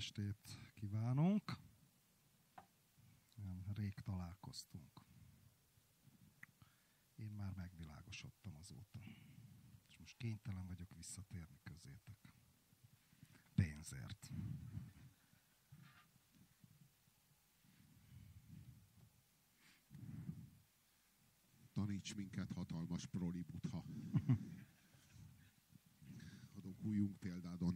estét kívánunk. Rég találkoztunk. Én már megvilágosodtam azóta. És most kénytelen vagyok visszatérni közétek. Pénzért. Taníts minket, hatalmas proli Buddha. Adokuljunk példádon.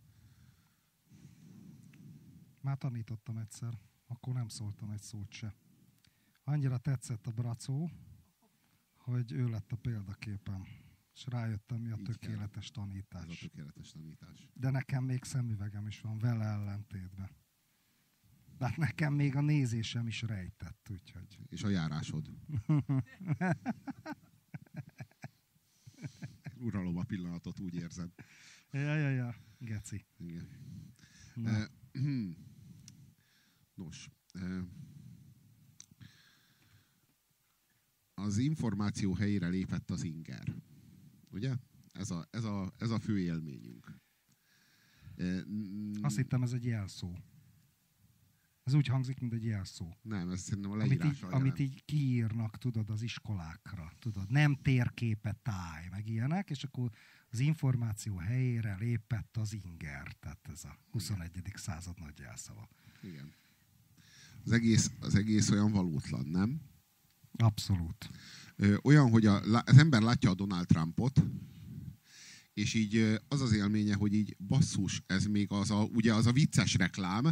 Már tanítottam egyszer, akkor nem szóltam egy szót se. Annyira tetszett a bracó, hogy ő lett a példaképem. És rájöttem, mi a tökéletes tanítás. Ez a tökéletes tanítás. De nekem még szemüvegem is van vele ellentétben. Hát nekem még a nézésem is rejtett, úgyhogy... És a járásod. Uralom a pillanatot, úgy érzed. Ja, geci. Igen. Nos, az információ helyére lépett az inger. Ugye? Ez a fő élményünk. Azt hittem, ez egy jelszó. Ez úgy hangzik, mint egy jelszó. Nem, ez szerintem a leírása. Amit így kiírnak, tudod, az iskolákra. Tudod, nem térképe táj, meg ilyenek, és akkor az információ helyére lépett az inger. Tehát ez a 21. század nagy jelszava. Igen. Az egész olyan valótlan, nem? Abszolút. Olyan, hogy az ember látja a Donald Trumpot, és így az az élménye, hogy így basszus, ez még ugye az a vicces reklám,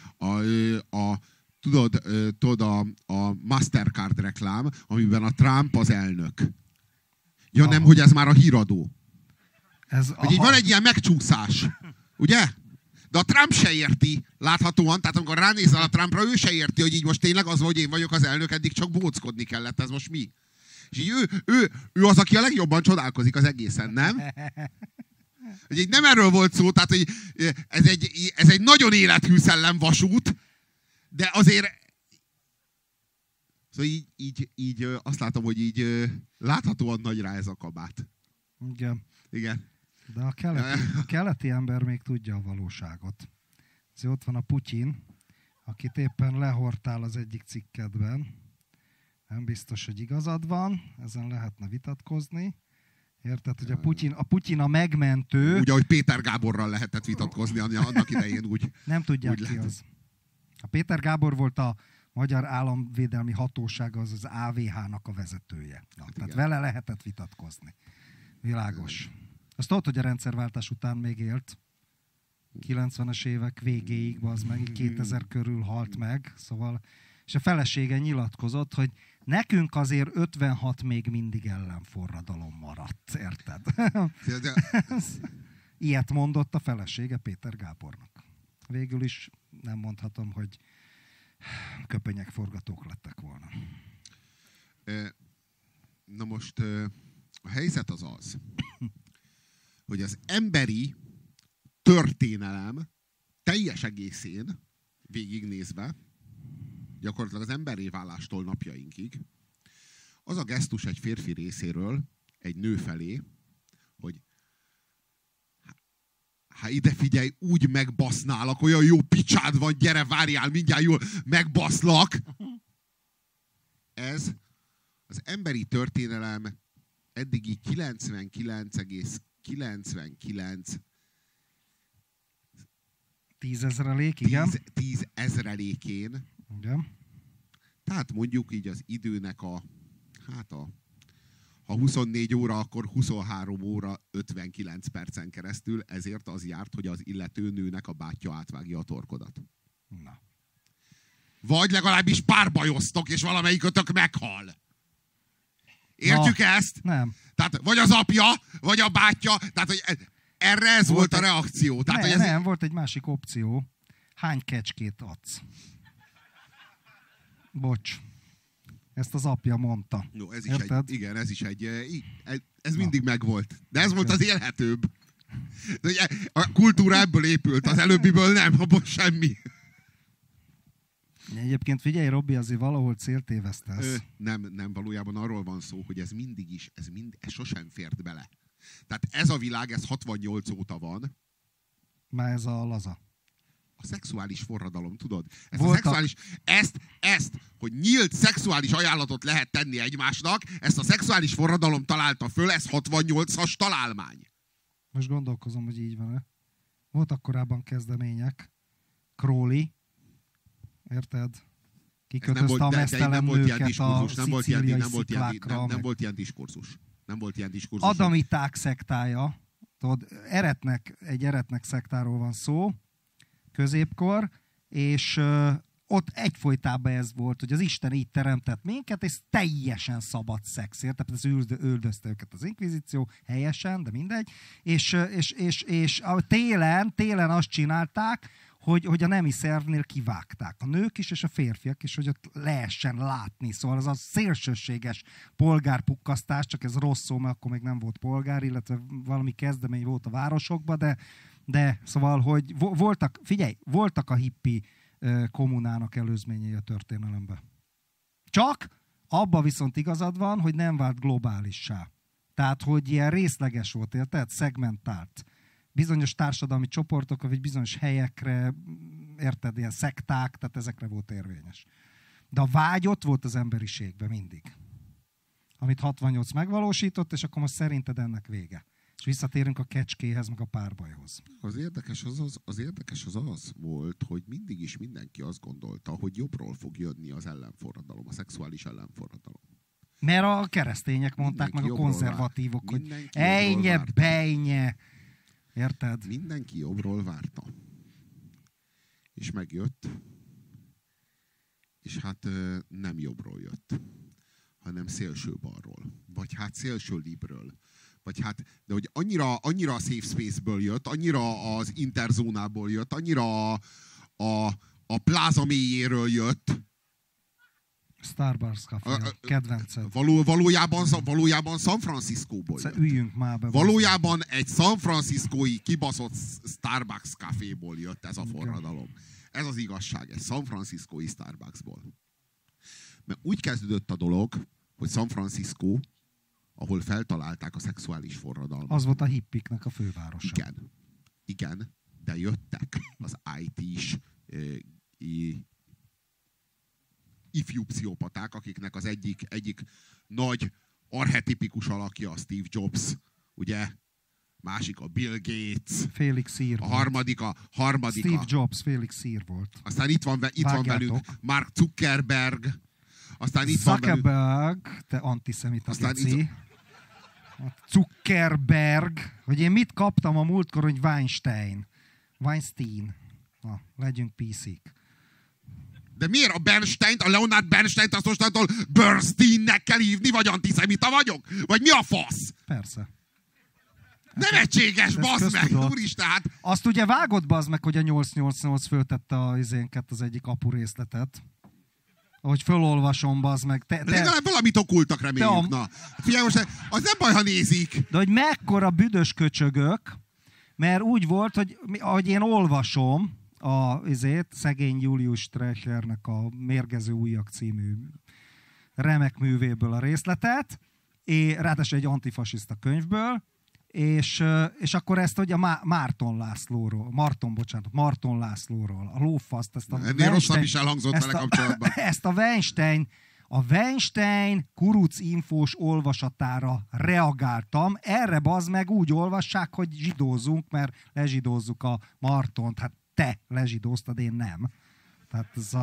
tudod a Mastercard reklám, amiben a Trump az elnök. Ja, aha. Nem, hogy ez már a híradó. Hogy így van egy ilyen megcsúszás, ugye? De a Trump se érti, láthatóan, tehát amikor ránézel a Trumpra, ő se érti, hogy így most tényleg az, hogy én vagyok az elnök, eddig csak bóckodni kellett, ez most mi? És így ő az, aki a legjobban csodálkozik az egészen, nem? Hogy így nem erről volt szó, tehát hogy ez egy nagyon élethű szellemvasút, de azért szóval így azt látom, hogy így láthatóan nagy rá ez a kabát. Igen. De a keleti ember még tudja a valóságot. Ezért ott van a Putyin, akit éppen lehortál az egyik cikkedben. Nem biztos, hogy igazad van, ezen lehetne vitatkozni. Érted, hogy a Putyin a megmentő... Úgy, ahogy Péter Gáborral lehetett vitatkozni annak idején úgy. Nem tudják úgy ki lehet. az. A Péter Gábor volt a Magyar Államvédelmi Hatóság, az AVH-nak a vezetője. Tehát vele lehetett vitatkozni. Világos. Azt tudod, hogy a rendszerváltás után még élt. 90-es évek végéig, az meg 2000 körül halt meg. Szóval, és a felesége nyilatkozott, hogy nekünk azért 56 még mindig ellenforradalom maradt. Érted? Ilyet mondott a felesége Péter Gábornak. Végül is nem mondhatom, hogy köpenyekforgatók lettek volna. Na most a helyzet az, hogy az emberi történelem teljes egészén végignézve, gyakorlatilag az emberi válástól napjainkig, az a gesztus egy férfi részéről egy nő felé, hogy ide figyelj, úgy megbasználak, olyan jó picsád van, gyere, várjál, mindjárt jól megbaszlak. Ez az emberi történelem eddigi 99,99 igen. 10 ezrelékén. Igen. Tehát mondjuk így az időnek ha 24 óra, akkor 23 óra 59 percen keresztül, ezért az járt, hogy az illető nőnek a bátyja átvágja a torkodat. Na. Vagy legalábbis párbajoztok, és valamelyikötök meghal. Értjük ezt? Nem. Tehát vagy az apja, vagy a bátyja, tehát hogy erre ez volt a reakció. Tehát, nem, volt egy másik opció. Hány kecskét adsz? Bocs. Ezt az apja mondta. No, ez is ez mindig megvolt. De ez volt az élhetőbb. De ugye, a kultúra ebből épült, az előbbiből nem, abból semmi. Egyébként figyelj, Robi, azért valahol céltévesztesz. Nem, valójában arról van szó, hogy ez sosem fért bele. Tehát ez a világ, ez 68 óta van. Már ez a laza. A szexuális forradalom, tudod? Ezt, hogy nyílt szexuális ajánlatot lehet tenni egymásnak, ezt a szexuális forradalom találta föl, ez 68-as találmány. Most gondolkozom, hogy így van-e. Voltak korábban kezdemények. Crowley, érted? Kikötözte a meztelen nőket a szicíliai sziklákra. Nem volt ilyen diskurzus. Adamiták szektája. Tudod, egy eretnek szektáról van szó, középkor, és ott egyfolytában ez volt, hogy az Isten így teremtett minket, és teljesen szabad szexért, tehát ez üldözte őket az inkvizíció, helyesen, de mindegy, és télen azt csinálták, hogy a nemi szervnél kivágták a nők is, és a férfiak is, hogy ott lehessen látni. Szóval az a szélsőséges polgárpukkasztás, csak ez rossz szó, mert akkor még nem volt polgár, illetve valami kezdemény volt a városokban, de szóval, hogy voltak a hippi kommunának előzményei a történelemben. Csak abba viszont igazad van, hogy nem vált globálissá. Tehát, hogy ilyen részleges volt, érted? Szegmentált. Bizonyos társadalmi csoportok, vagy bizonyos helyekre, érted, ilyen szekták, tehát ezekre volt érvényes. De a vágy ott volt az emberiségben mindig. Amit 68 megvalósított, és akkor most szerinted ennek vége. És visszatérünk a kecskéhez, meg a párbajhoz. Az érdekes az volt, hogy mindig is mindenki azt gondolta, hogy jobbról fog jönni az ellenforradalom, a szexuális ellenforradalom. Mert a keresztények mondták, mindenki meg a konzervatívok, hogy ejnye, bejnye. Érted? Mindenki jobbról várta. És megjött, és hát nem jobbról jött, hanem szélső balról. Vagy hát szélső libről. Vagy hát, de hogy annyira a safe space-ből jött, annyira az interzónából jött, annyira a pláza mélyéről jött. Starbucks Café, kedvenced. Valójában San Franciscóból jött. Üljünk már be. Valójában egy San Franciscói kibaszott Starbucks Caféból jött ez a forradalom. Ez az igazság, egy San Franciscói Starbucksból. Mert úgy kezdődött a dolog, hogy San Francisco, ahol feltalálták a szexuális forradalmat. Az volt a hippiknek a fővárosa. Igen, de jöttek az IT-s ifjú pszichopaták, akiknek az egyik nagy archetipikus alakja a Steve Jobs, ugye? Másik a Bill Gates. Felix Szír. A harmadik. Steve Jobs, Felix Szír volt. Aztán itt van velünk Mark Zuckerberg. Aztán itt Zuckerberg, te antiszemita pici. Zuckerberg, hogy én mit kaptam a múltkor, hogy Weinstein. Na, legyünk PC-k. De miért a Bernsteint, a Leonard Bernsteint azt mostantól Bernsteinnek kell hívni, vagy antiszemita vagyok? Vagy mi a fasz? Persze. Nevetséges, bazd meg, úristen, hát. Azt ugye vágott, bazd meg, hogy a 888 föltette az egyik apu részletet. Ahogy fölolvasom, bazd meg. Legalább valamit okultak, reméljük. Na, figyelj, most az nem baj, ha nézik. De hogy mekkora büdös köcsögök, mert úgy volt, hogy ahogy én olvasom, szegény Julius Streichernek a Mérgező ujjak című remek művéből a részletet, és ráadásul egy antifasiszta könyvből, és akkor ezt ugye a Marton Lászlóról, a lófaszt, ezt a ennél rosszabb is elhangzott vele kapcsolatban. Ezt a Weinstein kuruc infós olvasatára reagáltam. Erre bazd meg úgy olvassák, hogy zsidózunk, mert lezsidózzuk a Martont. Hát te lezsidóztad, én nem. Tehát ez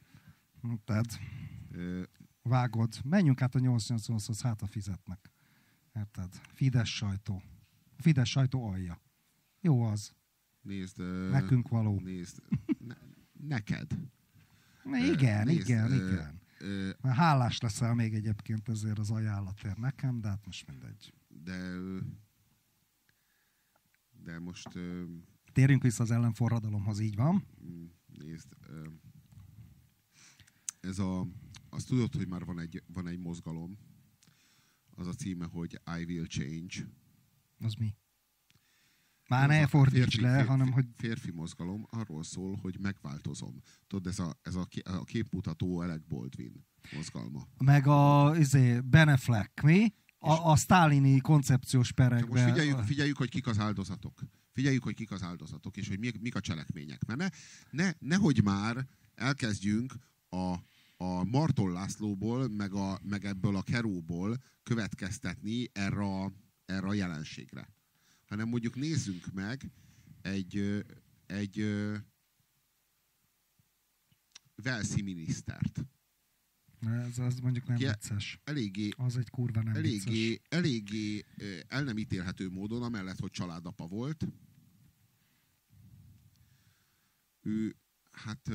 vágod. Menjünk át a 888-hoz, hát a fizetnek. Érted? Fidesz sajtó. A Fidesz sajtó alja. Jó az. Nézd. Nekünk való. Nézd. Neked. Igen. Hálás leszel még egyébként ezért az ajánlatért nekem, de hát most mindegy. De most... Térjünk vissza az ellenforradalomhoz, így van. Nézd. Azt tudod, hogy már van egy mozgalom. Az a címe, hogy I Will Change. Az mi? Már ne fordíts le, hanem hogy... Férfi mozgalom arról szól, hogy megváltozom. Tudod, ez a képmutató Alec Baldwin mozgalma. Meg a Ben Affleck, mi? A sztálini koncepciós perekben. Most figyeljük, hogy kik az áldozatok. Figyeljük, hogy kik az áldozatok, és hogy mik a cselekmények. Mert nehogy már elkezdjünk a Marton Lászlóból, meg ebből a Keróból következtetni erre a jelenségre. Hanem mondjuk nézzünk meg egy walesi minisztert. Ez mondjuk nem vicces. Az egy kurva nem vicces. Eléggé el nem ítélhető módon, amellett, hogy családapa volt. Ő hát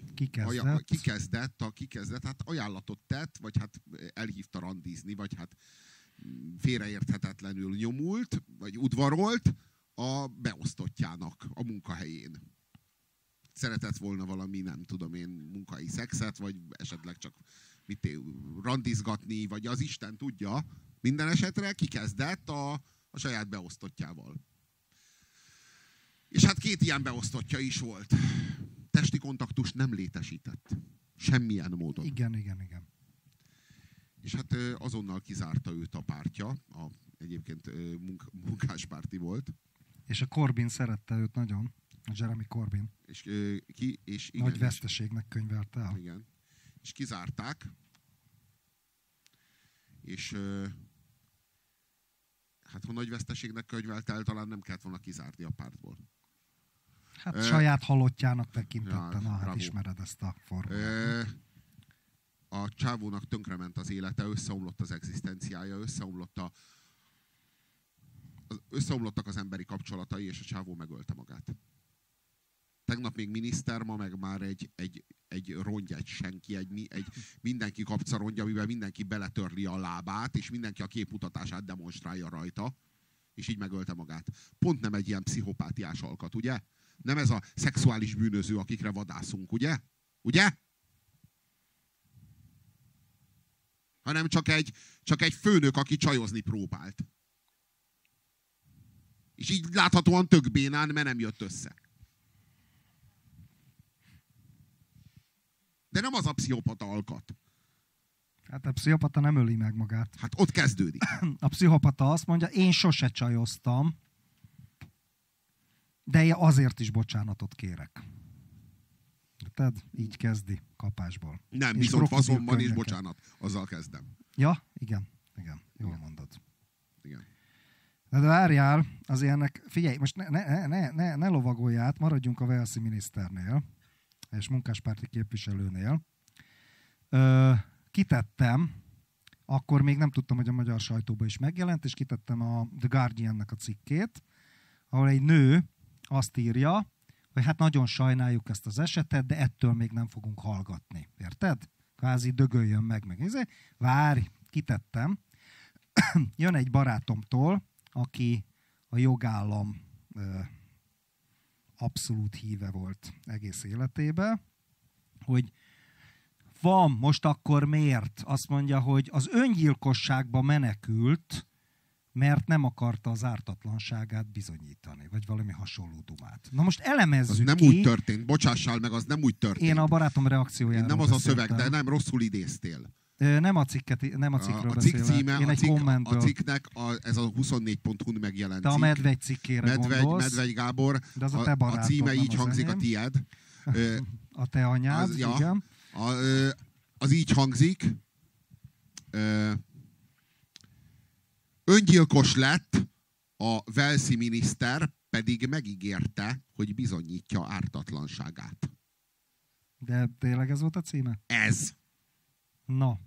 kikezdett, hát ajánlatot tett, vagy hát elhívta randizni, vagy hát félreérthetetlenül nyomult, vagy udvarolt a beosztottjának a munkahelyén. Szeretett volna valami, nem tudom én, munkahelyi szexet, vagy esetleg csak randizgatni, vagy az Isten tudja. Minden esetre kikezdett a saját beosztottjával. És hát 2 ilyen beosztottja is volt. Testi kontaktust nem létesített. Semmilyen módon. Igen. És hát azonnal kizárta őt a pártja. Egyébként munkáspárti volt. És a Corbyn szerette őt nagyon. A Jeremy Corbyn. És igen, nagy veszteségnek könyvelte el. Igen. És kizárták. És hát ha nagy veszteségnek könyvelte el, talán nem kellett volna kizárni a pártból. Hát saját halottjának tekintette. Na, hát ismered ezt a formulát. A csávónak tönkrement az élete, összeomlott az egzisztenciája, összeomlottak az emberi kapcsolatai, és a csávó megölte magát. Tegnap még miniszter, ma meg már egy rongy, egy senki, egy mindenki kapcarongya, amivel mindenki beletörli a lábát, és mindenki a képmutatását demonstrálja rajta, és így megölte magát. Pont nem egy ilyen pszichopátiás alkat, ugye? Nem ez a szexuális bűnöző, akikre vadászunk, ugye? Ugye? Hanem csak egy főnök, aki csajozni próbált. És így láthatóan tök bénán, mert nem jött össze. De nem az a pszichopata alkat. Hát a pszichopata nem öli meg magát. Hát ott kezdődik. A pszichopata azt mondja, én sose csajoztam, de én azért is bocsánatot kérek. Tehát így kezdi kapásból. Nem, és viszont faszomban is bocsánat. Azzal kezdem. Ja, igen. Jól mondod. Igen. De várjál, azért ennek, figyelj, most ne lovagolj át, maradjunk a walesi miniszternél, és munkáspárti képviselőnél. Kitettem, akkor még nem tudtam, hogy a magyar sajtóban is megjelent, és kitettem a The Guardian-nek a cikkét, ahol egy nő azt írja, hogy hát nagyon sajnáljuk ezt az esetet, de ettől még nem fogunk hallgatni. Érted? Kvázi dögöljön meg. Várj, kitettem. Jön egy barátomtól, aki a jogállam abszolút híve volt egész életében, hogy van, most akkor miért? Azt mondja, hogy az öngyilkosságba menekült, mert nem akarta az ártatlanságát bizonyítani, vagy valami hasonló dumát. Na most elemezzük az nem úgy történt, bocsássál meg, az nem úgy történt. Én a barátom reakciójáról nem az beszéltem. A szöveg, de nem rosszul idéztél. Nem a cikkről beszélek. Én egy kommentből. A cikknek ez a 24.hu-n megjelent cikk. Te a Medvegy cikkére gondolsz. Medvegy Gábor. De az a te barátod, a címe így hangzik, a tied. A te anyád, igen. Az így hangzik. Öngyilkos lett, a walesi miniszter pedig megígérte, hogy bizonyítja ártatlanságát. De tényleg ez volt a címe? Ez. Na.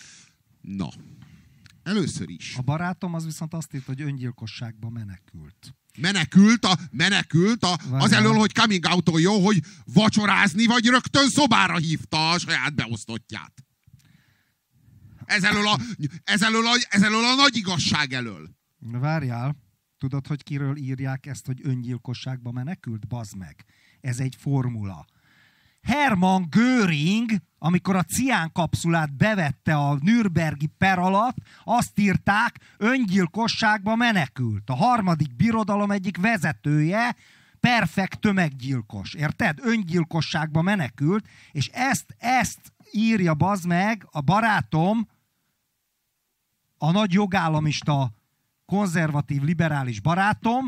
Először is. A barátom az viszont azt írt, hogy öngyilkosságba menekült. Menekült az elől, hogy coming out-oljon, hogy vacsorázni, vagy rögtön szobára hívta a saját beosztottját. Ez elől a nagy igazság elől. Várjál, tudod, hogy kiről írják ezt, hogy öngyilkosságba menekült? Bazd meg. Ez egy formula. Hermann Göring, amikor a ciánkapszulát bevette a nürnbergi per alatt, azt írták, öngyilkosságba menekült. A harmadik birodalom egyik vezetője, perfekt tömeggyilkos. Érted? Öngyilkosságba menekült, és ezt írja, bazd meg, a barátom, a nagy jogállamista, konzervatív, liberális barátom,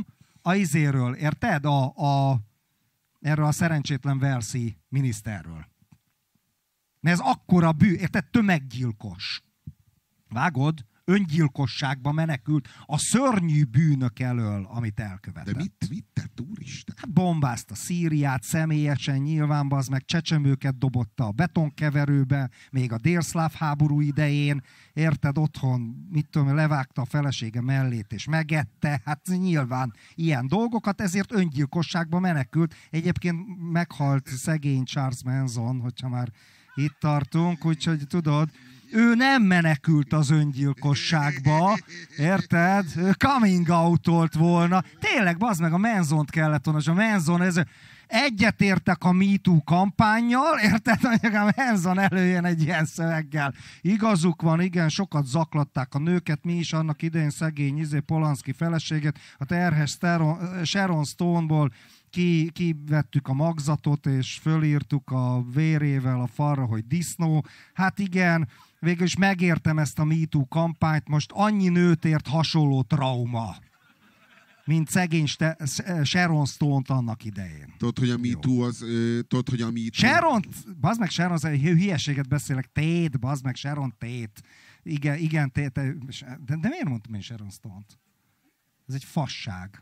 a izéről, érted? Erről a szerencsétlen walesi miniszterről. Mert ez akkora érted? Tömeggyilkos. Vágod? Öngyilkosságba menekült a szörnyű bűnök elől, amit elkövetett. De mit tett, úristen? Hát bombázta Szíriát személyesen, nyilván az meg csecsemőket dobotta a betonkeverőbe, még a délszláv háború idején, érted, otthon, mit tudom, levágta a felesége mellét és megette, hát nyilván ilyen dolgokat, ezért öngyilkosságba menekült. Egyébként meghalt szegény Charles Manson, hogyha már itt tartunk, úgyhogy tudod, ő nem menekült az öngyilkosságba, érted? Ő coming out-olt volna. Tényleg, bazd meg, a Manzont kellett volna, és a Manson, egyetértek a MeToo kampánnyal, érted? A Manson előjön egy ilyen szöveggel. Igazuk van, igen, sokat zaklatták a nőket, mi is annak idején szegény Polanski feleséget, a terhes Sharon Stone-ból kivettük a magzatot, és fölírtuk a vérével a falra, hogy disznó. Hát igen, végül is megértem ezt a MeToo kampányt, most annyi nőt ért hasonló trauma, mint szegény Sharon Stone-t annak idején. Tudod, hogy a MeToo az... Tudod, hogy a MeToo... Sharon, bazd meg Sharon, hülyeséget beszélek, Tate, bazd meg Sharon Tate. Igen, Tate, de miért mondtam én Sharon Stone-t? Ez egy fasság.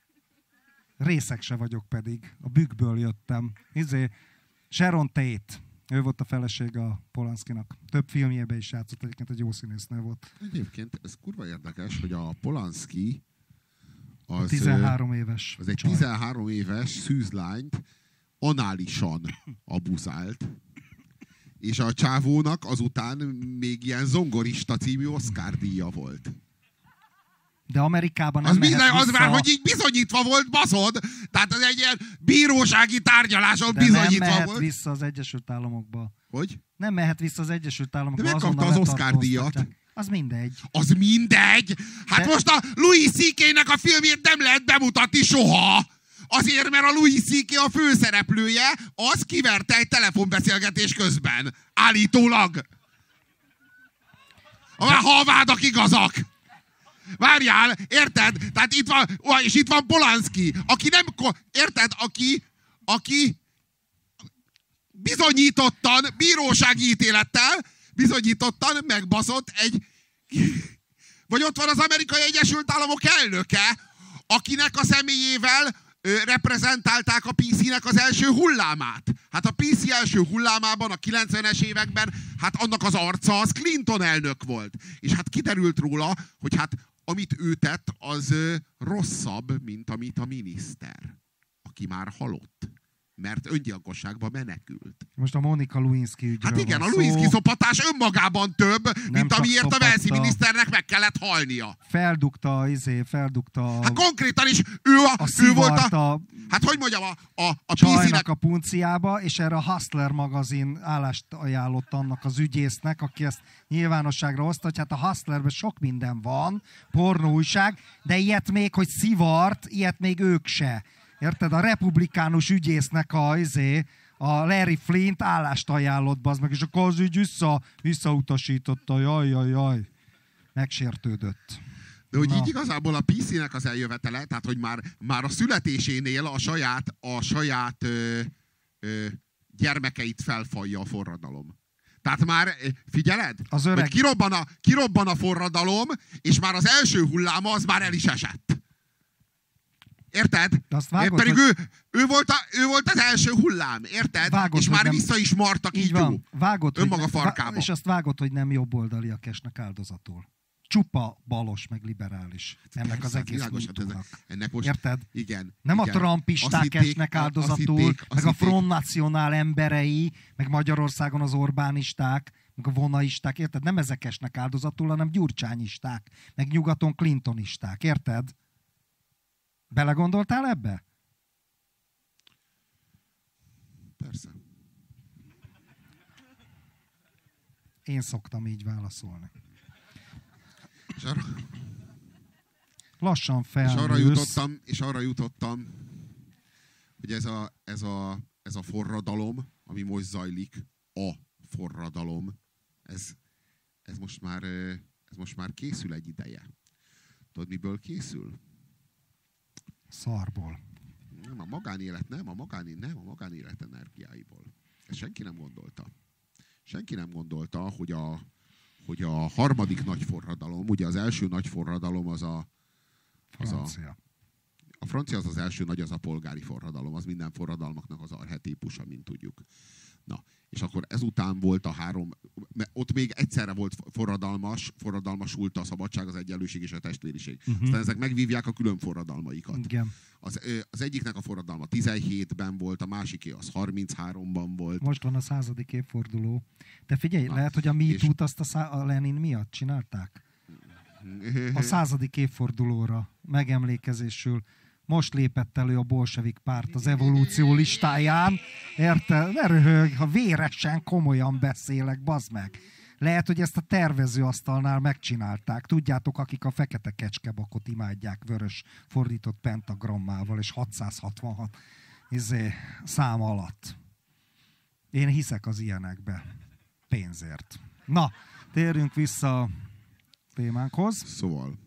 Részeg se vagyok pedig. A bükkből jöttem. Sharon Tate. Ő volt a feleség a Polanskinak. Több filmjében is játszott, egyébként egy jó színésznő volt. Egyébként ez kurva érdekes, hogy a Polanski az 13 éves. Az egy 13 éves szűzlányt análisan abuzált. És a csávónak azután még ilyen zongorista című Oscar díja volt. De Amerikában nem az mehet minden, vissza... Az már, hogy így bizonyítva volt, baszod. Tehát az egy ilyen bírósági tárgyaláson de bizonyítva nem mehet volt. Vissza az Egyesült Államokba. Hogy? Nem mehet vissza az Egyesült Államokba. De megkapta az Oscar díjat. Az mindegy. Az mindegy? Hát de... most a Louis C.K.-nek a filmjét nem lehet bemutatni soha. Azért, mert a Louis C.K. a főszereplője, az kiverte egy telefonbeszélgetés közben. Állítólag. Ha a vádak igazak. Várjál, érted? Tehát itt van, és itt van Polanski, aki nem, érted? Aki bizonyítottan, bírósági ítélettel bizonyítottan megbaszott egy... Vagy ott van az Amerikai Egyesült Államok elnöke, akinek a személyével reprezentálták a PC-nek az első hullámát. Hát a PC első hullámában, a 90-es években, hát annak az arca az Clinton elnök volt. És hát kiderült róla, hogy hát amit ő tett, az rosszabb, mint amit a miniszter, aki már halott. Mert öngyilkosságba menekült. Most a Monica Lewinsky ügyről hát igen, van a Lewinsky szopatás önmagában több, mint amiért a walesi miniszternek meg kellett halnia. Feldugta. Hát konkrétan is ő volt a... Hát hogy mondjam, a csajnak a punciába, és erre a Hustler magazin állást ajánlott annak az ügyésznek, aki ezt nyilvánosságra hozta, hogy hát a Hustlerben sok minden van, pornóújság, de ilyet még, hogy szivart, ilyet még ők se. Érted? A republikánus ügyésznek a Larry Flint állást ajánlott, bazd meg, és akkor az ügy visszautasította. Jaj. Megsértődött. De hogy így igazából a PC-nek az eljövetele, tehát hogy már a születésénél a saját gyermekeit felfalja a forradalom. Tehát már, figyeled? Hogy kirobban a forradalom, és már az első hulláma az már el is esett. Érted? Vágod, pedig ő volt az első hullám, érted? Vágod, és már nem... vissza is martak így van. Vágod, önmaga farkába. És azt vágod, hogy nem jobboldaliak esnek áldozatul. Csupa balos, meg liberális. Ennek az egész múltunknak. Érted? Igen. Nem igen. A trumpisták esnek áldozatul, meg a Front National emberei, meg Magyarországon az Orbánisták, meg a vonaisták, érted? Nem ezek esnek áldozatul, hanem gyurcsányisták, meg nyugaton clintonisták, érted? Belegondoltál ebbe? Persze. Én szoktam így válaszolni. Lassan felnősz. És arra jutottam, hogy ez a forradalom, ami most zajlik, a forradalom, ez most már készül egy ideje. Tudod, miből készül? Szarból. Nem, a magánélet energiáiból. Ezt senki nem gondolta. Senki nem gondolta, hogy a harmadik nagy forradalom, ugye az első nagy forradalom az a Francia. A francia az első nagy, az a polgári forradalom, az minden forradalmaknak az archetípusa, mint tudjuk. Na, és akkor ezután volt a három, ott még egyszerre volt forradalmasult a szabadság, az egyenlőség és a testvériség. Aztán ezek megvívják a külön forradalmaikat. Igen. Az egyiknek a forradalma 17-ben volt, a másiké az 33-ban volt. Most van a 100. évforduló. De figyelj, lehet, hogy a MeToo-t azt a Lenin miatt csinálták? A 100. évfordulóra megemlékezésül most lépett elő a bolsevik párt az evolúció listáján. Érted? Ne röhög, ha véresen komolyan beszélek, bazd meg. Lehet, hogy ezt a tervezőasztalnál megcsinálták. Tudjátok, akik a fekete kecskebakot imádják vörös fordított pentagrammával és 666 szám alatt. Én hiszek az ilyenekbe. Pénzért. Na, térjünk vissza a témánkhoz. Szóval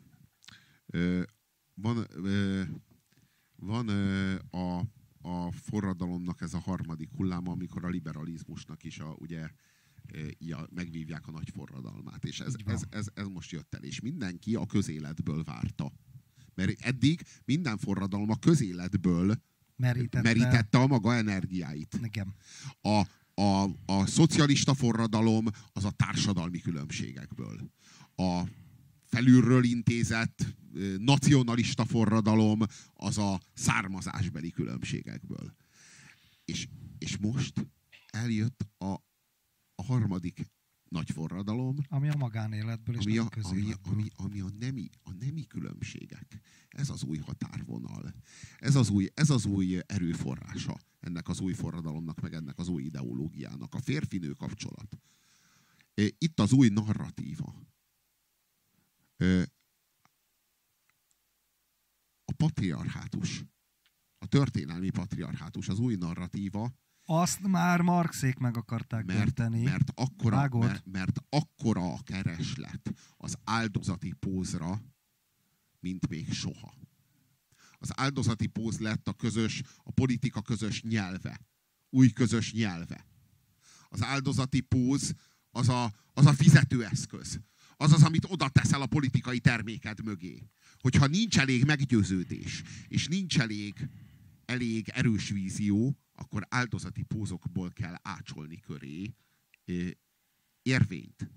van a forradalomnak ez a harmadik hulláma, amikor a liberalizmusnak is ugye megvívják a nagy forradalmát. És ez most jött el. És mindenki a közéletből várta. Mert eddig minden forradalom a közéletből merítette a maga energiáit. Igen. A szocialista forradalom az a társadalmi különbségekből. A felülről intézett nacionalista forradalom az a származásbeli különbségekből. És most eljött a harmadik nagy forradalom, ami a magánéletből és a közéletből. Ami a nemi különbségek. Ez az új határvonal. Ez az új erőforrása ennek az új forradalomnak, meg ennek az új ideológiának. A férfi-nő kapcsolat. Itt az új narratíva. A patriarhátus. A történelmi patriarhátus, az új narratíva. Azt már Marxék meg akarták érteni. Mert akkora a kereslet az áldozati pózra, mint még soha. Az áldozati póz lett a politika közös nyelve. Új közös nyelve. Az áldozati póz az a fizetőeszköz. Az, amit oda teszel a politikai terméked mögé. Hogyha nincs elég meggyőződés, és nincs elég erős vízió, akkor áldozati pózokból kell ácsolni köré érvényt.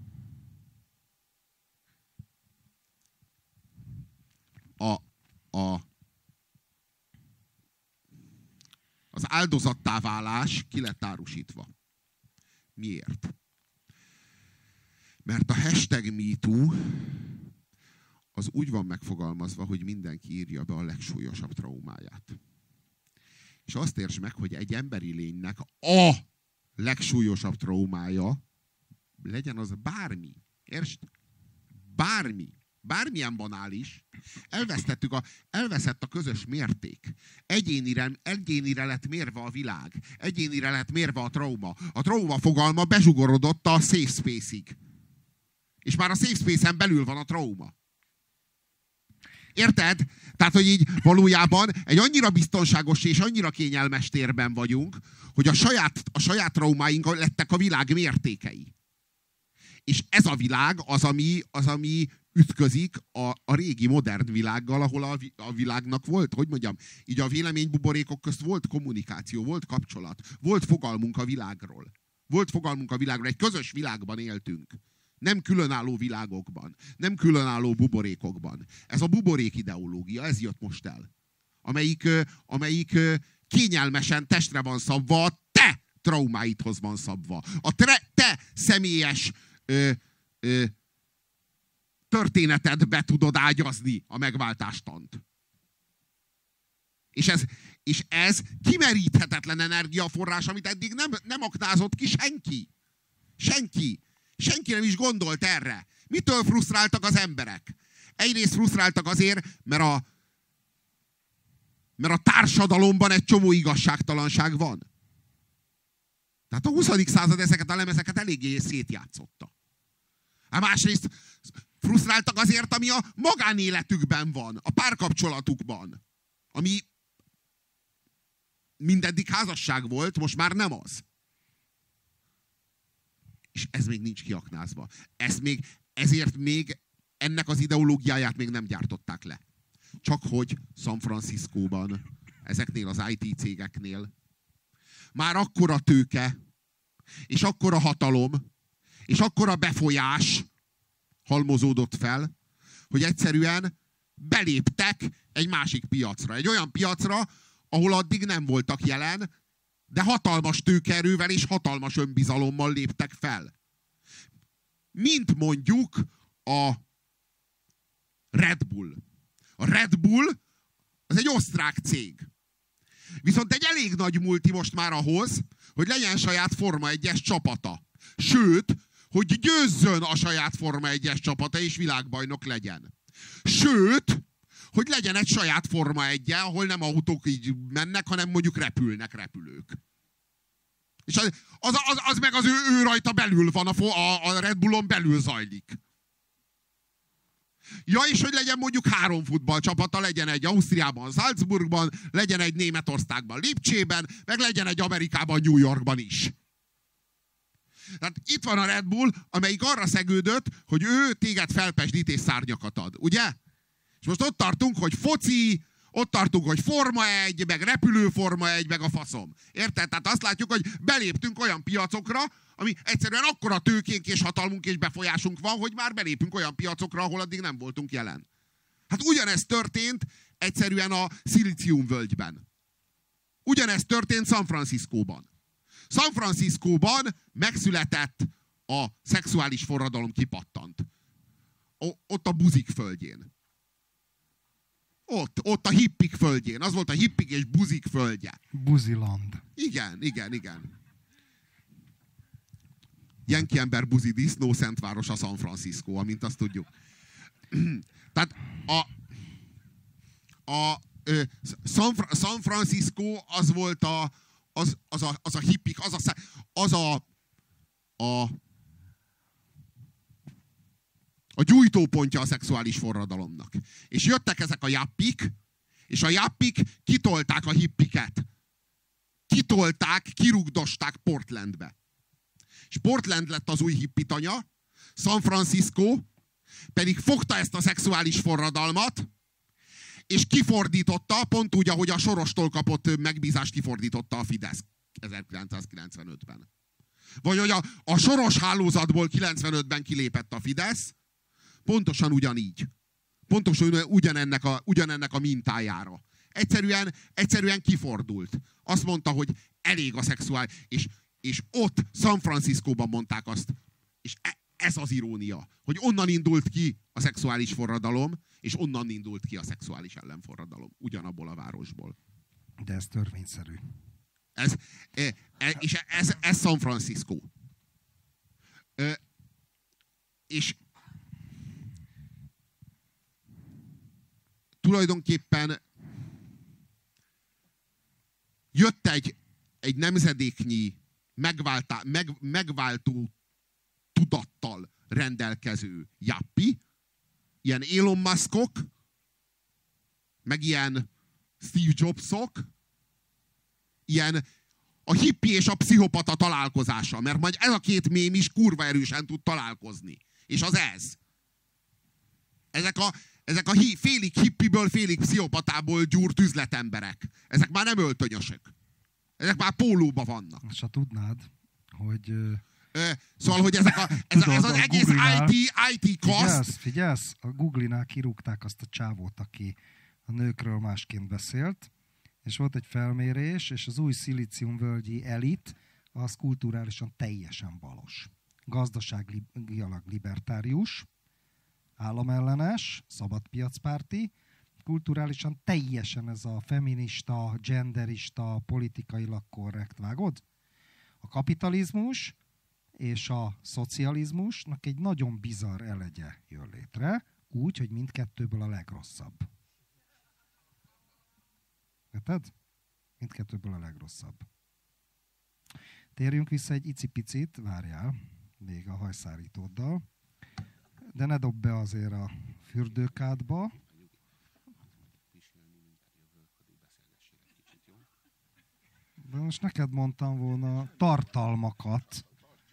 Az áldozattá válás ki lett árusítva. Miért? Mert a #MeToo az úgy van megfogalmazva, hogy mindenki írja be a legsúlyosabb traumáját. És azt értsd meg, hogy egy emberi lénynek a legsúlyosabb traumája legyen az bármi. Értsd? Bármi. Bármilyen banális. Elveszett a közös mérték. Egyénire lett mérve a világ. Egyénire lett mérve a trauma. A trauma fogalma bezsugorodott a safe space-ig. És már a safe space-en belül van a trauma. Érted? Tehát, hogy így valójában egy annyira biztonságos és annyira kényelmes térben vagyunk, hogy a saját traumáink lettek a világ mértékei. És ez a világ az, ami ütközik a régi modern világgal, ahol a világnak volt, hogy mondjam, így a véleménybuborékok közt volt kommunikáció, volt kapcsolat, volt fogalmunk a világról. Egy közös világban éltünk. Nem különálló világokban, nem különálló buborékokban. Ez a buborék ideológia, ez jött most el. Amelyik kényelmesen testre van szabva, a te traumáidhoz van szabva. A te személyes történetedbe tudod ágyazni a megváltástant. És ez kimeríthetetlen energiaforrás, amit eddig nem aknázott ki senki. Senki nem is gondolt erre. Mitől frusztráltak az emberek? Egyrészt frusztráltak azért, mert a társadalomban egy csomó igazságtalanság van. Tehát a 20. század ezeket a lemezeket eléggé szétjátszotta. Másrészt frusztráltak azért, ami a magánéletükben van, a párkapcsolatukban. ami mindeddig házasság volt, most már nem az. És ez még nincs kiaknázva. Ezért még ennek az ideológiáját még nem gyártották le. Csak hogy San Franciscóban, ezeknél az IT cégeknél már akkora tőke, és akkora hatalom, és akkora befolyás halmozódott fel, hogy egyszerűen beléptek egy másik piacra. Egy olyan piacra, ahol addig nem voltak jelen, de hatalmas tőkeerővel és hatalmas önbizalommal léptek fel. Mint mondjuk a Red Bull. A Red Bull az egy osztrák cég. Viszont egy elég nagy multi most már ahhoz, hogy legyen saját Forma 1-es csapata. Sőt, hogy győzzön a saját Forma 1-es csapata és világbajnok legyen. Sőt, hogy legyen egy saját Forma 1-je, ahol nem autók így mennek, hanem mondjuk repülnek repülők. És az meg az ő rajta belül van, a Red Bullon belül zajlik. Ja, és hogy legyen mondjuk 3 futballcsapata, legyen egy Ausztriában, Salzburgban, legyen egy Németországban, Lipcsében, meg legyen egy Amerikában, New Yorkban is. Tehát itt van a Red Bull, amelyik arra szegődött, hogy ő téged felpesdít és szárnyakat ad, ugye? És most ott tartunk, hogy foci, ott tartunk, hogy Forma 1, meg repülőforma 1, meg a faszom. Érted? Tehát azt látjuk, hogy beléptünk olyan piacokra, ami egyszerűen akkora tőkénk és hatalmunk és befolyásunk van, hogy már belépünk olyan piacokra, ahol addig nem voltunk jelen. Hát ugyanezt történt egyszerűen a Szilíciumvölgyben. Ugyanezt történt San Franciscóban. San Franciscóban megszületett a szexuális forradalom, kipattant. Ott a buzik földjén. Ott a hippik földjén. Az volt a hippik és buzik földje. Buziland. Igen. Jenki ember, buzi disznó, szentváros a San Francisco, amint azt tudjuk. Tehát San Francisco az volt az a hippik, a gyújtópontja a szexuális forradalomnak. És jöttek ezek a jappik, és a jappik kitolták a hippiket. Kirugdosták Portlandbe. És Portland lett az új hippitanya, San Francisco pedig fogta ezt a szexuális forradalmat, és kifordította, pont úgy, ahogy a Sorostól kapott megbízást kifordította a Fidesz 1995-ben. Vagy hogy a Soros hálózatból 95-ben kilépett a Fidesz, pontosan ugyanígy. Pontosan ugyanennek a mintájára. Egyszerűen kifordult. Azt mondta, hogy elég a szexuális... És ott, San Franciscóban mondták azt, és ez az irónia, hogy onnan indult ki a szexuális forradalom, és onnan indult ki a szexuális ellenforradalom. Ugyanabból a városból. De ez törvényszerű. Ez San Francisco. És tulajdonképpen jött egy nemzedéknyi megváltó tudattal rendelkező jappi, ilyen Elon Muskok, meg ilyen Steve Jobsok, ilyen a hippi és a pszichopata találkozása, mert majd ez a két mém is kurva erősen tud találkozni. És az ez. Ezek a félig hippiből, félig pszichopatából gyúrt üzletemberek. Ezek már nem öltönyösök. Ezek már pólóba vannak. És ha tudnád, hogy... Szóval, hogy ez az egész IT kaszt... Figyelsz, a Google-nál kirúgták azt a csávót, aki a nőkről másként beszélt, és volt egy felmérés, és az új szilíciumvölgyi elit az kulturálisan teljesen balos. Gazdaságilag libertárius, államellenes, szabadpiacpárti, kulturálisan teljesen ez a feminista, genderista, politikailag korrekt, vágod? A kapitalizmus és a szocializmusnak egy nagyon bizarr elegye jön létre, úgy, hogy mindkettőből a legrosszabb. Érted? Mindkettőből a legrosszabb. Térjünk vissza egy icipicit, várjál, még a hajszárítóddal, de ne dob be azért a fürdőkádba. De most neked mondtam volna tartalmakat.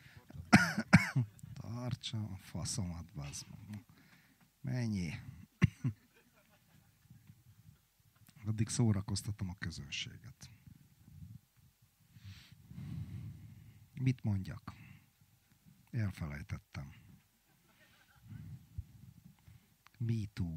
Tartsa a faszomat, bazd meg. Mennyi? Addig szórakoztatom a közönséget. Mit mondjak? Elfelejtettem. Me too.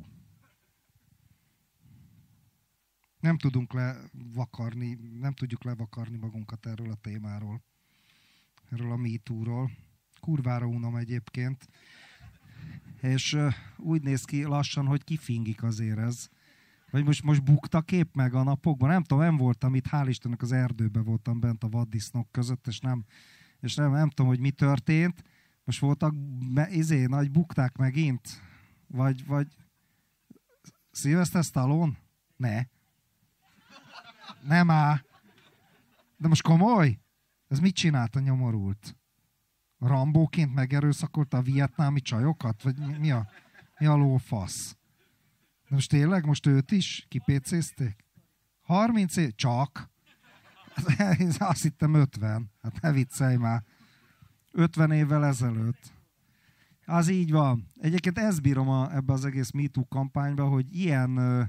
Nem tudjuk levakarni magunkat erről a témáról. Erről a Me Too-ról. Kurvára unom egyébként. És úgy néz ki lassan, hogy kifingik azért ez. Vagy most bukta kép meg a napokban. Nem tudom, nem voltam itt, hál' Istennek az erdőben voltam bent a vaddisznók között, és nem tudom, hogy mi történt. Most voltak nagy bukták megint. Vagy Sylvester Stallone? Ne. Nem áll. De most komoly? Ez mit csinált a nyomorult? Rambóként megerőszakolta a vietnámi csajokat? Vagy mi a lófasz? De most tényleg? Most őt is kipécézték? 30 év? Csak? Azt hittem 50. Hát ne viccelj már. 50 évvel ezelőtt. Az így van. Egyébként ezt bírom ebbe az egész Me Too kampányba, hogy ilyen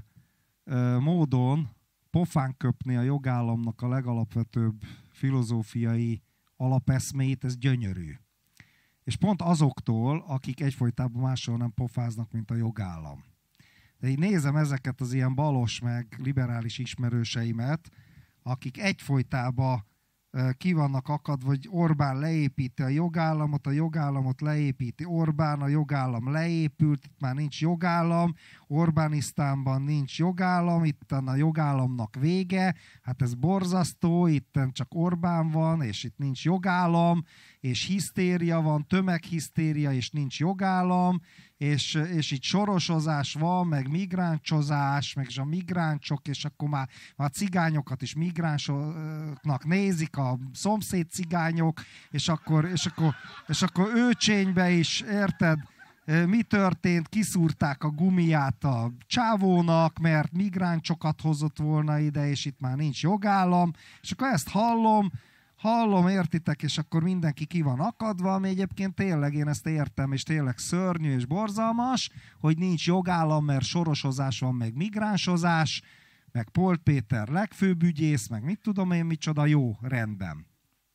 módon pofán köpni a jogállamnak a legalapvetőbb filozófiai alapeszméit, ez gyönyörű. És pont azoktól, akik egyfolytában máshol nem pofáznak, mint a jogállam. De így nézem ezeket az ilyen balos meg liberális ismerőseimet, akik egyfolytában ki vannak akadva, hogy Orbán leépíti a jogállamot leépíti Orbán, a jogállam leépült, itt már nincs jogállam, Orbánisztánban nincs jogállam, itt a jogállamnak vége, hát ez borzasztó, itt csak Orbán van, és itt nincs jogállam, és hisztéria van, tömeghisztéria, és nincs jogállam, és itt sorosozás van, meg migráncsozás, meg a migráncsok, és akkor már a cigányokat is migránsoknak nézik, a szomszéd cigányok, és akkor őcsénybe is, érted, mi történt, kiszúrták a gumiját a csávónak, mert migráncsokat hozott volna ide, és itt már nincs jogállam, és akkor ezt hallom, értitek, és akkor mindenki ki van akadva, ami egyébként tényleg én ezt értem, és tényleg szörnyű és borzalmas, hogy nincs jogállam, mert sorosozás van, meg migránsozás, meg Polt Péter legfőbb ügyész, meg mit tudom én micsoda, jó, rendben.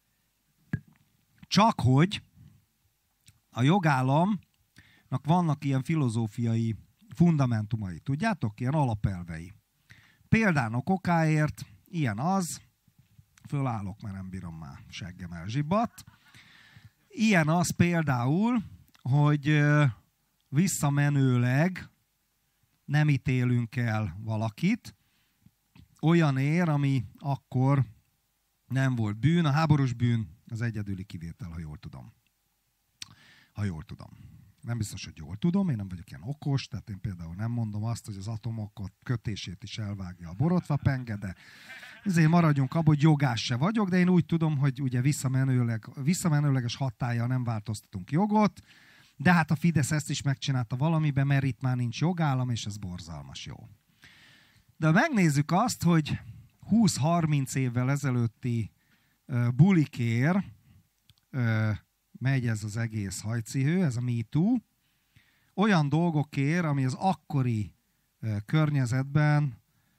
Csak hogy a jogállamnak vannak ilyen filozófiai fundamentumai, tudjátok? Ilyen alapelvei. Például okáért, ilyen az, fölállok, mert nem bírom már, seggem elzsibbadt. Ilyen az például, hogy visszamenőleg nem ítélünk el valakit, olyanért, ami akkor nem volt bűn. A háborús bűn az egyedüli kivétel, ha jól tudom. Nem biztos, hogy jól tudom, én nem vagyok ilyen okos, tehát én például nem mondom azt, hogy az atomokat kötését is elvágja a borotvapenge, de ezért maradjunk abban, hogy jogás se vagyok, de én úgy tudom, hogy ugye visszamenőleges hatállyal nem változtatunk jogot, de hát a Fidesz ezt is megcsinálta valamiben, mert itt már nincs jogállam, és ez borzalmas jó. De megnézzük azt, hogy 20-30 évvel ezelőtti bulikér megy ez az egész hajcihő, ez a Me Too, olyan dolgokért, ami az akkori környezetben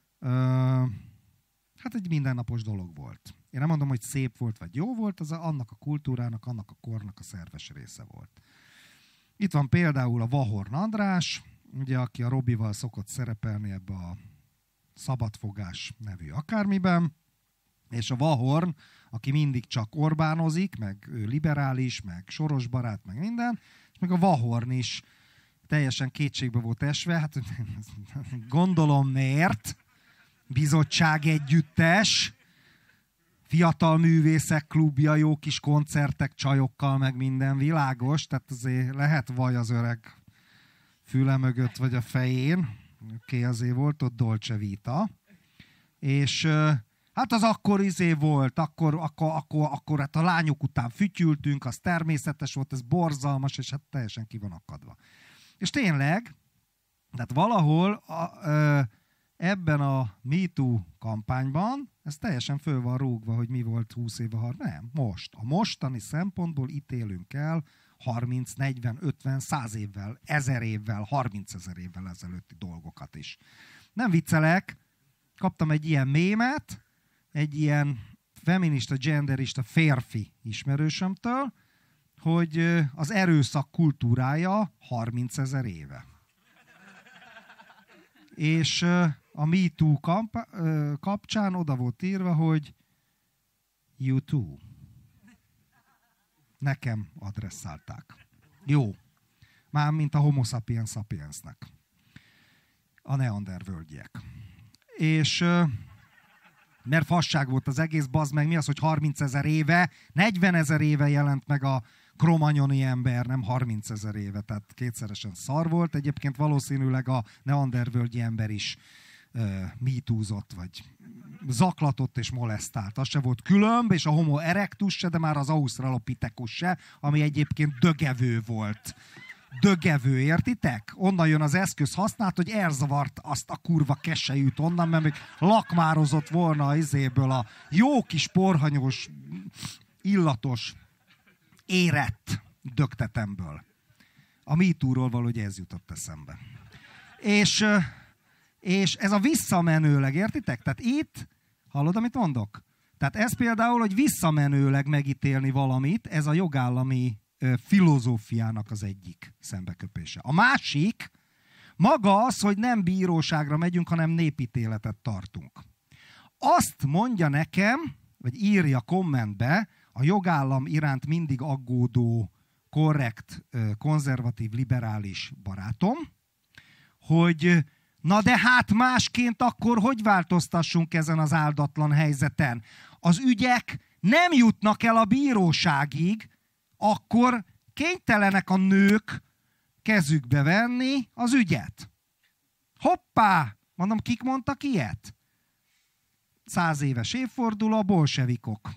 hát egy mindennapos dolog volt. Én nem mondom, hogy szép volt, vagy jó volt, az annak a kultúrának, annak a kornak a szerves része volt. Itt van például a Vahorn András, ugye, aki a Robival szokott szerepelni ebbe a Szabadfogás nevű akármiben, és a Vahorn, aki mindig csak Orbánozik, meg ő liberális, meg Soros barát, meg minden, és meg a Vahorn is teljesen kétségbe volt esve, hát gondolom miért, bizottság együttes, fiatal művészek klubja, jó kis koncertek, csajokkal, meg minden világos, tehát azért lehet vaj az öreg füle mögött, vagy a fején, azért volt ott Dolce Vita, és hát az akkor volt, akkor hát a lányok után fütyültünk, az természetes volt, ez borzalmas, és hát teljesen ki van akadva. És tényleg, tehát valahol ebben a MeToo kampányban, ez teljesen föl van rúgva, hogy mi volt 20 éve, nem, most. A mostani szempontból ítélünk el 30, 40, 50, 100 évvel, 1000 évvel, 30 000 évvel ezelőtti dolgokat is. Nem viccelek, kaptam egy ilyen mémet, egy ilyen feminista, genderista férfi ismerősömtől, hogy az erőszak kultúrája 30 000 éve. És a MeToo kapcsán oda volt írva, hogy you too. Nekem adresszálták. Jó. Mármint a homo sapiens sapiensnek. A neandervölgyiek. És mert fasság volt az egész, bazd meg, mi az, hogy 30 000 éve, 40 000 éve jelent meg a kromagnoni ember, nem 30 000 éve, tehát kétszeresen szar volt. Egyébként valószínűleg a neandervölgyi ember is mítúzott, vagy zaklatott és molesztált. Az se volt különb, és a homo erectus se, de már az australopithecus se, ami egyébként dögevő volt. Dögevő, értitek? Onnan jön az eszköz használat, hogy elzavart azt a kurva keselyűt onnan, mert még lakmározott volna az izéből a jó kis porhanyos, illatos, érett dögtetemből. A MeToo-ról valahogy ez jutott eszembe. És ez a visszamenőleg, értitek? Tehát itt, hallod, amit mondok? Tehát ez például, hogy visszamenőleg megítélni valamit, ez a jogállami filozófiának az egyik szembeköpése. A másik, maga az, hogy nem bíróságra megyünk, hanem népítéletet tartunk. Azt mondja nekem, vagy írja kommentbe a jogállam iránt mindig aggódó, korrekt, konzervatív, liberális barátom, hogy na de hát másként akkor hogy változtassunk ezen az áldatlan helyzeten? Az ügyek nem jutnak el a bíróságig, akkor kénytelenek a nők kezükbe venni az ügyet. Hoppá! Mondom, kik mondtak ilyet? 100 éves évforduló, a bolsevikok.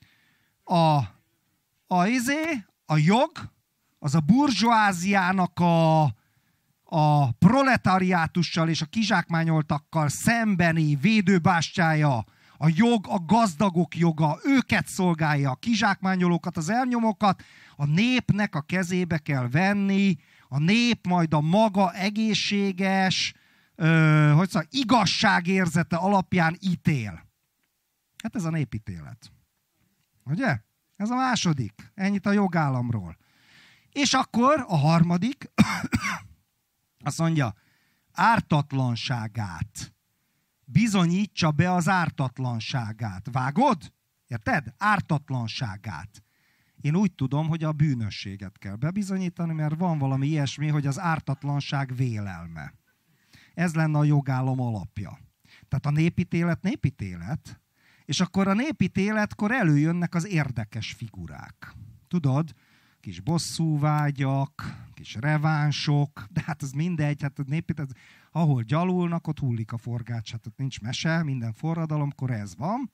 A jog, az a burzsóáziának a proletariátussal és a kizsákmányoltakkal szembeni védőbástyája. A jog, a gazdagok joga, őket szolgálja, a kizsákmányolókat, az elnyomókat. A népnek a kezébe kell venni, a nép majd a maga egészséges, igazságérzete alapján ítél. Hát ez a népítélet. Ugye? Ez a második. Ennyit a jogállamról. És akkor a harmadik, azt mondja, ártatlanságát. Bizonyítsa be az ártatlanságát. Vágod? Érted? Ártatlanságát. Én úgy tudom, hogy a bűnösséget kell bebizonyítani, mert van valami ilyesmi, hogy az ártatlanság vélelme. Ez lenne a jogállam alapja. Tehát a népítélet, és akkor a népítéletkor előjönnek az érdekes figurák. Tudod? Kis bosszúvágyak, kis revánsok, de hát ez mindegy, hát a népítélet, ahol gyalulnak, ott hullik a forgács, hát ott nincs mese, minden forradalomkor ez van.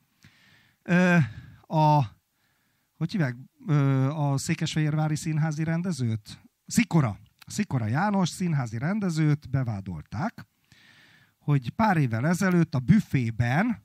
Hogy hívják a székesfehérvári színházi rendezőt? Szikora János színházi rendezőt bevádolták, hogy pár évvel ezelőtt a büfében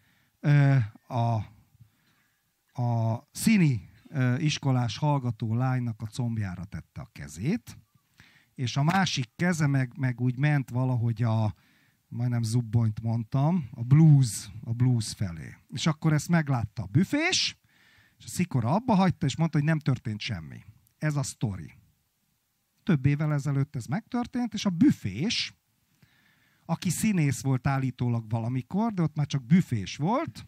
a színi iskolás hallgató lánynak a combjára tette a kezét, és a másik keze meg úgy ment valahogy majdnem zubbonyt mondtam, a blues felé. És akkor ezt meglátta a büfés, és a Szikora abba hagyta, és mondta, hogy nem történt semmi. Ez a sztori. Több évvel ezelőtt ez megtörtént, és a büfés, aki színész volt állítólag valamikor, de ott már csak büfés volt,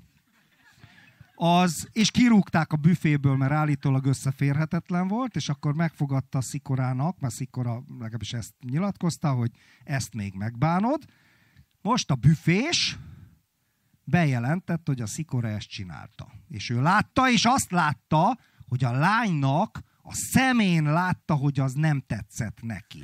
és kirúgták a büféből, mert állítólag összeférhetetlen volt, és akkor megfogadta Szikorának, mert Szikora legalábbis ezt nyilatkozta, hogy ezt még megbánod. Most a büfés bejelentett, hogy a Szikora ezt csinálta. És ő látta, és azt látta, hogy a lánynak a szemén látta, hogy az nem tetszett neki.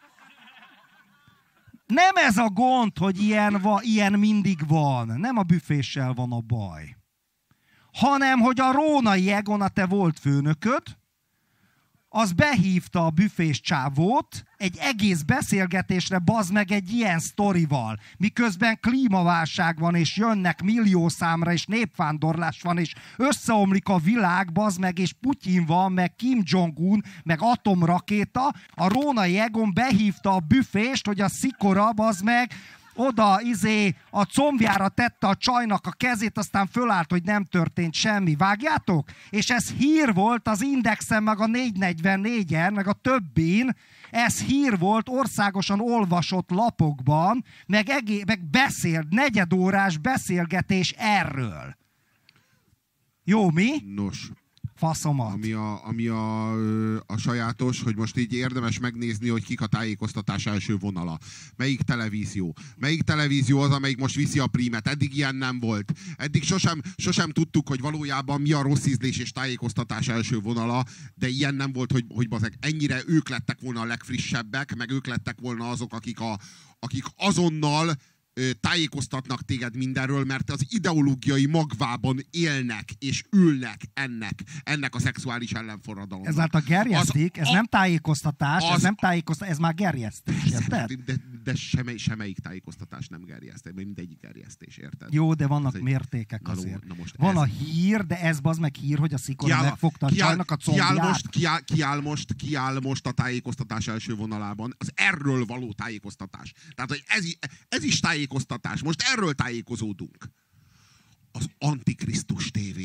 Nem ez a gond, hogy ilyen mindig van. Nem a büféssel van a baj. Hanem, hogy a Rónai Egon, a te volt főnököd, az behívta a büfés csávót egy egész beszélgetésre, bazd meg, egy ilyen sztorival. Miközben klímaválság van, és jönnek milliószámra, és népvándorlás van, és összeomlik a világ, bazd meg, és Putyin van, meg Kim Jong-un, meg atomrakéta. A Rónai Egon behívta a büfést, hogy a szikora, bazd meg, oda a combjára tette a csajnak a kezét, aztán fölállt, hogy nem történt semmi. Vágjátok? És ez hír volt az Indexen, meg a 444-en, meg a többin. Ez hír volt országosan olvasott lapokban, meg negyedórás beszélgetés erről. Jó, mi? Nos. Faszomat. Ami a sajátos, hogy most így érdemes megnézni, hogy kik a tájékoztatás első vonala. Melyik televízió? Melyik televízió az, amelyik most viszi a prímet? Eddig ilyen nem volt. Eddig sosem tudtuk, hogy valójában mi a rossz ízlés és tájékoztatás első vonala, de ilyen nem volt, hogy bazeg, ennyire ők lettek volna a legfrissebbek, meg ők lettek volna azok, akik azonnal tájékoztatnak téged mindenről, mert az ideológiai magvában élnek és ülnek ennek a szexuális ellenforradalomnak. Ezáltal gerjesztik, ez nem tájékoztatás, ez már gerjesztés, érted? De semmelyik tájékoztatás nem gerjesztés, mindegyik gerjesztés, érted? Jó, de vannak mértékek azért. Van a hír, de ez bazd meg hír, hogy a szikora megfogta a csajnak a combját. Ki áll most a tájékoztatás első vonalában? Az erről való tájékoztatás. Tehát, hogy ez is tájékoztatás. Most erről tájékozódunk. Az Antikrisztus TV.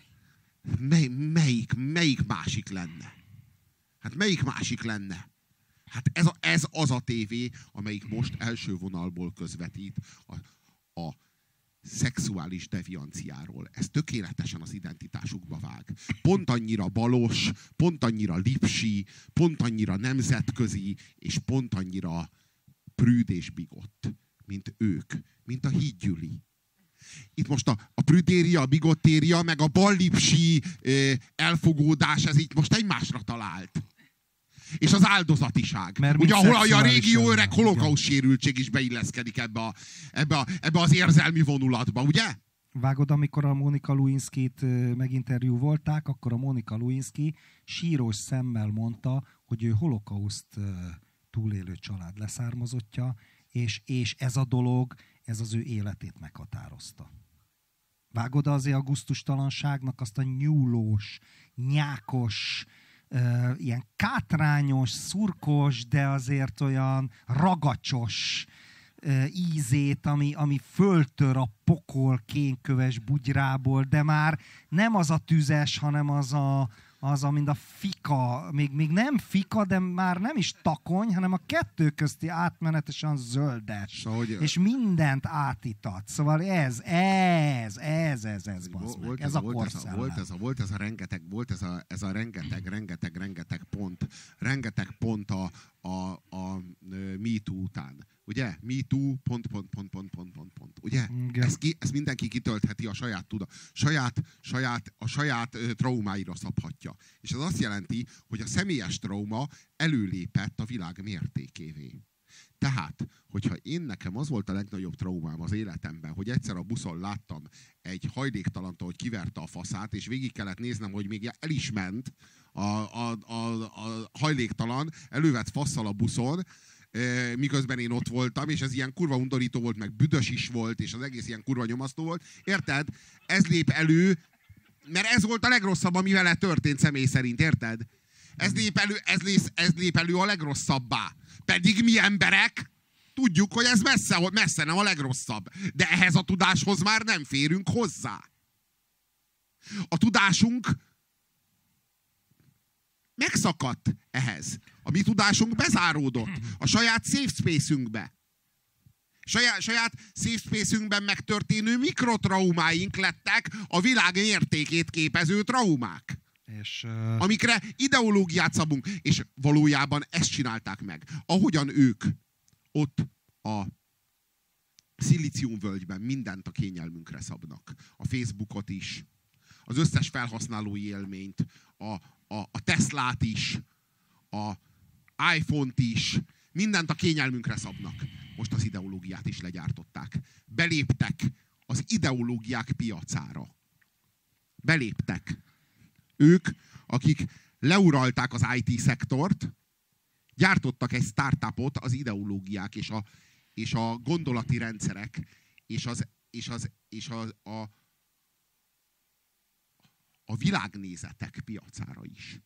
Melyik másik lenne? Hát melyik másik lenne? Hát ez az a tévé, amelyik most első vonalból közvetít a szexuális devianciáról. Ez tökéletesen az identitásukba vág. Pont annyira balos, pont annyira lipsi, pont annyira nemzetközi, és pont annyira prűd és bigott, mint ők, mint a hídgyüli. Itt most a prüdéria, a bigottéria, meg a ballipsi elfogódás, ez itt most egymásra talált. És az áldozatiság. Ugye, ahol a régi öreg holokauszt sérültség is beilleszkedik ebbe az érzelmi vonulatba, ugye? Vágod, amikor a Monika Lewinskyt meginterjú volták, akkor a Monika Lewinsky sírós szemmel mondta, hogy ő holokauszt túlélő család leszármazottja, és ez a dolog, ez az ő életét meghatározta. Vágod azért a gusztustalanságnak azt a nyúlós, nyákos, ilyen kátrányos, szurkos, de azért olyan ragacsos ízét, ami föltör a pokol kénköves bugyrából, de már nem az a tüzes, hanem az a mint a fika, még nem fika, de már nem is takony, hanem a kettő közti átmenetesen zöldes. Szóval, és mindent átítat. Szóval ez a korszellem. Volt ez a rengeteg pont a MeToo után. Ugye? MeToo, pont. Ugye? Ezt mindenki kitöltheti a saját traumáira szabhatja. És ez azt jelenti, hogy a személyes trauma előlépett a világ mértékévé. Tehát, hogyha nekem az volt a legnagyobb traumám az életemben, hogy egyszer a buszon láttam egy hajléktalant, hogy kiverte a faszát, és végig kellett néznem, hogy még el is ment a hajléktalan, elővett fasszal a buszon, miközben én ott voltam, és ez ilyen kurva undorító volt, meg büdös is volt, és az egész ilyen kurva nyomasztó volt. Érted? Ez lép elő, mert ez volt a legrosszabb, ami vele történt személy szerint, érted? Ez lép elő a legrosszabbá. Pedig mi emberek tudjuk, hogy ez messze nem a legrosszabb. De ehhez a tudáshoz már nem férünk hozzá. A tudásunk megszakadt ehhez. A mi tudásunk bezáródott a saját safe space-ünkbe. Saját safe space-ünkben megtörténő mikrotraumáink lettek a világ mértékét képező traumák. Amikre ideológiát szabunk. És valójában ezt csinálták meg. Ahogyan ők ott a Szilíciumvölgyben mindent a kényelmünkre szabnak. A Facebookot is, az összes felhasználói élményt, a Teslát is, a iPhone-t is, mindent a kényelmünkre szabnak. Most az ideológiát is legyártották. Beléptek az ideológiák piacára. Beléptek. Ők, akik leuralták az IT-szektort, gyártottak egy startupot az ideológiák és a gondolati rendszerek és a világnézetek piacára is.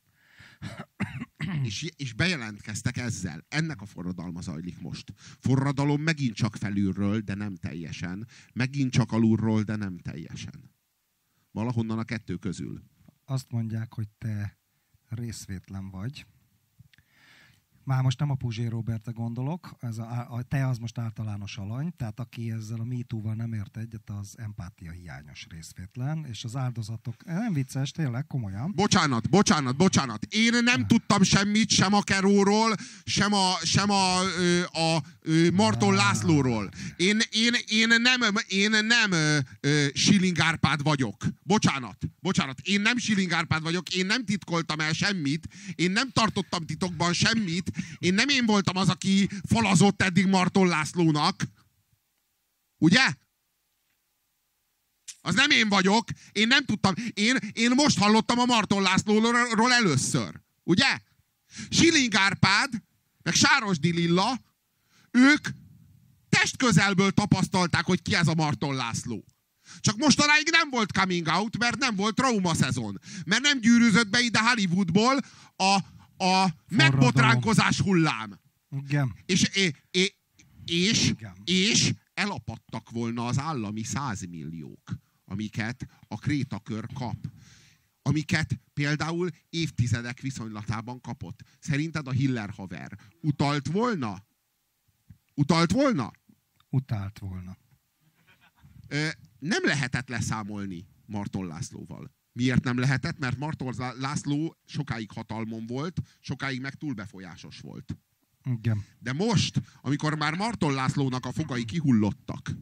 És bejelentkeztek ezzel. Ennek a forradalma zajlik most. Forradalom megint csak felülről, de nem teljesen. Megint csak alulról, de nem teljesen. Valahonnan a kettő közül. Azt mondják, hogy te részvétlen vagy. Már most nem a Puzsé Robertre gondolok, te az most általános alany, tehát aki ezzel a MeToo-val nem ért egyet, az empátia hiányos részvétlen, és az áldozatok, nem vicces, tényleg, komolyan. Bocsánat. Én nem tudtam semmit, sem a Keróról, sem a Marton Lászlóról. Én nem Schilling Árpád vagyok. Bocsánat. Én nem Schilling Árpád vagyok, én nem titkoltam el semmit, én nem tartottam titokban semmit, én voltam az, aki falazott eddig Marton Lászlónak. Ugye? Az nem én vagyok. Én nem tudtam. Én most hallottam a Marton Lászlóról először. Ugye? Schilling Árpád, meg Sárosdi Lilla, ők testközelből tapasztalták, hogy ki ez a Marton László. Csak mostanáig nem volt coming out, mert nem volt trauma szezon. Mert nem gyűrűzött be ide Hollywoodból a megbotránkozás hullám. Igen. És elapadtak volna az állami 100 milliók, amiket a krétakör kap. Amiket például évtizedek viszonylatában kapott. Szerinted a Hiller haver utalt volna? Utált volna. Nem lehetett leszámolni Marton Lászlóval. Miért nem lehetett? Mert Marton László sokáig hatalmon volt, sokáig meg túl befolyásos volt. Igen. De most, amikor már Marton Lászlónak a fogai kihullottak,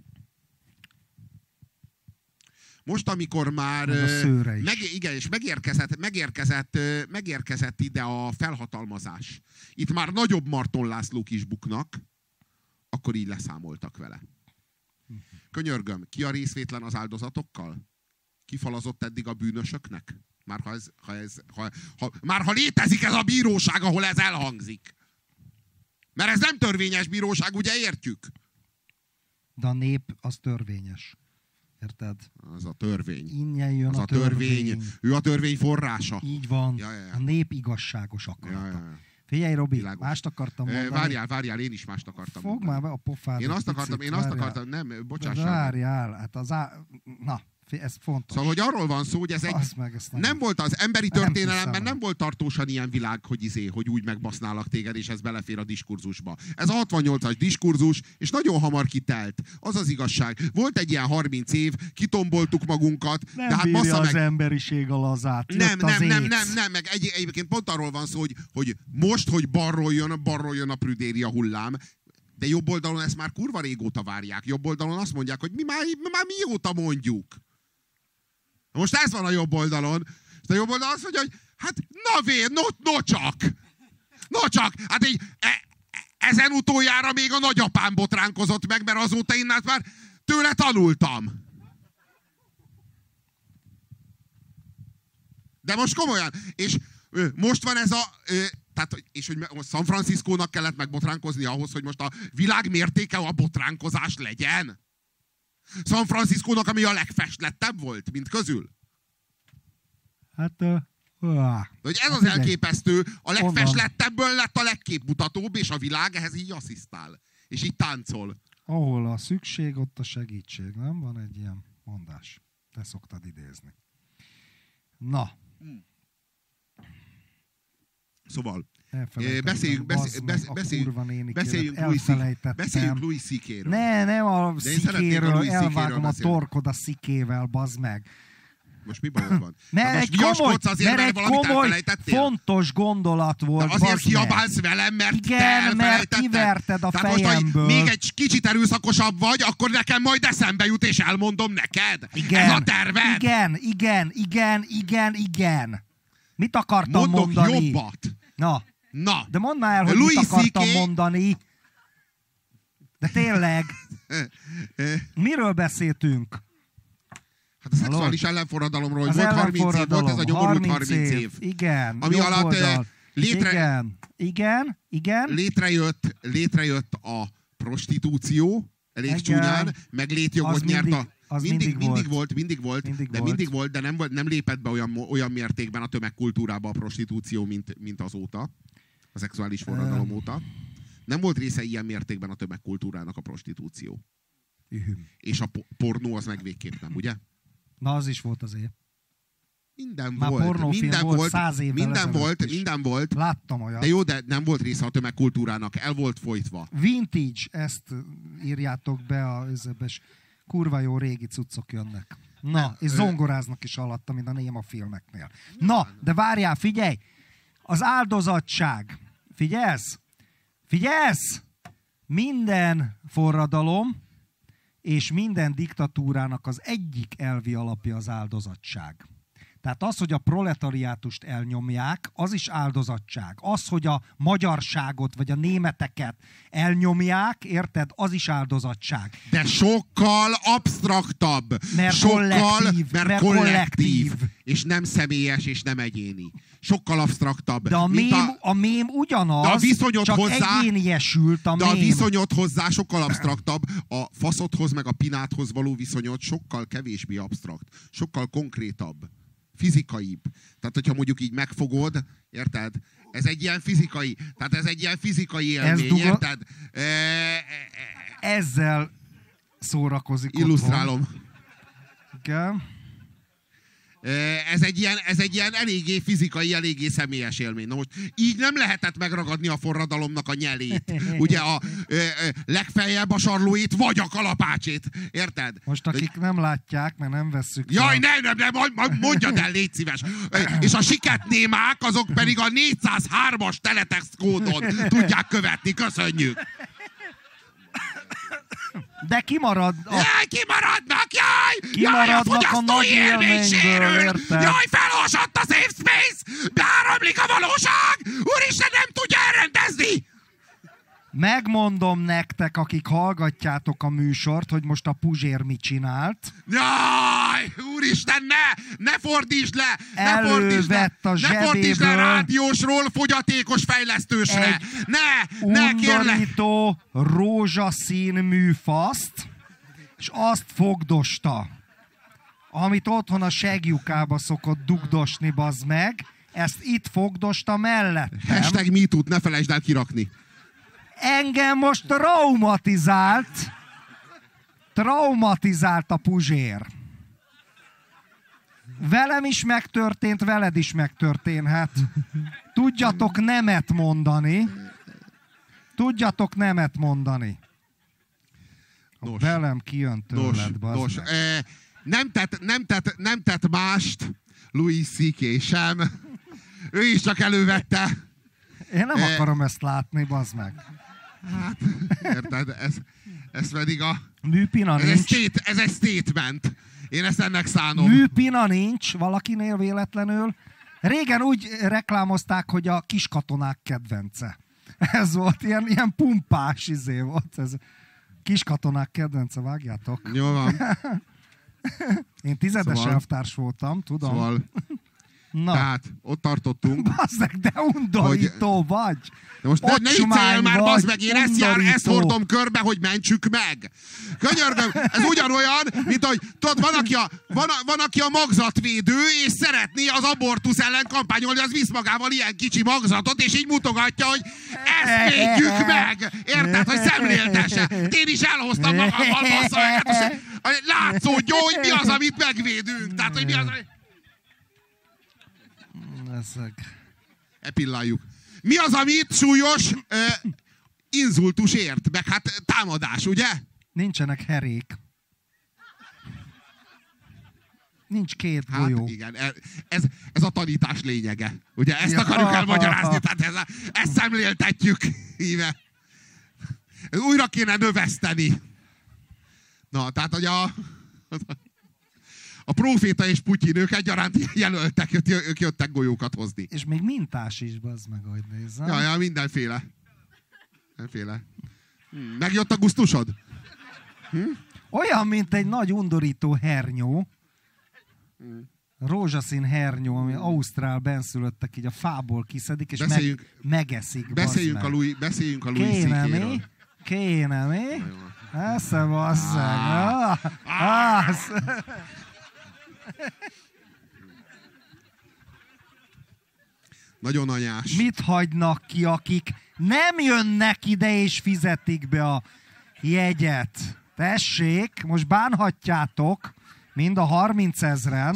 most, amikor már igen, és megérkezett ide a felhatalmazás, itt már nagyobb Marton Lászlók is buknak, akkor így leszámoltak vele. Könyörgöm, ki a részvétlen az áldozatokkal? Ki falazott eddig a bűnösöknek? Már ha létezik ez a bíróság, ahol ez elhangzik. Mert ez nem törvényes bíróság, ugye értjük? De a nép az törvényes. Érted? Az a törvény. Innen jön az a törvény. Ő a törvény forrása. Így van. Ja. A nép igazságos akarata. Ja. Figyelj, Robi, világos. Mást akartam mondani. Várjál, én is mást akartam mondani. Fogd már be a pofádat. Én azt akartam, nem, bocsássál. Várjál, hát na, ez fontos. Szóval, hogy arról van szó, hogy ez nem volt az emberi történelemben, nem volt tartósan ilyen világ, hogy úgy megbasználak téged, és ez belefér a diskurzusba. Ez a 68-as diskurzus, és nagyon hamar kitelt. Az az igazság. Volt egy ilyen 30 év, kitomboltuk magunkat, nem de hát bírja az emberiség a lazát. Nem, meg egyébként pont arról van szó, hogy most, hogy balról jön a prüdéria hullám, de jobb oldalon ezt már kurva régóta várják. Jobb oldalon azt mondják, hogy mi már mióta mondjuk. Most ez van a jobb oldalon. És a jobb oldalon azt mondja, hogy hát no csak. Hát így ezen utoljára még a nagyapám botránkozott meg, mert azóta én hát már tőle tanultam. De most komolyan. És most van ez a... Tehát, és hogy San Franciscónak kellett megbotránkozni ahhoz, hogy most a világ mértéke a botránkozás legyen? San Franciscónak, ami a legfestlettebb volt, mint közül. Hát... hogy ez az elképesztő, a legfestlettebből lett a legképmutatóbb, és a világ ehhez így asszisztál. És így táncol. Ahol a szükség, ott a segítség. Nem? Van egy ilyen mondás. Te szoktad idézni. Na. Szóval, beszéljünk Louis C.K.-ről. Nem a C.K.-ről, elvágom a torkod a C.K.-vel, bazd meg. Most mi bajod van? Mert egy komoly, fontos gondolat volt. De azért kiabálsz velem, mert igen, te elfelejtetted. Mert kiverted a tehát fejemből. Most, még egy kicsit erőszakosabb vagy, akkor nekem majd eszembe jut, és elmondom neked. Igen, ez a terved. Igen. Mit akartam mondani? Mondok jobbat. Na. De mondd már el, hogy mit akartam mondani. De tényleg. Miről beszéltünk? Hát a szexuális ellenforradalomról volt 30 év, volt ez a nyomorult 30 év. Igen. Ami alatt létrejött a prostitúció, elég csúnyán, meg létjogot nyert a... Mindig volt, de nem lépett be olyan mértékben a tömegkultúrába a prostitúció, mint azóta, a szexuális forradalom óta. Nem volt része ilyen mértékben a tömegkultúrának a prostitúció. És a pornó az meg végképp nem, ugye? Na, az is volt azért. Minden volt. Láttam olyat. De jó, de nem volt része a tömegkultúrának, el volt folytva. Vintage, ezt írjátok be a özöbes. Kurva jó régi cuccok jönnek. Na, és zongoráznak is alatta, mint a néma filmeknél. Na, de várjál, figyelj! Az áldozatság. Figyelsz? Figyelsz? Minden forradalom és minden diktatúrának az egyik elvi alapja az áldozatság. Tehát az, hogy a proletariátust elnyomják, az is áldozatság. Az, hogy a magyarságot vagy a németeket elnyomják, érted? Az is áldozatság. De sokkal absztraktabb. Mert kollektív. És nem személyes, és nem egyéni. Sokkal absztraktabb. De a mém ugyanaz, csak egyéniesült a mém. De a viszonyod hozzá sokkal absztraktabb. A faszodhoz meg a pináthoz való viszonyod sokkal kevésbé absztrakt. Sokkal konkrétabb. Fizikaibb. Tehát, hogyha mondjuk így megfogod, érted? Ez egy ilyen fizikai élmény, érted? Ezzel szórakozik illusztrálom. Otthon. Igen. Ez egy ilyen eléggé fizikai, eléggé személyes élmény. Na most így nem lehetett megragadni a forradalomnak a nyelét. Ugye a legfeljebb a sarlóét, vagy a kalapácsét. Érted? Most akik nem látják, mert nem vesszük. Jaj, nem, mondjad el, légy szíves. És a siketnémák, azok pedig a 403-as teletext kódon tudják követni. Köszönjük. De kimaradnak, a fogyasztói élmény sérül! Jaj, felhasadt a safe space! Beáramlik a valóság! Úristen, nem tudja elrendezni! Megmondom nektek, akik hallgatjátok a műsort, hogy most a Puzsér mit csinált. Jaj, úristen, ne fordítsd le! Ne fordítsd le rádiósról fogyatékos fejlesztősre! Ne, kérlek! Undorító rózsaszín műfaszt, és azt fogdosta, amit otthon a segjukába szokott dugdosni, bazd meg, ezt itt fogdosta mellettem. #MeToo-t ne felejtsd el kirakni. Engem most traumatizált a Puzsér. Velem is megtörtént, veled is megtörténhet. Tudjatok nemet mondani. Velem kijön tőled, bazd meg. Nem tett mást Louis C.K. sem. Ő is csak elővette. Én nem akarom ezt látni, bazd meg. Hát, érted? Ez pedig a... Műpina nincs. Ez egy statement. Én ezt ennek szánom. Műpina nincs valakinél véletlenül. Régen úgy reklámozták, hogy a kiskatonák kedvence. Ez volt, ilyen pumpás volt. Ez kiskatonák kedvence, vágjátok? Jó van. Én 10-es elvtárs voltam, tudom. Szóval... Na. Tehát ott tartottunk. Bazzeg, de undorító vagy. De most ne vicceljél már, bazd meg, én ezt hordom körbe, hogy mentsük meg. Könyörgöm, ez ugyanolyan, mint hogy tudod, van, aki a magzatvédő, és szeretné az abortusz ellen kampányolni, az visz magával ilyen kicsi magzatot, és így mutogatja, hogy ezt védjük meg. Érted, hogy szemléltesse. Én is elhoztam magammal, basszal. Látszódjon, hogy mi az, amit megvédünk. Tehát, hogy mi az, epilláljuk. Mi az, amit súlyos inzultus ért? Meg hát támadás, ugye? Nincsenek herék. Nincs két golyó. Hát igen, ez a tanítás lényege. Ugye ezt akarjuk elmagyarázni, tehát ezt szemléltetjük. Híve. Újra kéne növeszteni. Na, tehát, hogy a próféta és Putyin, ők egyaránt jelöltek, ők jöttek golyókat hozni. És még mintás is, bazd meg, ahogy nézem. Ja, mindenféle. Megjött a gusztusod? Olyan, mint egy nagy undorító hernyó. Rózsaszín hernyó, ami ausztrál benszülöttek így a fából kiszedik, és megeszik. Beszéljünk a Louis C.K.-ről. Kéne mi? Esze basszeg. Nagyon anyás. Mit hagynak ki, akik nem jönnek ide és fizetik be a jegyet? Tessék, most bánhatjátok, mind a 30 000-en.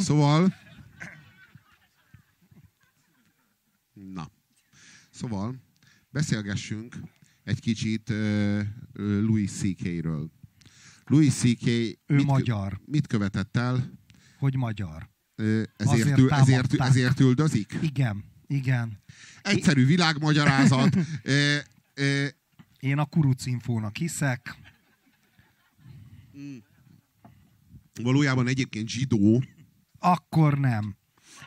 Szóval beszélgessünk egy kicsit Louis C.K.-ről. Louis C.K. magyar. Mit követett el? Hogy magyar. Ezért üldözik? Igen. Egyszerű világmagyarázat. Én a kurucinfónak hiszek. Valójában egyébként zsidó. Akkor nem.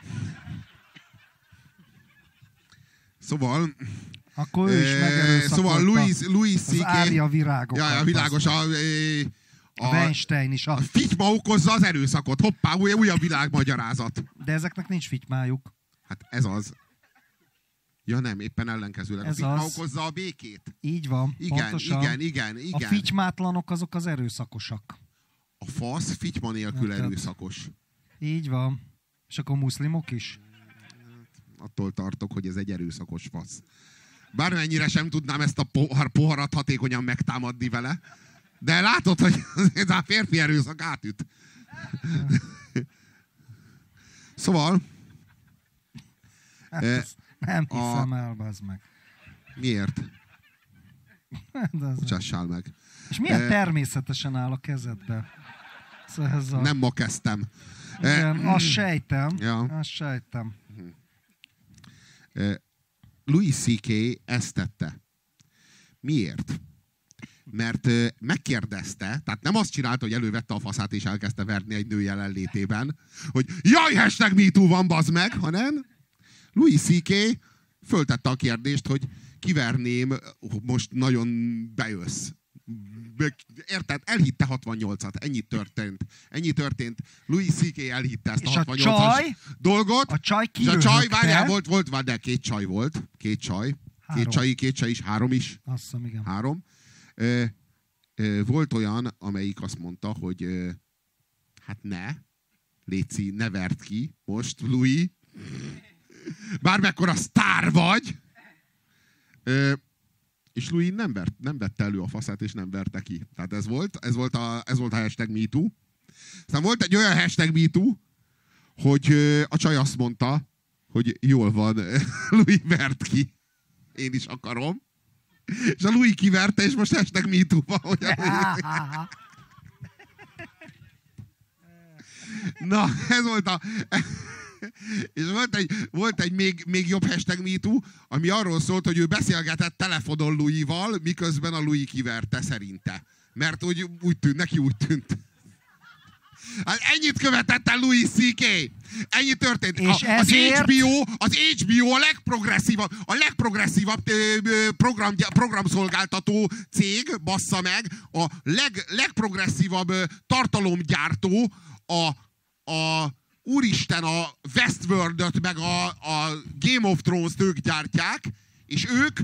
Szóval... Akkor ő is megerőszakolta szóval Louis C.K. az árja virágokat. Ja, világos. A Weinstein is. A fityma okozza az erőszakot. Hoppá, újabb világmagyarázat. De ezeknek nincs fitymájuk. Hát ez az. Ja nem, éppen ellenkezőleg. Ez a fityma az. okozza a békét. Így van, pontosan. Igen. A fitymátlanok azok az erőszakosak. A fasz fityma nélkül erőszakos. Így van. És akkor muszlimok is? Attól tartok, hogy ez egy erőszakos fasz. Bármennyire sem tudnám ezt a poharat hatékonyan megtámadni vele, de látod, hogy ez a férfi erőszak átüt. Szóval... nem hiszem el, bazd meg. Miért? Bocsássál meg. És milyen természetesen áll a kezedbe? Szóval nem ma kezdtem. Igen, azt sejtem. Ja. Azt sejtem. Louis C.K. ezt tette. Miért? Mert megkérdezte, tehát nem azt csinálta, hogy elővette a faszát és elkezdte verni egy nő jelenlétében, hogy jaj, hashtag MeToo van, bazd meg, hanem Louis C.K. föltette a kérdést, hogy kiverném, most nagyon bejössz. Érted? Elhitte 68-at. Ennyi történt. Louis C.K. elhitte ezt a 68-as dolgot. A csaj kiröhögte. A csaj, várjál, volt, de 2 csaj volt. 2 csaj. 2 csaj is, 3 is. Azt hiszem, igen. 3. Volt olyan, amelyik azt mondta, hogy hát léci, ne verd ki most, Louis. Bármekkora sztár vagy. És Louis nem vette elő a faszát, és nem verte ki. Tehát ez volt a hashtag MeToo. Aztán volt egy olyan hashtag MeToo, hogy a csaj azt mondta, hogy jól van, Louis vert ki. Én is akarom. És a Louis kiverte, és most hashtag MeToo van. Hogy na, ez volt a... És volt egy még jobb hashtag MeToo, ami arról szólt, hogy ő beszélgetett telefonon Louis-val, miközben a Louis kiverte szerinte. Mert neki úgy tűnt. Hát ennyit követett el Louis C.K. Ennyi történt. És az HBO a legprogresszívabb programszolgáltató cég, bassza meg, a legprogresszívabb tartalomgyártó, úristen, a Westworld-öt, meg a Game of Thrones-t ők gyártják, és ők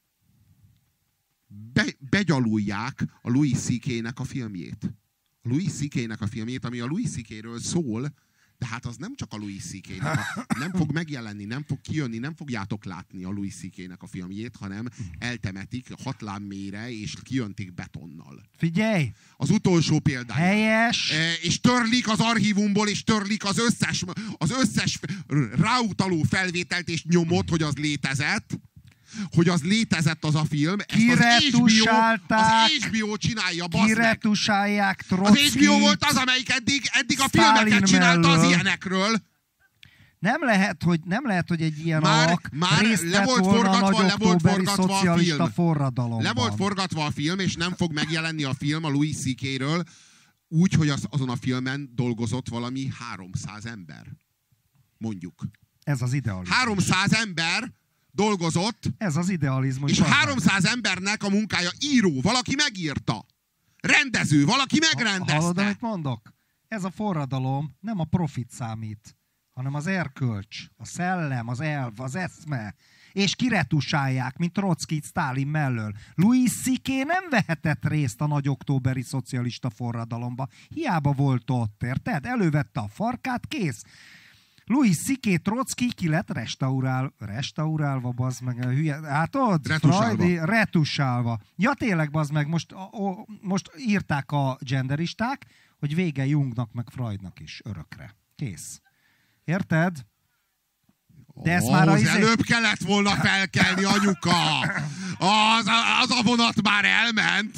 begyalulják a Louis C.K.-nek a filmjét. A Louis C.K.-nek a filmjét, ami a Louis C.K.-ről szól, de hát az nem csak a Louis C.K.-nek. Nem fog megjelenni, nem fog kijönni, nem fogjátok látni a Louis C.K.-nek a filmjét, hanem eltemetik 6 lábmélyre, és kijöntik betonnal. Figyelj! Az utolsó példány. Helyes! És törlik az archívumból, és törlik az összes ráutaló felvételt és nyomot, hogy az létezett az a film. Kiretusálták, az HBO csinálja, bazd meg. Kiretusálják Trockit. Az HBO volt az, amelyik eddig a filmeket csinálta az ilyenekről. Nem lehet, hogy egy ilyen alak részt vett volna a nagy októberi szocialista forradalomban. Le volt forgatva a film, és nem fog megjelenni a film a Louis C.K.-ről úgy, hogy azon a filmen dolgozott valami 300 ember. Mondjuk. Ez az idealizmus. 300 ember dolgozott. Ez az idealizmus. És 300 embernek a munkája író, valaki megírta. Rendező, valaki megrendezte. Hallod, amit mondok? ez a forradalom nem a profit számít, hanem az erkölcs, a szellem, az elv, az eszme. És kiretusálják, mint Trockit Sztálin mellől. Louis C.K. nem vehetett részt a nagy októberi szocialista forradalomba. Hiába volt ott, érted? Elővette a farkát, kész. Louis C.K. Trotsky ki lett restaurálva, bazd meg, hülye, hát ott, retusálva. Ja tényleg, bazd meg, most írták a genderisták, hogy vége Jungnak meg Freudnak is örökre. Kész. Érted? De ez már előbb kellett volna felkelni, anyuka! Az a vonat már elment!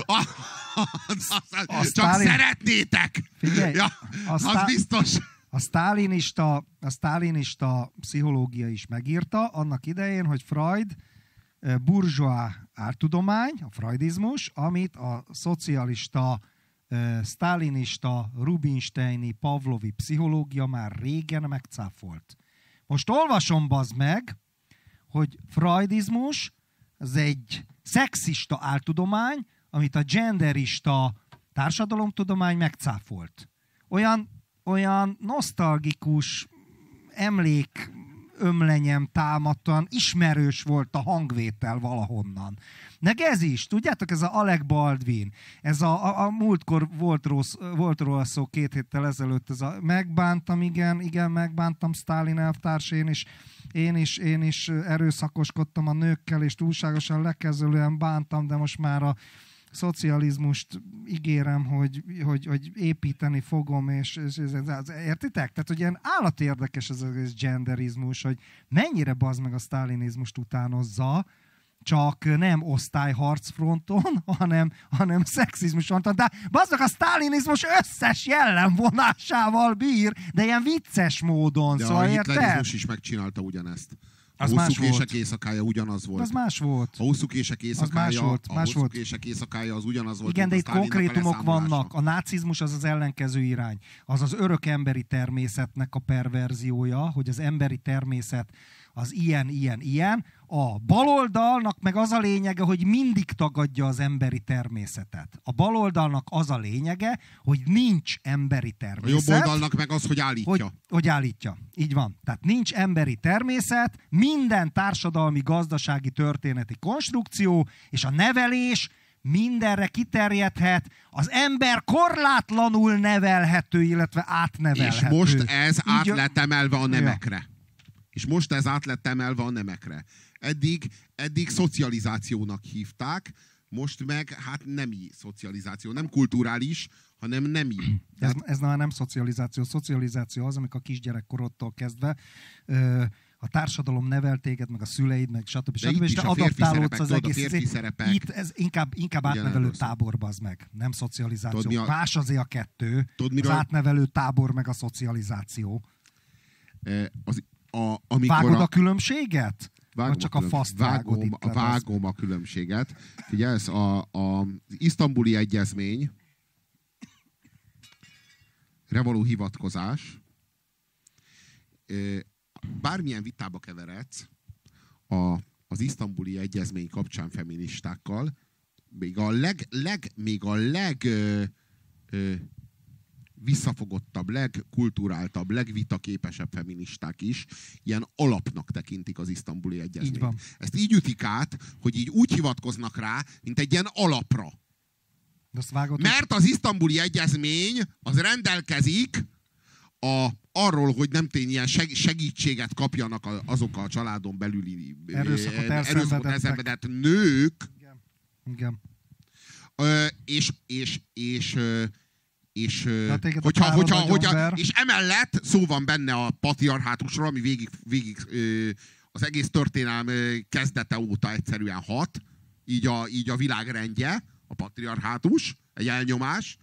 Csak szeretnétek! Figyelj, ja, az biztos! A sztálinista pszichológia is megírta annak idején, hogy Freud burzsóá áltudomány, a freudizmus, amit a szocialista, sztálinista, rubinsteini, pavlovi pszichológia már régen megcáfolt. Most olvasom, bazd meg, hogy freudizmus az egy szexista áltudomány, amit a genderista társadalomtudomány megcáfolt. Olyan nosztalgikus emlékömlenyem támadtan ismerős volt a hangvétel valahonnan. Meg ez is, tudjátok, ez a Alec Baldwin, ez a múltkor volt róla szó 2 héttel ezelőtt, ez a megbántam, igen, megbántam Sztálin elvtárs, én is erőszakoskodtam a nőkkel, és túlságosan lekezelően bántam, de most már a szocializmust ígérem, hogy építeni fogom, és értitek? Tehát, hogy ilyen állati érdekes ez az genderizmus, hogy mennyire bazd meg a sztálinizmust utánozza, csak nem osztályharcfronton, hanem szexizmus fronton. De bazd meg a sztálinizmus összes jellemvonásával bír, de ilyen vicces módon. De szóval a hitlerizmus is megcsinálta ugyanezt. A hosszú kések éjszakája ugyanaz volt. Az más volt. A hosszú kések éjszakája az ugyanaz volt. Igen, de itt konkrétumok vannak. A nácizmus az ellenkező irány. Az örök emberi természetnek a perverziója, hogy az emberi természet az ilyen. A baloldalnak meg az a lényege, hogy mindig tagadja az emberi természetet. A baloldalnak az a lényege, hogy nincs emberi természet. A jobb oldalnak meg az, hogy állítja. Hogy állítja. Így van. Tehát nincs emberi természet, minden társadalmi, gazdasági, történeti konstrukció, és a nevelés mindenre kiterjedhet, az ember korlátlanul nevelhető, illetve átnevelhető. És most ez át lett emelve a nemekre. És most ez át lett emelve a nemekre. Eddig szocializációnak hívták, most meg hát nemi szocializáció. Nem kulturális, hanem nemi. Ez már nem szocializáció. Szocializáció az, amikor a kisgyerekkorodtól kezdve a társadalom nevel téged, meg a szüleid, meg stb. És te adaptálódsz az egész. Itt ez inkább átnevelő táborba az meg. Nem szocializáció. Más azért a kettő. Az átnevelő tábor meg a szocializáció. Vágod a különbséget? Vagy csak a faszt vágod itt? Vágom a különbséget. Figyelsz, az isztambuli egyezmény való hivatkozás, bármilyen vitába keveredsz az isztambuli egyezmény kapcsán feministákkal, még a leg visszafogottabb, legkulturáltabb, legvitaképesebb feministák is ilyen alapnak tekintik az isztambuli egyezményt. Ezt így ütik át, hogy így úgy hivatkoznak rá, mint egy ilyen alapra. Mert az isztambuli egyezmény az rendelkezik arról, hogy nem tény ilyen segítséget kapjanak azok a családon belüli erőszakot elszenvedett nők. Igen. És emellett szó van benne a patriarhátusról, ami végig az egész történelem kezdete óta egyszerűen hat, így a világrendje, a patriarhátus, egy elnyomás.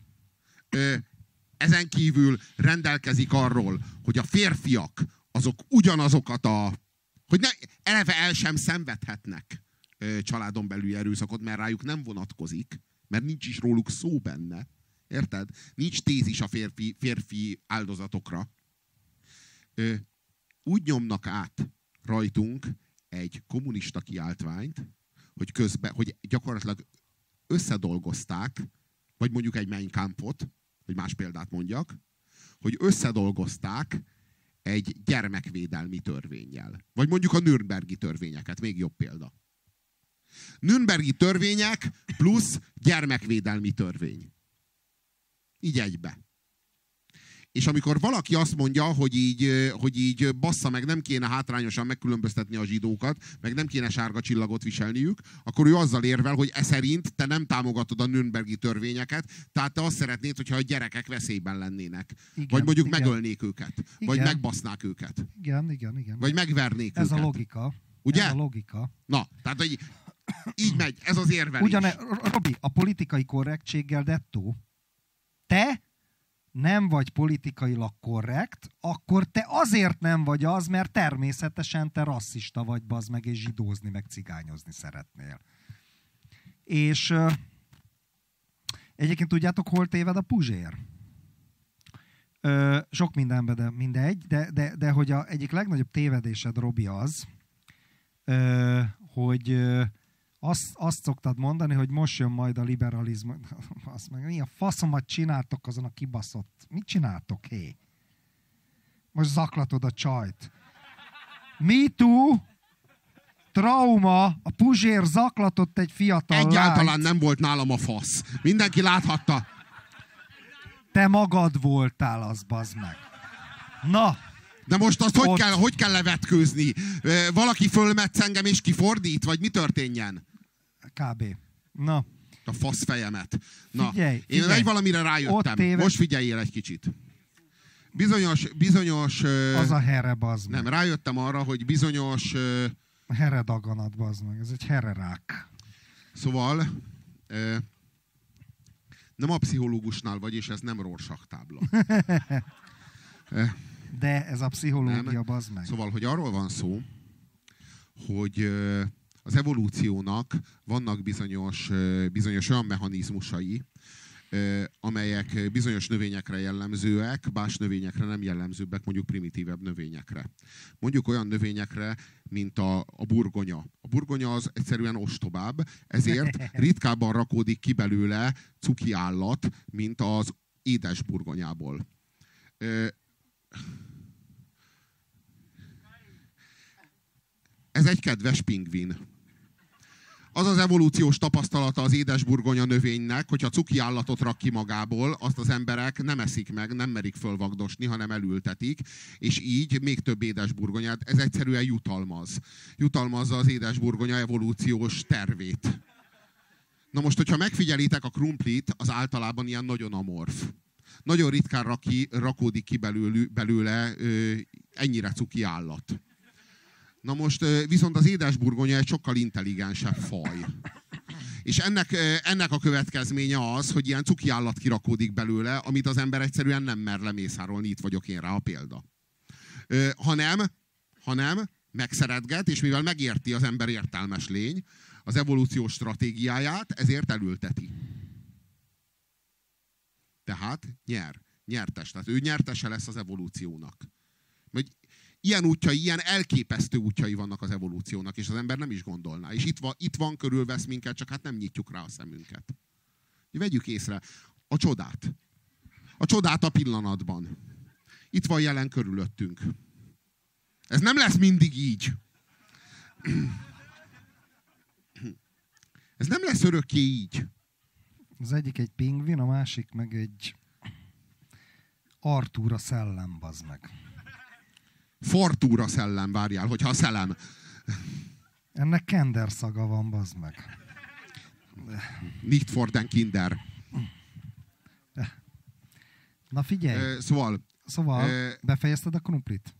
Ezen kívül rendelkezik arról, hogy a férfiak azok ugyanazokat hogy eleve el sem szenvedhetnek családon belüli erőszakot, mert rájuk nem vonatkozik, mert nincs is róluk szó benne. Érted? Nincs tézis a férfi áldozatokra. Úgy nyomnak át rajtunk egy kommunista kiáltványt, hogy gyakorlatilag összedolgozták, vagy mondjuk egy Mein Kampfot, hogy más példát mondjak, hogy összedolgozták egy gyermekvédelmi törvénnyel. Vagy mondjuk a nürnbergi törvényeket, még jobb példa. Nürnbergi törvények plusz gyermekvédelmi törvény. Így egybe. És amikor valaki azt mondja, hogy így bassza meg, nem kéne hátrányosan megkülönböztetni a zsidókat, meg nem kéne sárga csillagot viselniük, akkor ő azzal érvel, hogy szerint te nem támogatod a nürnbergi törvényeket, tehát te azt szeretnéd, hogyha a gyerekek veszélyben lennének. Igen, vagy mondjuk megölnék őket. Igen. Vagy megbasznák őket. Igen. Vagy megvernék ez őket. A logika. Ugye? Ez a logika. Na, tehát hogy így megy, ez az érvelés. Robi, a politikai korrektséggel dettó. Te nem vagy politikailag korrekt, akkor te azért nem vagy az, mert természetesen te rasszista vagy, bazd meg, és zsidózni, meg cigányozni szeretnél. És egyébként tudjátok, hol téved a Puzsér? Sok mindenben, de mindegy, de hogy egyik legnagyobb tévedésed, Robi, az, hogy azt szoktad mondani, hogy most jön majd a liberalizmus. Azt meg, mi a faszomat csináltok azon a kibaszott? Mit csináltok, hé? Most zaklatod a csajt. Me too, trauma, a Puzsér zaklatott egy fiatal Egyáltalán lányt. nem volt nálam a fasz. Mindenki láthatta. Te magad voltál az, bazd meg. Na. De most azt hogy kell levetkőzni? Valaki fölmetsz engem és kifordít? Vagy mi történjen? Kb. Na. A fasz fejemet. Na, figyelj. Én egy valamire rájöttem. Most figyeljél egy kicsit. Bizonyos... Az a here, bazd meg. Nem, rájöttem arra, hogy bizonyos... Here daganat, bazd meg. Ez egy hererák. Szóval... nem a pszichológusnál vagy, és ez nem Rorschach tábla. De ez a pszichológia, bazd meg. Szóval, hogy arról van szó, hogy az evolúciónak vannak bizonyos olyan mechanizmusai, amelyek bizonyos növényekre jellemzőek, más növényekre nem jellemzőbbek, mondjuk primitívebb növényekre. Mondjuk olyan növényekre, mint a burgonya. A burgonya az egyszerűen ostobább, ezért ritkábban rakódik ki belőle cuki állat, mint az édes burgonyából. Ez egy kedves pingvin. Az az evolúciós tapasztalata az édesburgonya növénynek, hogyha cuki állatot rak ki magából, azt az emberek nem eszik meg, nem merik fölvagdosni, hanem elültetik, és így még több édesburgonyát. Ez egyszerűen jutalmaz. Jutalmazza az édesburgonya evolúciós tervét. Na most, hogyha megfigyelitek a krumplit, az általában ilyen nagyon amorf. Nagyon ritkán rakódik ki belőle ennyire cuki állat. Na most viszont az édesburgonya egy sokkal intelligensebb faj. És ennek a következménye az, hogy ilyen cuki állat kirakódik belőle, amit az ember egyszerűen nem mer lemészárolni, itt vagyok én rá a példa. Hanem megszeretget, és mivel megérti az ember értelmes lény, az evolúciós stratégiáját, ezért elülteti. Tehát nyertes. Tehát ő nyertese lesz az evolúciónak. Ilyen elképesztő útjai vannak az evolúciónak, és az ember nem is gondolná. És itt van, körülvesz minket, csak hát nem nyitjuk rá a szemünket. Vegyük észre a csodát. A csodát a pillanatban. Itt van jelen körülöttünk. Ez nem lesz mindig így. Ez nem lesz örökké így. Az egyik egy pingvin, a másik meg egy Artúra szellem, bazd meg. Fortúra szellem, várjál, hogyha a szellem. Ennek kender szaga van, bazd meg. Nicht for den Kinder. Na figyelj. Szóval befejezted a krumplit?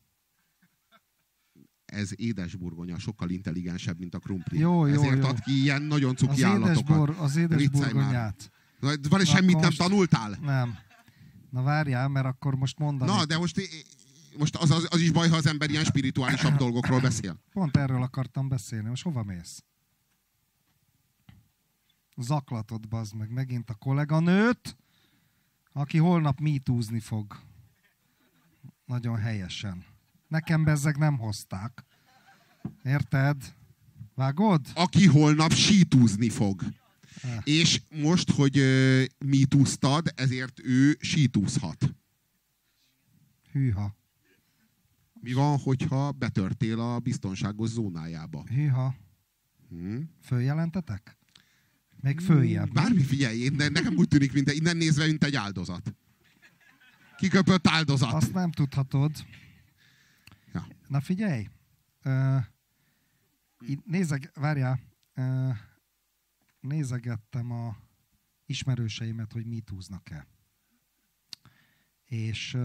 Ez édesburgonya, sokkal intelligensebb, mint a krumpli. Jó, ezért ad ki ilyen nagyon cuki állatokat. Az édesburgonyát. Van, semmit nem tanultál? Nem. Na várjál, mert akkor most mondani. Na, de most az is baj, ha az ember ilyen spirituálisabb dolgokról beszél. Pont erről akartam beszélni. Most hova mész? Zaklatod, bazd meg, megint a kolléganőt, aki holnap mítúzni fog. Nagyon helyesen. Nekem bezzeg nem hozták. Érted? Vágod? Aki holnap sítúzni fog. És most, hogy mítúztad, ezért ő sítúzhat. Hűha. Mi van, hogyha betörtél a biztonságos zónájába? Hűha. Följelentetek? Még följebb. Bármi, figyelj, nekem úgy tűnik, mint innen nézve, mint egy áldozat. Kiköpött áldozat. Azt nem tudhatod. Ja. Na figyelj. Várjál. Nézegettem a ismerőseimet, hogy mit húznak-e. És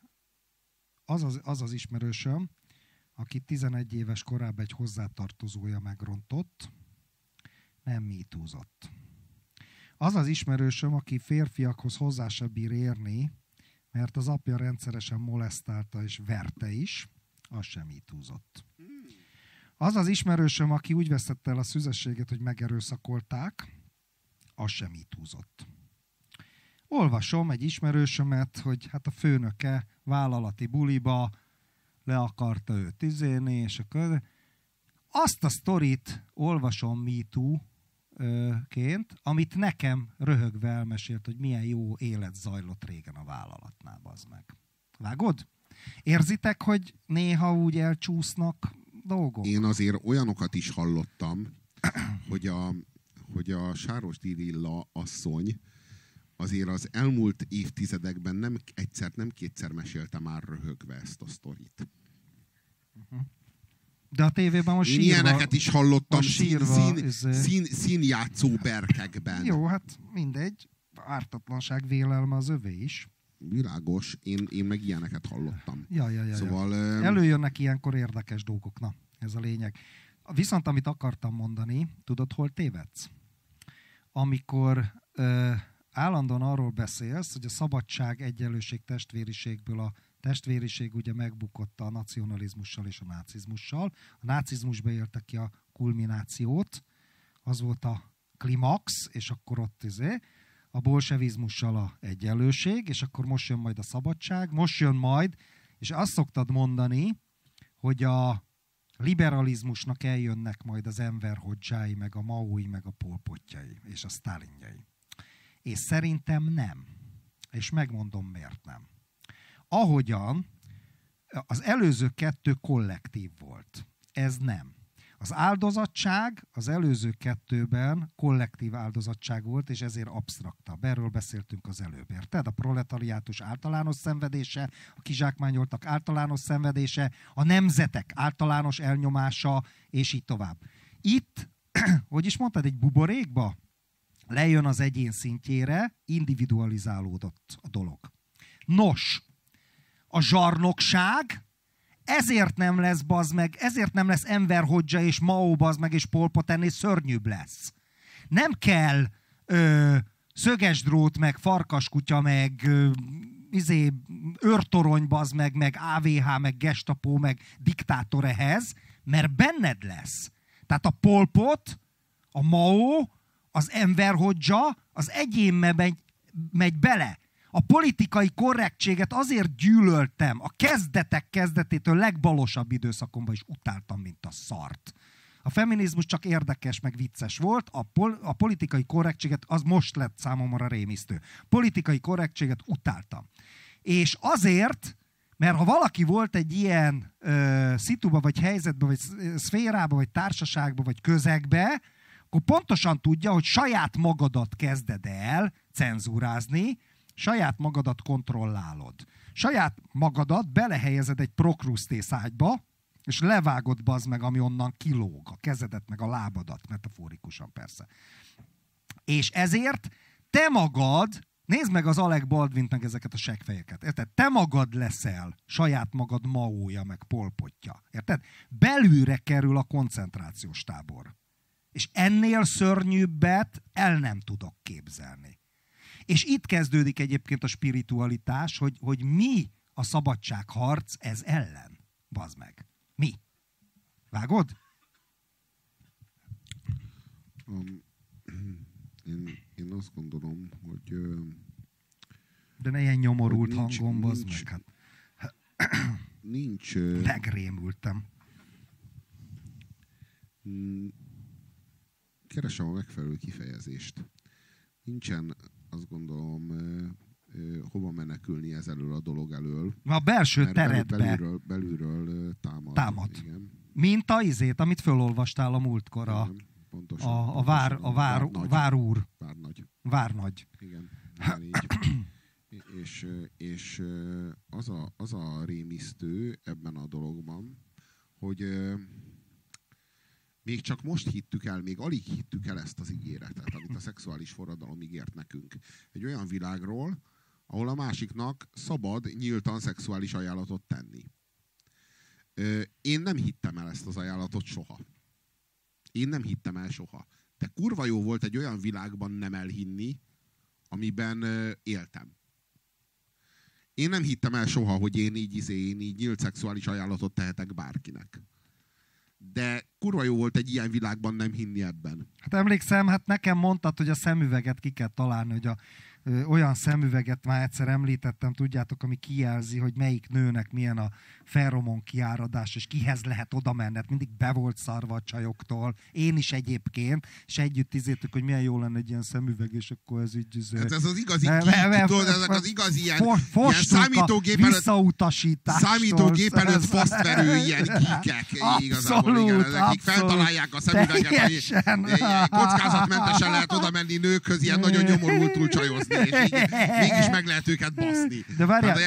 az ismerősöm, aki 11 éves korában egy hozzátartozója megrontott, nem mítúzott. Az az ismerősöm, aki férfiakhoz hozzá se bír érni, mert az apja rendszeresen molesztálta és verte is, az sem mítúzott. Az az ismerősöm, aki úgy vesztette el a szüzességet, hogy megerőszakolták, az sem mítúzott. Olvasom egy ismerősömet, hogy hát a főnöke vállalati buliba le akarta őt izélni, és akkor azt a sztorit olvasom MeToo-ként, amit nekem röhögve elmesélt, hogy milyen jó élet zajlott régen a vállalatnál, bazd meg. Vágod? Érzitek, hogy néha úgy elcsúsznak dolgok? Én azért olyanokat is hallottam, hogy a Sárosdi Lilla asszony azért az elmúlt évtizedekben nem egyszer, nem kétszer mesélte már röhögve ezt a sztorit. De a tévében most sírva... Ilyeneket is hallottam színjátszó berkekben. Jó, hát mindegy. Ártatlanság vélelme az övé is. Világos. Én meg ilyeneket hallottam. Ja. Szóval, előjönnek ilyenkor érdekes dolgok. Na, ez a lényeg. Viszont amit akartam mondani, tudod, hol tévedsz? Amikor állandóan arról beszélsz, hogy a szabadság, egyenlőség, testvériségből a testvériség ugye megbukott a nacionalizmussal és a nácizmussal. A nácizmusba érte ki a kulminációt, az volt a klimax, és akkor ott a bolsevizmussal a egyenlőség, és akkor most jön majd a szabadság, most jön majd, és azt szoktad mondani, hogy a liberalizmusnak eljönnek majd az Enver Hodzsái, meg a Maói, meg a Pol Potjai, és a Sztálinjai. És szerintem nem. És megmondom, miért nem. Ahogyan az előző kettő kollektív volt. Ez nem. Az áldozatság az előző kettőben kollektív áldozatság volt, és ezért absztraktabb. Erről beszéltünk az előbb, érted? A proletariátus általános szenvedése, a kizsákmányoltak általános szenvedése, a nemzetek általános elnyomása, és így tovább. Itt, hogy is mondtad, egy buborékba lejön az egyén szintjére, individualizálódott a dolog. Nos, a zsarnokság ezért nem lesz, bazd meg, ezért nem lesz Enver Hodzsa és Mao, bazd meg, és Pol Pot, ennél szörnyűbb lesz. Nem kell szöges drót, meg farkaskutya, meg őrtorony, bazd meg AVH, meg Gestapo, meg diktátor ehhez, mert benned lesz. Tehát a Pol Pot, a Mao, az Enver Hodzsa, az egyénbe megy bele. A politikai korrektséget azért gyűlöltem a kezdetek kezdetétől legbalosabb időszakomban is utáltam, mint a szart. A feminizmus csak érdekes, meg vicces volt, a politikai korrektséget az most lett számomra rémisztő. Politikai korrektséget utáltam. És azért, mert ha valaki volt egy ilyen szituba, vagy helyzetbe, vagy szférába, vagy társaságba, vagy közegbe, akkor pontosan tudja, hogy saját magadat kezded el cenzúrázni, saját magadat kontrollálod. Saját magadat belehelyezed egy prokrusztész ágyba, és levágod, bazd meg, ami onnan kilóg, a kezedet, meg a lábadat, metaforikusan persze. És ezért te magad, nézd meg az Alec Baldwint, meg ezeket a seggfejeket, érted? Te magad leszel saját magad Maója, meg Pol Potja, érted? Belülre kerül a koncentrációs tábor. És ennél szörnyűbbet el nem tudok képzelni. És itt kezdődik egyébként a spiritualitás, hogy mi a szabadságharc ez ellen. Bazd meg. Mi? Vágod? Én azt gondolom, hogy... De ne ilyen nyomorult hangon, bazd meg. Hát. Nincs... Megrémültem. keresem a megfelelő kifejezést. Nincsen, azt gondolom, hova menekülni ez elől a dolog elől. A belső teredbe. Belülről támad. Igen. Mint a izét, amit fölolvastál a múltkor. A várúr. Várnagy. Igen. És az a rémisztő ebben a dologban, hogy még csak most hittük el, még alig hittük el ezt az ígéretet, amit a szexuális forradalom ígért nekünk. Egy olyan világról, ahol a másiknak szabad, nyíltan szexuális ajánlatot tenni. Én nem hittem el ezt az ajánlatot soha. Én nem hittem el soha. De kurva jó volt egy olyan világban nem elhinni, amiben éltem. Én nem hittem el soha, hogy én így nyílt szexuális ajánlatot tehetek bárkinek. De kurva jó volt egy ilyen világban nem hinni ebben. Hát emlékszem, hát nekem mondtad, hogy a szemüveget ki kell találni, hogy olyan szemüveget már egyszer említettem, tudjátok, ami kijelzi, hogy melyik nőnek milyen a feromon kiáradás, és kihez lehet oda menned. Mindig be volt szarva a csajoktól. Én is egyébként, és együtt izéltük, hogy milyen jó lenne egy ilyen szemüveg, és akkor ez így... Hát ez az igazi ezek az igazi ilyen számítógép előtt fasztverő ilyen geekek. Igazából, igen, akik feltalálják a szemüveget, hogy kockázatmentesen lehet oda menni nőkhöz, ilyen nagyon nyomorultul csajozni, és így mégis meg lehet őket baszni. De várjál,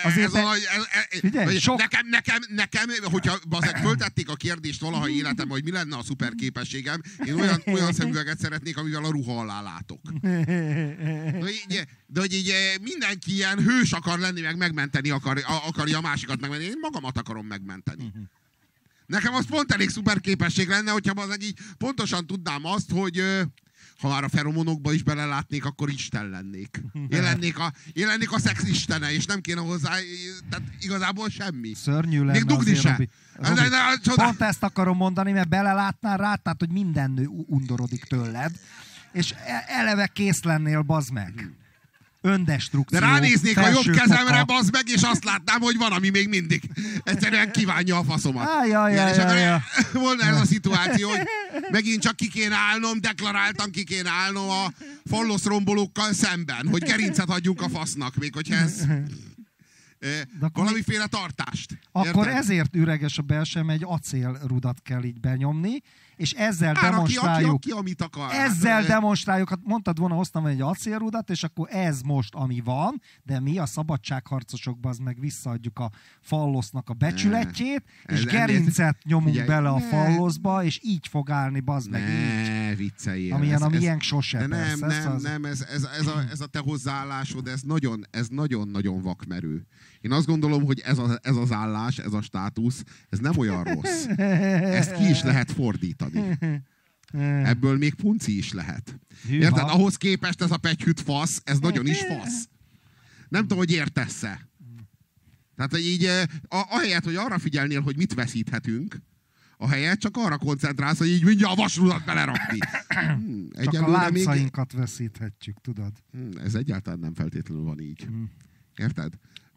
nekem, hogyha föltették a kérdést valaha életemben, hogy mi lenne a szuperképességem, én olyan szemüveget szeretnék, amivel a ruha alá látok. De hogy így mindenki ilyen hős akar lenni, meg megmenteni akarja a másikat megmenteni. Én magamat akarom megmenteni. Nekem az pont elég szuperképesség lenne, hogyha az így pontosan tudnám azt, hogy ha már a feromonokba is belelátnék, akkor Isten lennék. Én lennék a szex istene, és nem kéne hozzá, tehát igazából semmi. Szörnyű lenne. Még dugni se. Robi, pont ezt akarom mondani, mert belelátnál rá, tehát, hogy minden nő undorodik tőled, és eleve kész lennél, bazd meg. Öndestrukció. De ránéznék a jobb kezemre, bazd meg, és azt látnám, hogy van, ami még mindig egyszerűen kívánja a faszomat. Volna ez a szituáció, hogy megint csak ki kéne állnom, deklaráltan ki kéne állnom a falloszrombolókkal szemben, hogy gerincet adjunk a fasznak, még hogyha ez valamiféle tartást. Akkor ezért üreges a belsőm, egy acélrudat kell így benyomni, és ezzel demonstráljuk. Aki amit akar. Ezzel demonstráljuk, hát mondtad volna, hoztam egy acélrudat, és akkor ez most, ami van, de mi a szabadságharcosokban az meg visszaadjuk a fallosznak a becsületjét, és gerincet nyomunk bele a falloszba, és így fog állni, bazd meg így. Vicceljél. Amilyen a miénk sose. Nem, ez a te hozzáállásod, ez nagyon-nagyon vakmerő. Én azt gondolom, hogy ez az állás, ez a státusz, ez nem olyan rossz. Ezt ki is lehet fordítani. Ebből még punci is lehet. Érted? Ahhoz képest ez a pegyhűt fasz, ez nagyon is fasz. Nem tudom, hogy értesz-e. Tehát így ahelyett, hogy arra figyelnél, hogy mit veszíthetünk, ahelyett csak arra koncentrálsz, hogy így mindjárt a vasrudat belerakni. Csak a láncainkat veszíthetjük, tudod. Ez egyáltalán nem feltétlenül van így. Érted?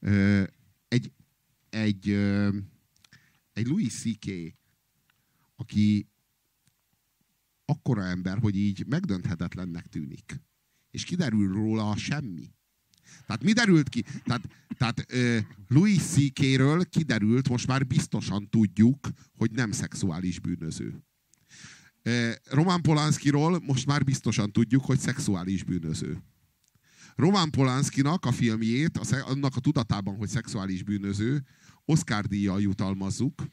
Egy Louis C.K., aki akkora ember, hogy így megdönthetetlennek tűnik. És kiderül róla a semmi. Tehát mi derült ki? Tehát Louis C.K.-ről kiderült, most már biztosan tudjuk, hogy nem szexuális bűnöző. Roman Polanskiról most már biztosan tudjuk, hogy szexuális bűnöző. Roman Polanskinak a filmjét, annak a tudatában, hogy szexuális bűnöző, Oscar-díjjal jutalmazzuk.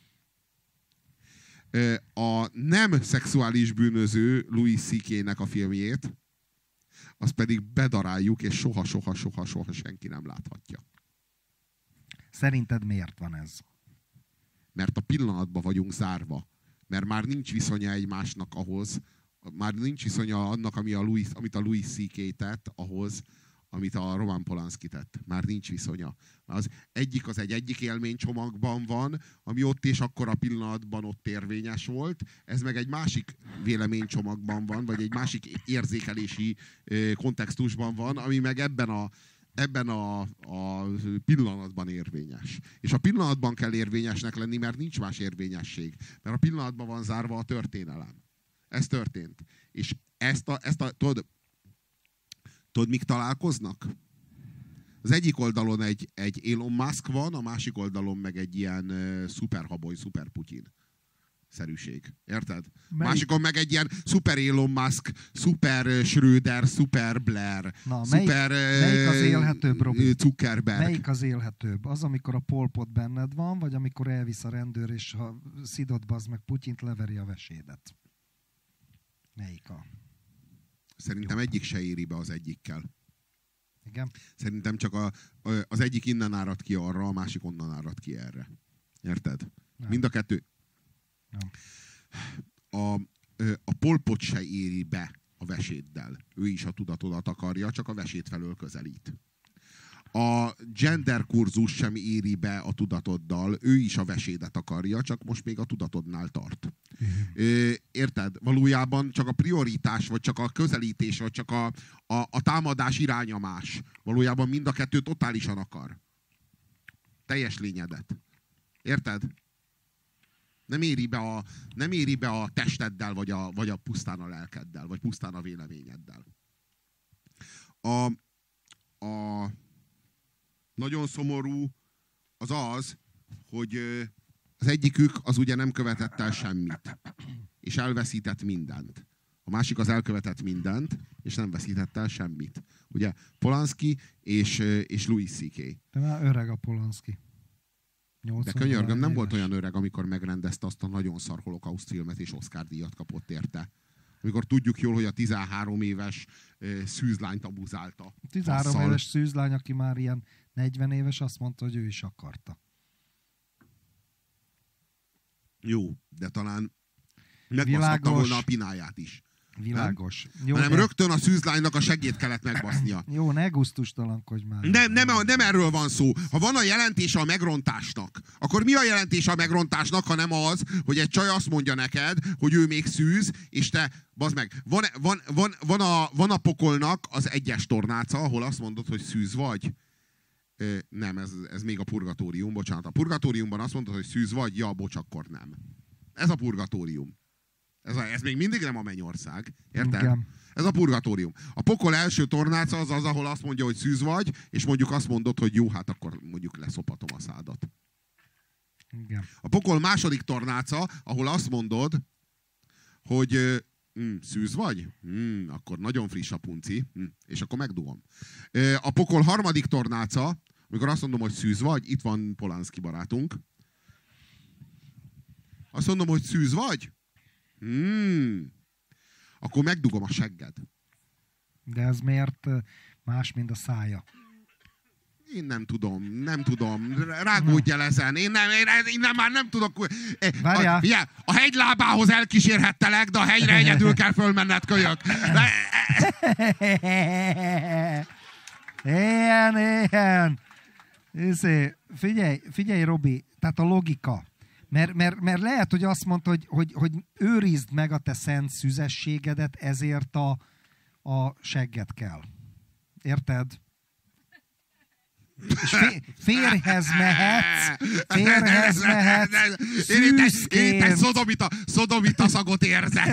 A nem szexuális bűnöző Louis C.K.-nek a filmjét, azt pedig bedaráljuk, és soha senki nem láthatja. Szerinted miért van ez? Mert a pillanatban vagyunk zárva. Mert már nincs viszonya egymásnak ahhoz, már nincs viszonya annak, amit a Louis C.K. tett, ahhoz, amit a Roman Polanski tett. Már nincs viszonya. Az egyik élménycsomagban van, ami ott és akkor a pillanatban ott érvényes volt, ez meg egy másik véleménycsomagban van, vagy egy másik érzékelési kontextusban van, ami meg ebben a pillanatban érvényes. És a pillanatban kell érvényesnek lenni, mert nincs más érvényesség. Mert a pillanatban van zárva a történelem. Ez történt. És tudod, mik találkoznak? Az egyik oldalon egy Elon Musk van, a másik oldalon meg egy ilyen szuperhabony, szuper-Putyin szerűség. Érted? Másikon meg egy ilyen szuper Elon Musk, szuper Schröder, szuper Blair, szuper melyik az élhetőbb, Robi? Zuckerberg. Melyik az élhetőbb? Az, amikor a Pol Pot benned van, vagy amikor elvisz a rendőr, és ha szidod, bazd meg Putyint, leveri a vesédet? Melyik a... Szerintem egyik se éri be az egyikkel. Igen? Szerintem csak az egyik innen árad ki arra, a másik onnan árad ki erre. Érted? Nem. Mind a kettő. Nem. A Pol Pot se éri be a veséddel. Ő is a tudatodat akarja, csak a vesét felől közelít. A gender kurzus sem éri be a tudatoddal, ő is a vesédet akarja, csak most még a tudatodnál tart. Érted? Valójában csak a prioritás, vagy csak a közelítés, vagy csak a támadás iránya más. Valójában mind a kettő totálisan akar. Teljes lényedet. Érted? Nem éri be a testeddel, vagy a pusztán a lelkeddel, vagy pusztán a véleményeddel. Nagyon szomorú az, hogy az egyikük az ugye nem követett el semmit, és elveszített mindent. A másik az elkövetett mindent, és nem veszített el semmit. Ugye Polanski és Louis C.K. De már öreg a Polanski. De könyörgöm, nem volt olyan öreg, amikor megrendezte azt a nagyon szar holokauszt filmet, és Oscar-díjat kapott érte. Amikor tudjuk jól, hogy a 13 éves szűzlányt abuzálta. 13 éves szűzlány, aki már ilyen 40 éves, azt mondta, hogy ő is akarta. Jó, de talán megbaszhatta volna a pináját is. Világos. Jó, hanem rögtön a szűzlánynak a segét kellett megbasznia. Jó, ne gusztustalankodj már. Nem erről van szó. Ha van a jelentése a megrontásnak, akkor mi a jelentése a megrontásnak, hanem az, hogy egy csaj azt mondja neked, hogy ő még szűz, és te, bazd meg, van a pokolnak az egyes tornáca, ahol azt mondod, hogy szűz vagy. Nem, ez még a purgatórium, bocsánat. A purgatóriumban azt mondod, hogy szűz vagy, ja, bocs, akkor nem. Ez a purgatórium. Ez még mindig nem a mennyország. Érted? Igen. Ez a purgatórium. A pokol első tornáca az, ahol azt mondja, hogy szűz vagy, és mondjuk azt mondod, hogy jó, hát akkor mondjuk leszopatom a szádat. Igen. A pokol második tornáca, ahol azt mondod, hogy szűz vagy? Akkor nagyon friss a punci, és akkor megdugom. A pokol harmadik tornáca, amikor azt mondom, hogy szűz vagy, itt van Polanski barátunk. Azt mondom, hogy szűz vagy? Akkor megdugom a segged. De ez miért más, mint a szája? Én nem tudom. Rágódj el ezen. Én már nem tudok. A hegylábához elkísérhettelek, de a hegyre egyedül kell fölmenned, kölyök. Ilyen. Figyelj, Robi, tehát a logika. Mert lehet, hogy azt mondta, hogy őrizd meg a te szent szüzességedet, ezért a segged kell. Érted? És férjhez mehetsz szűzként. Én egy szodomita szagot érzek.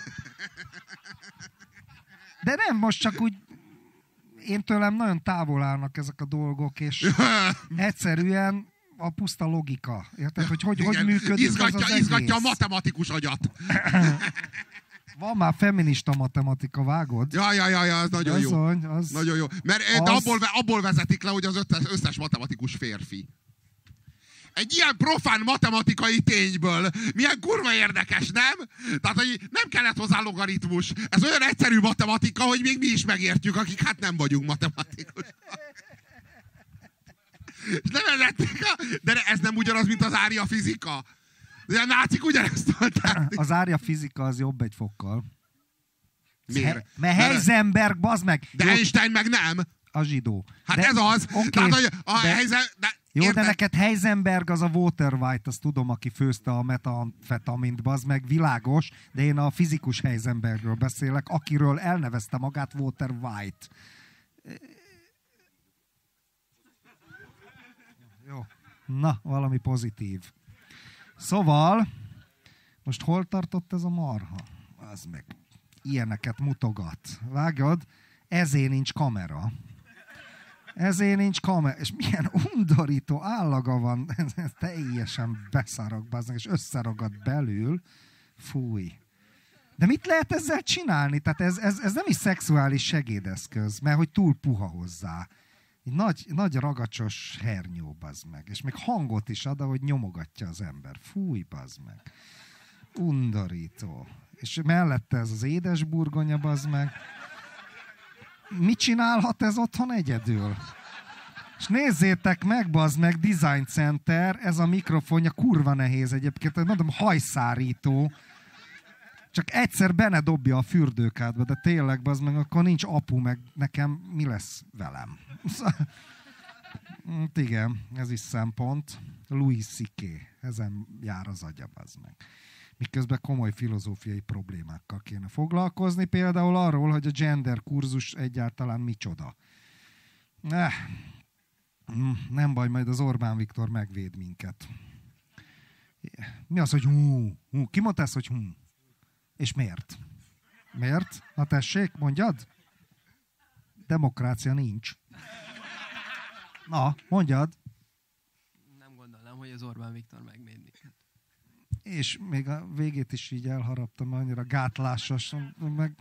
De nem, most csak úgy én tőlem nagyon távol állnak ezek a dolgok, és egyszerűen a puszta logika. Érted? Hogy működik izgatja a matematikus agyat. Van már feminista matematika, vágod? Ja, az nagyon jó. Nagyon jó. Mert abból vezetik le, hogy az összes matematikus férfi. Egy ilyen profán matematikai tényből milyen kurva érdekes, nem? Tehát, hogy nem kellett hozzá logaritmus. Ez olyan egyszerű matematika, hogy még mi is megértjük, akik hát nem vagyunk matematikus. És nem de ez nem ugyanaz, mint az ária fizika. De a nácik ugyanezt mondták. Az ária fizika az jobb egy fokkal. Miért? Mert Heisenberg, bazd meg. De Einstein meg nem. A zsidó. Hát ez az. Okay, Tehát, jó, de neked Heisenberg az a Walter White, azt tudom, aki főzte a metamfetamint, bazd meg, világos, de én a fizikus Heisenbergről beszélek, akiről elnevezte magát Walter White. Jó. Na, valami pozitív. Szóval, most hol tartott ez a marha? Az meg. ilyeneket mutogat. Vágod? Ezért nincs kamera. Ezért nincs kamera. És milyen undorító állaga van. Ez teljesen beszarok, bazdmeg, és összeragad belül. Fúj. De mit lehet ezzel csinálni? Tehát ez nem is szexuális segédeszköz, mert hogy túl puha hozzá. Egy nagy ragacsos hernyó, bazd meg. És még hangot is ad, ahogy nyomogatja az ember. Fúj, bazd meg. Undorító. És mellette ez az édesburgonya, bazd meg. Mit csinálhat ez otthon egyedül? És nézzétek meg, bazd meg, Design Center, ez a mikrofonja kurva nehéz egyébként, mondom, hajszárító. Csak egyszer benne dobja a fürdőkádba, de tényleg, bazd meg, akkor nincs apu, meg nekem mi lesz velem. Igen, ez is szempont. Louis C.K. Ezen jár az agya, bazd meg. Miközben komoly filozófiai problémákkal kéne foglalkozni, például arról, hogy a gender kurzus egyáltalán micsoda. Nem baj, majd az Orbán Viktor megvéd minket. Mi az, hogy Ki mondta ezt, hogy És miért? Miért? Na tessék, mondjad? Demokrácia nincs. Na, mondjad. Nem gondolnám, hogy az Orbán Viktor megvéd minket. És még a végét is így elharaptam, annyira gátlásos, meg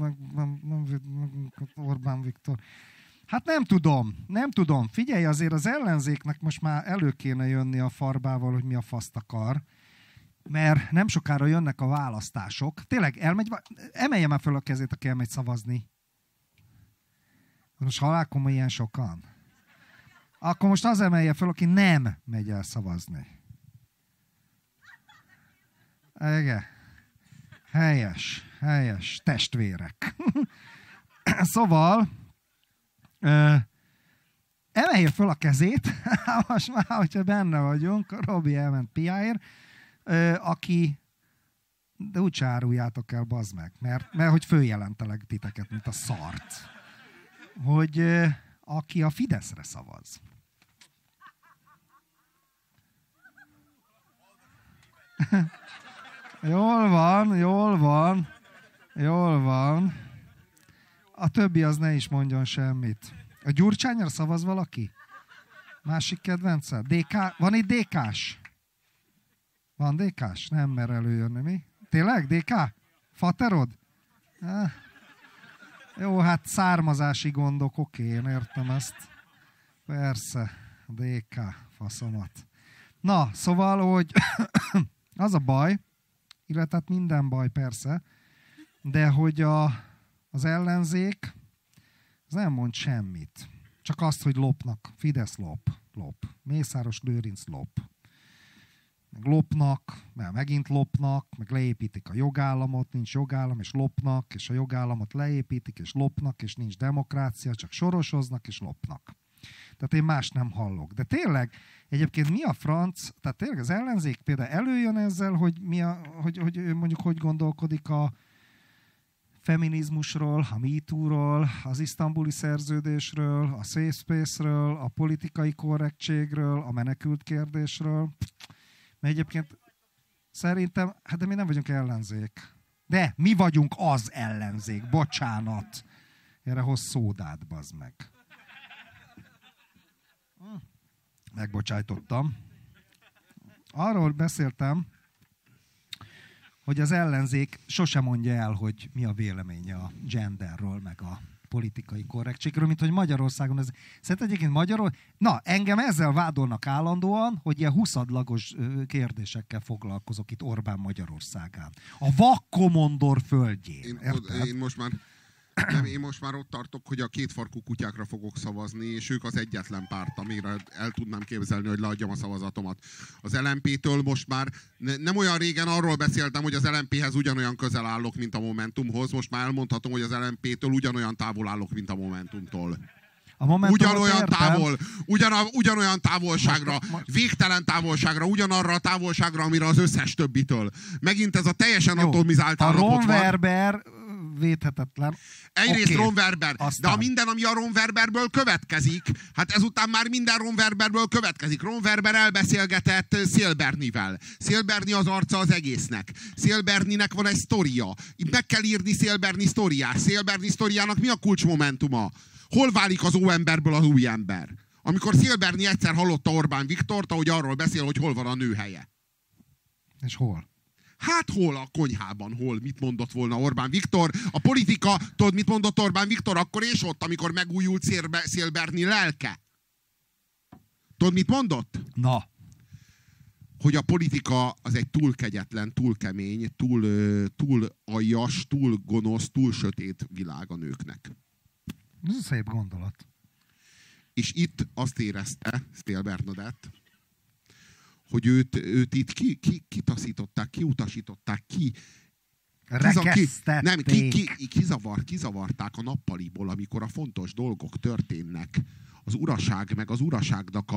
Orbán Viktor. Hát nem tudom. Figyelj, azért az ellenzéknek most már elő kéne jönni a farbával, hogy mi a faszt akar, mert nem sokára jönnek a választások. Tényleg, emelje már föl a kezét, aki elmegy szavazni. Most halálkomban ilyen sokan. Akkor most az emelje föl, aki nem megy el szavazni. Igen. Helyes. Testvérek. Szóval emelje föl a kezét, most már, hogyha benne vagyunk, Robi elment piáért, aki, de úgy áruljátok el, bazd meg, mert hogy följelentelek titeket, mint a szart, hogy aki a Fideszre szavaz. Jól van. A többi az ne is mondjon semmit. A Gyurcsányra szavaz valaki? Másik kedvence? Van itt DK-s? Van DK-s? Nem mer előjönni, mi? Tényleg? DK? Faterod? Jó, hát származási gondok, oké, én értem ezt. Persze, DK, faszomat. Na, szóval, hogy az a baj, illetve hát minden baj persze, de hogy az ellenzék az nem mond semmit. Csak azt, hogy lopnak. Fidesz lop. Mészáros Lőrinc lop. Meg lopnak, mert megint lopnak, meg leépítik a jogállamot, nincs jogállam, és lopnak, és a jogállamot leépítik, és lopnak, és nincs demokrácia, csak sorosoznak, és lopnak. Tehát én más nem hallok. De tényleg, egyébként mi a franc, tehát tényleg az ellenzék például előjön ezzel, hogy hogy ő mondjuk hogy gondolkodik a feminizmusról, a MeToo-ról, az isztambuli szerződésről, a safe space-ről, a politikai korrektségről, a menekült kérdésről. Mert egyébként szerintem, hát de mi nem vagyunk ellenzék. De mi vagyunk az ellenzék, bocsánat. Erre hoz szódát, bazd meg. Megbocsájtottam. Arról beszéltem, hogy az ellenzék sosem mondja el, hogy mi a véleménye a genderről, meg a politikai korrektségről, mint hogy Magyarországon ez... Szerintem egyébként Magyarországon... Na, engem ezzel vádolnak állandóan, hogy ilyen huszadlagos kérdésekkel foglalkozok itt Orbán Magyarországán. A vakkomondor földjén. Én most már ott tartok, hogy a kétfarkú kutyákra fogok szavazni, és ők az egyetlen párt, amire el tudnám képzelni, hogy leadjam a szavazatomat. Az LMP-től most már nem olyan régen arról beszéltem, hogy az LMP-hez ugyanolyan közel állok, mint a Momentumhoz. Most már elmondhatom, hogy az LMP-től ugyanolyan távol állok, mint a Momentumtól. Ugyanolyan távolságra, végtelen távolságra, ugyanarra a távolságra, amire az összes többitől. Megint ez a teljesen atomizált állapot van. A Ron Werber védhetetlen. Egyrészt Okay. Ron Werber, Aztán. de a minden, ami a Ron Werberből következik, hát ezután már minden Ron Werberből következik. Ron Werber elbeszélgetett Szél Bernivel. Szél Berni az arca az egésznek. Szél Berninek van egy sztoria. Itt meg kell írni Szél Berni sztoriát. Szél Berni sztoriának mi a kulcsmomentuma? Hol válik az óemberből az új ember? Amikor Szél Berni egyszer hallotta Orbán Viktort, ahogy arról beszél, hogy hol van a nő helye. És hol? Hát hol a konyhában, hol, mit mondott volna Orbán Viktor? A politika, tudod, mit mondott Orbán Viktor akkor és ott, amikor megújult Szél Berni lelke? Tudod, mit mondott? Na. Hogy a politika az egy túl kegyetlen, túl kemény, túl aljas, túl gonosz, túl sötét világ a nőknek. Ez szép gondolat. És itt azt érezte Szél Bernadett, hogy őt itt kitaszították, kiutasították, kizavarták a nappaliból, amikor a fontos dolgok történnek. Az uraság, meg az uraságnak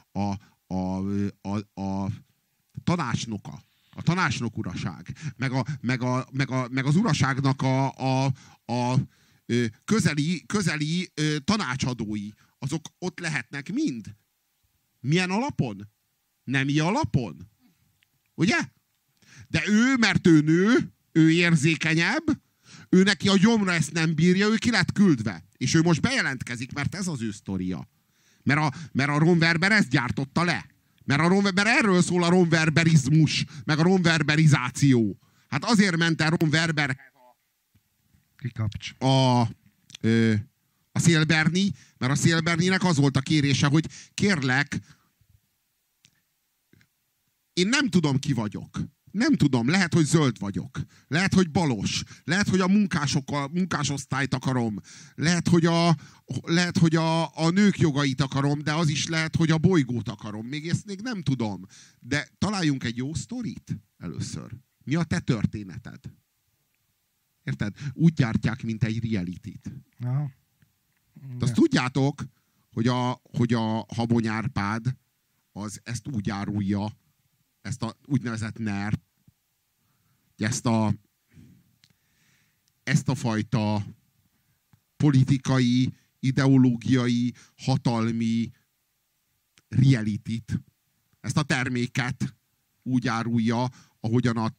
a tanácsnoka, a tanácsnok uraság, meg az uraságnak a közeli tanácsadói, azok ott lehetnek mind. Milyen alapon? Nemi alapon. Ugye? De ő, mert ő nő, ő érzékenyebb, ő neki a gyomra ezt nem bírja, ő ki lett küldve. És ő most bejelentkezik, mert ez az ő sztoria. Mert a Ron Werber ezt gyártotta le. Mert erről szól a Ron Werberizmus, meg a Ron Werberizáció. Hát azért ment el Ron Werberhez a Szél Berni, mert a Szél Berninek az volt a kérése, hogy kérlek, én nem tudom, ki vagyok. Nem tudom, lehet, hogy zöld vagyok. Lehet, hogy balos. Lehet, hogy a munkásosztályt akarom. Lehet, hogy a nők jogait akarom, de az is lehet, hogy a bolygót akarom. Még ezt még nem tudom. De találjunk egy jó sztorit először. Mi a te történeted? Érted? Úgy gyártják, mint egy reality-t. Ja. Azt tudjátok, hogy a Habony Árpád az ezt úgy árulja, ezt a úgynevezett NER, ezt a fajta politikai, ideológiai, hatalmi reality-t, ezt a terméket úgy árulja, ahogyan a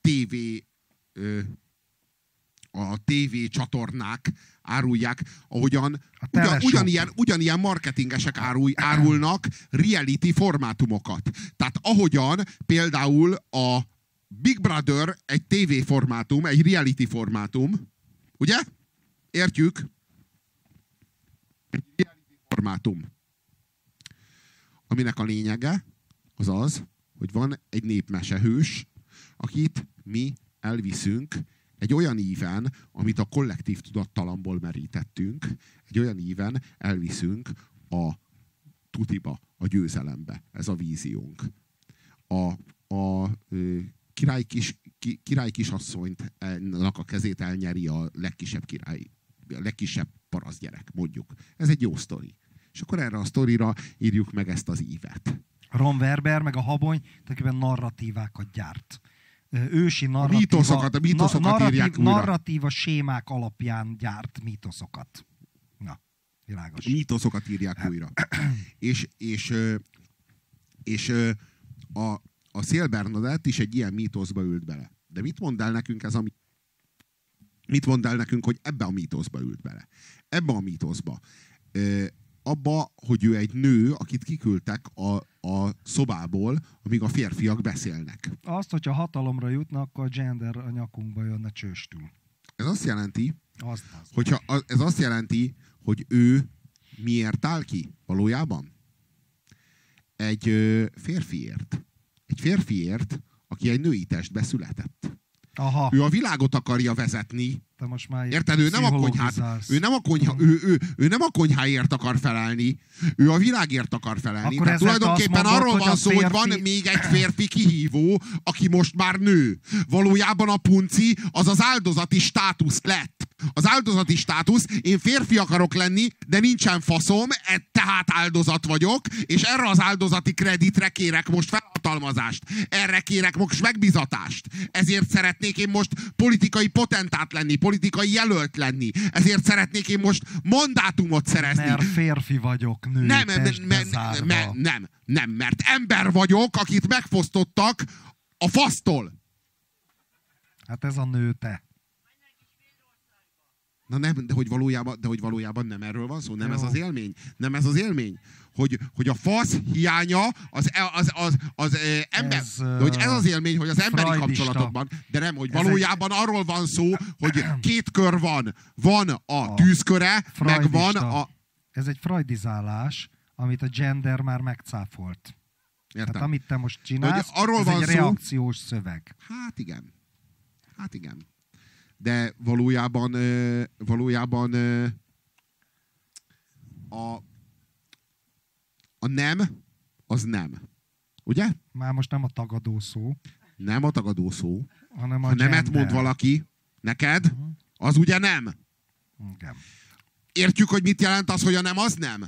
TV csatornák árulják, ahogyan ugyanilyen marketingesek árulnak reality formátumokat. Tehát ahogyan például a Big Brother egy TV formátum, egy reality formátum, ugye? Értjük? Egy reality formátum. Aminek a lényege az az, hogy van egy népmesehős, akit mi elviszünk egy olyan íven, amit a kollektív tudattalamból merítettünk, egy olyan íven elviszünk a tutiba, a győzelembe. Ez a víziónk. A király kisasszonynak a kezét elnyeri a legkisebb király, a legkisebb parasztgyerek, mondjuk. Ez egy jó sztori. És akkor erre a sztorira írjuk meg ezt az ívet. Ron Werber meg a Habony tulajdonképpen narratívákat gyárt. Ősi mítoszokat írják újra. Narratíva sémák alapján gyárt mítoszokat. Na, világos. Mítoszokat írják újra. és a Szél Bernadett is egy ilyen mítoszba ült bele. De mit mond el nekünk mit mond el nekünk, hogy ebbe a mítoszba ült bele? Ebbe a mítoszba. Abba, hogy ő egy nő, akit kiküldtek a szobából, amíg a férfiak beszélnek. Azt, hogyha hatalomra jutna, akkor a gender a nyakunkba jönne csőstül. Ez azt jelenti, ez azt jelenti, hogy ő miért áll ki valójában? Egy férfiért. Egy férfiért, aki egy női testbe született. Aha. Ő a világot akarja vezetni. Te most már érted? Ő nem a konyháért akar felelni. Ő a világért akar felelni. Tehát tulajdonképpen arról van szó, hogy van még egy férfi kihívó, aki most már nő. Valójában a punci az az áldozati státusz lett. Az áldozati státusz, én férfi akarok lenni, de nincsen faszom, tehát áldozat vagyok, és erre az áldozati kreditre kérek most felhatalmazást. Erre kérek most megbizatást. Ezért szeretnék én most politikai potentát lenni, politikai jelölt lenni. Ezért szeretnék én most mandátumot szerezni. Mert férfi vagyok, nő, nem, mert ember vagyok, akit megfosztottak a fasztól. Hát ez a nő te. Na nem, de hogy valójában nem erről van szó, nem jó. Ez az élmény. Nem ez az élmény. Hogy a fasz hiánya az ember. De hogy ez az élmény, hogy az emberi kapcsolatokban, de nem, hogy valójában arról van szó, hogy két kör van. Van a tűzköre, meg van a... Ez egy freudizálás, amit a gender már megcáfolt. Értem. Tehát amit te most csinálsz, ez egy reakciós szöveg. Hát igen. De valójában a nem, az nem. Ugye? Már most nem a tagadó szó. Nem a tagadó szó. Hanem ha nemet mond valaki neked, az ugye nem. Igen. Értjük, hogy mit jelent az, hogy a nem az nem?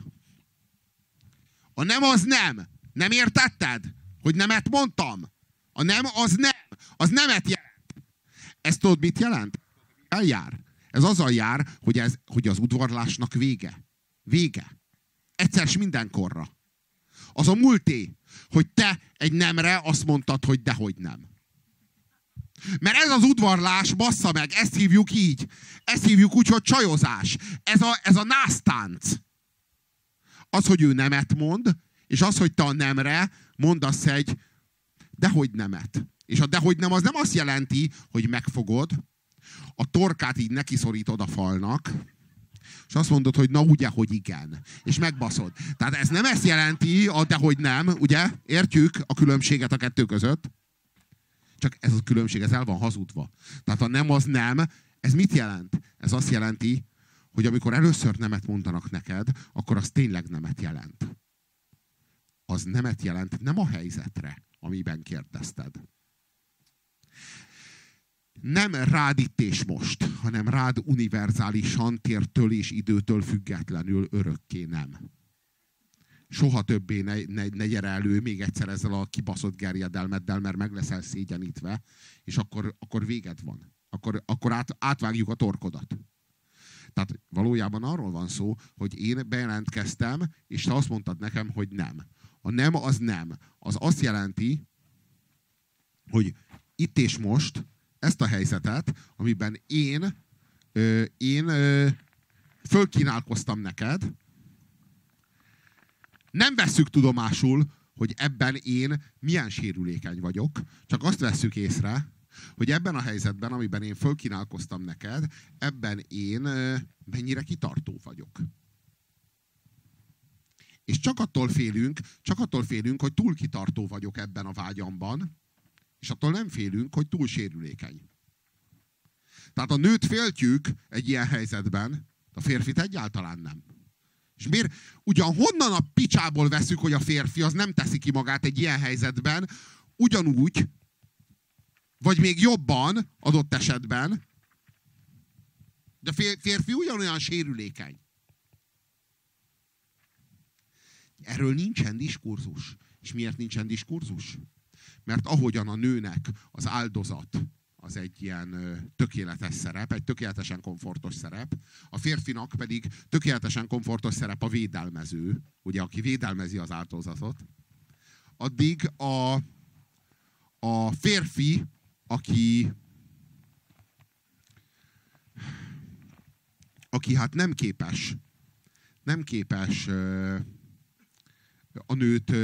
A nem az nem. Nem értetted? Hogy nemet mondtam? A nem az nem. Az nemet jelent. Ez tudod, mit jelent? Eljár. Ez azzal jár, hogy az udvarlásnak vége. Vége. Egyszer s mindenkorra. Az a múlté, hogy te egy nemre azt mondtad, hogy dehogy nem. Mert ez az udvarlás, bassza meg, ezt hívjuk így. Ezt hívjuk úgy, hogy csajozás. Ez a násztánc. Az, hogy ő nemet mond, és az, hogy te a nemre mondasz egy dehogy nemet. És a dehogy nem, az nem azt jelenti, hogy megfogod, a torkát így nekiszorítod a falnak, és azt mondod, hogy na ugye, hogy igen. És megbaszod. Tehát ez nem ezt jelenti, a dehogy nem, ugye? Értjük a különbséget a kettő között? Csak ez a különbség, ez el van hazudva. Tehát a nem az nem, ez mit jelent? Ez azt jelenti, hogy amikor először nemet mondanak neked, akkor az tényleg nemet jelent. Az nemet jelent nem a helyzetre, amiben kérdezted. Nem rád itt és most, hanem rád univerzálisan, tértől és időtől függetlenül örökké nem. Soha többé ne gyere elő még egyszer ezzel a kibaszott gerjedelmeddel, mert meg leszel szégyenítve, és akkor véged van. Akkor átvágjuk a torkodat. Tehát valójában arról van szó, hogy én bejelentkeztem, és te azt mondtad nekem, hogy nem. A nem az nem. Az azt jelenti, hogy itt és most ezt a helyzetet, amiben én fölkínálkoztam neked, nem vesszük tudomásul, hogy ebben én milyen sérülékeny vagyok, csak azt vesszük észre, hogy ebben a helyzetben, amiben én fölkínálkoztam neked, ebben én mennyire kitartó vagyok. És csak attól félünk, hogy túl kitartó vagyok ebben a vágyamban, és attól nem félünk, hogy túl sérülékeny. Tehát a nőt féltjük egy ilyen helyzetben, a férfit egyáltalán nem. És miért? Ugyan honnan a picsából veszük, hogy a férfi az nem teszi ki magát egy ilyen helyzetben, ugyanúgy, vagy még jobban adott esetben, de a férfi ugyanolyan sérülékeny. Erről nincsen diskurzus. És miért nincsen diskurzus? Mert ahogyan a nőnek az áldozat az egy ilyen tökéletes szerep, egy tökéletesen komfortos szerep, a férfinak pedig tökéletesen komfortos szerep a védelmező, ugye, aki védelmezi az áldozatot, addig a férfi, aki hát nem képes a nőt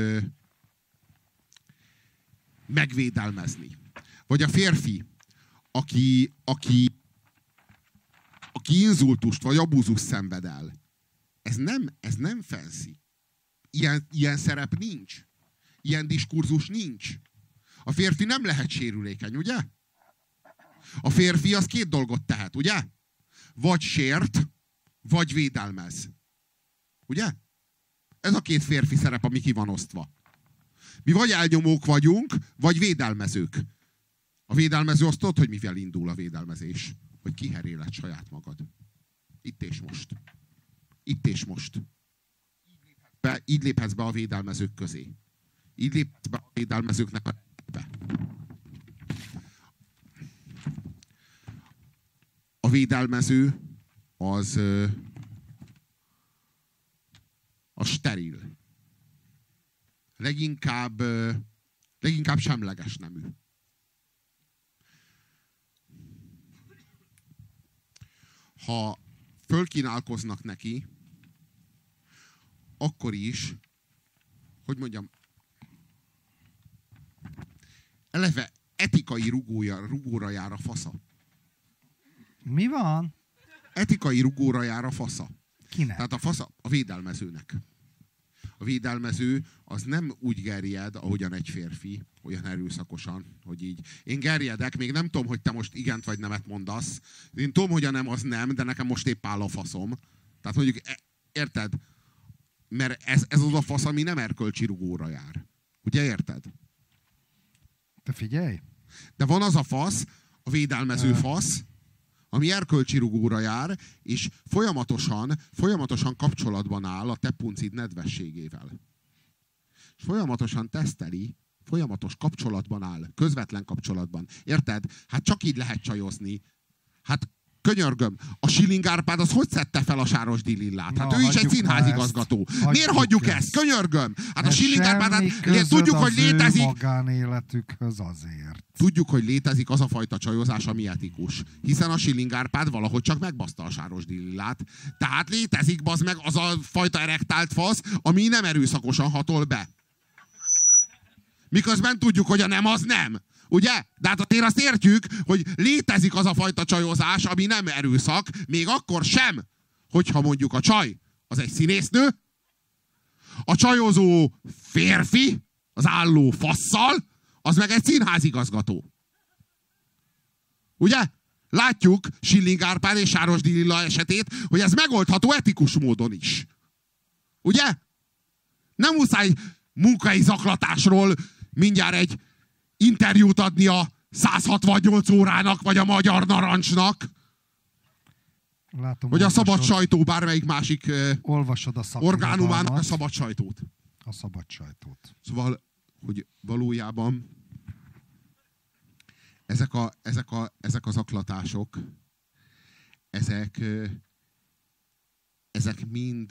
megvédelmezni. Vagy a férfi, aki inzultust vagy abúzus szenved el. Ez nem fancy. Ilyen szerep nincs. Ilyen diskurzus nincs. A férfi nem lehet sérülékeny, ugye? A férfi az két dolgot tehet, ugye? Vagy sért, vagy védelmez. Ugye? Ez a két férfi szerep, ami ki van osztva. Mi vagy elnyomók vagyunk, vagy védelmezők. A védelmező azt tudod, hogy mivel indul a védelmezés? Hogy kiheréled saját magad. Itt és most. Itt és most. Így léphetsz be a védelmezők közé. Így léphetsz be a védelmezőknek a be. a védelmező az a steril. Leginkább semleges nemű. Ha fölkínálkoznak neki, akkor is, hogy mondjam, eleve etikai rugóra jár a fasza. Mi van? Etikai rugóra jár a fasza. Kinek? Tehát a fasza a védelmezőnek. A védelmező az nem úgy gerjed, ahogyan egy férfi, olyan erőszakosan, hogy így. Én gerjedek, még nem tudom, hogy te most igent vagy nemet mondasz. Én tudom, hogy a nem az nem, de nekem most épp áll a faszom. Tehát mondjuk, érted? Mert ez az a fasz, ami nem erkölcsi rugóra jár. Ugye érted? Te figyelj! De van az a fasz, a védelmező fasz, ami erkölcsi rugóra jár, és folyamatosan kapcsolatban áll a te puncid nedvességével. És folyamatosan teszteli, folyamatos kapcsolatban áll, közvetlen kapcsolatban. Érted? Hát csak így lehet csajozni. Hát könyörgöm, a Schilling Árpád az hogy szedte fel a Sárosdi Lillát? Hát ő is egy színházigazgató. Miért hagyjuk ezt? Könyörgöm! Hát a Schilling Árpád, tudjuk, hogy létezik. Magánéletükhöz azért. Tudjuk, hogy létezik az a fajta csajozás, ami etikus. Hiszen a Schilling Árpád valahogy csak megbaszta a Sárosdi Lillát. Tehát létezik, bazd meg, az a fajta erektált fasz, ami nem erőszakosan hatol be. Miközben tudjuk, hogy a nem az nem. Ugye? De hát azért azt értjük, hogy létezik az a fajta csajozás, ami nem erőszak, még akkor sem, hogyha mondjuk a csaj az egy színésznő, a csajozó férfi, az álló fasszal, az meg egy színházigazgató. Ugye? Látjuk Schilling Árpád és Sárosdi Lilla esetét, hogy ez megoldható etikus módon is. Ugye? Nem muszáj munkai zaklatásról mindjárt egy interjút adni a 168 órának, vagy a Magyar Narancsnak. Látom, vagy a Szabad Sajtó bármelyik másik orgánumának a Szabad Sajtót. A Szabad Sajtót. Szóval, hogy valójában ezek a zaklatások, ezek mind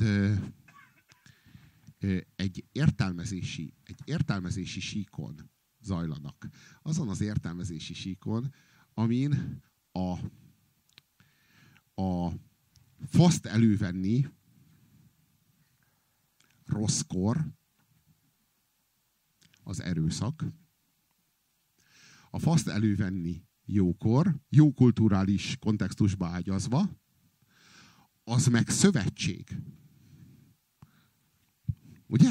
egy értelmezési síkon zajlanak. Azon az értelmezési síkon, amin a faszt elővenni rosszkor az erőszak, a faszt elővenni jókor, jó kulturális kontextusba ágyazva, az meg szövetség. Ugye?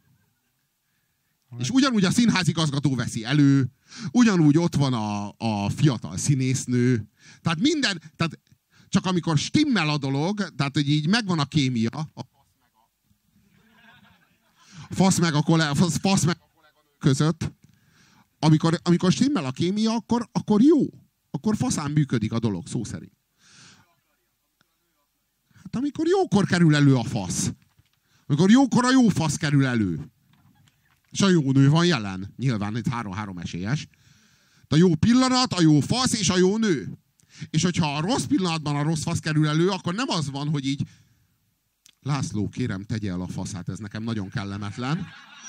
És ugyanúgy a színházigazgató veszi elő, ugyanúgy ott van a fiatal színésznő. Tehát minden, tehát csak amikor stimmel a dolog, tehát hogy így megvan a kémia, a fasz meg a kolléganő között, amikor stimmel a kémia, akkor jó. Akkor faszán működik a dolog, szó szerint. Hát amikor jókor kerül elő a fasz. Amikor jókor a jó fasz kerül elő. És a jó nő van jelen. Nyilván itt 3-3 esélyes. De a jó pillanat, a jó fasz és a jó nő. És hogyha a rossz pillanatban a rossz fasz kerül elő, akkor nem az van, hogy így László, kérem, tegye el a faszát, ez nekem nagyon kellemetlen.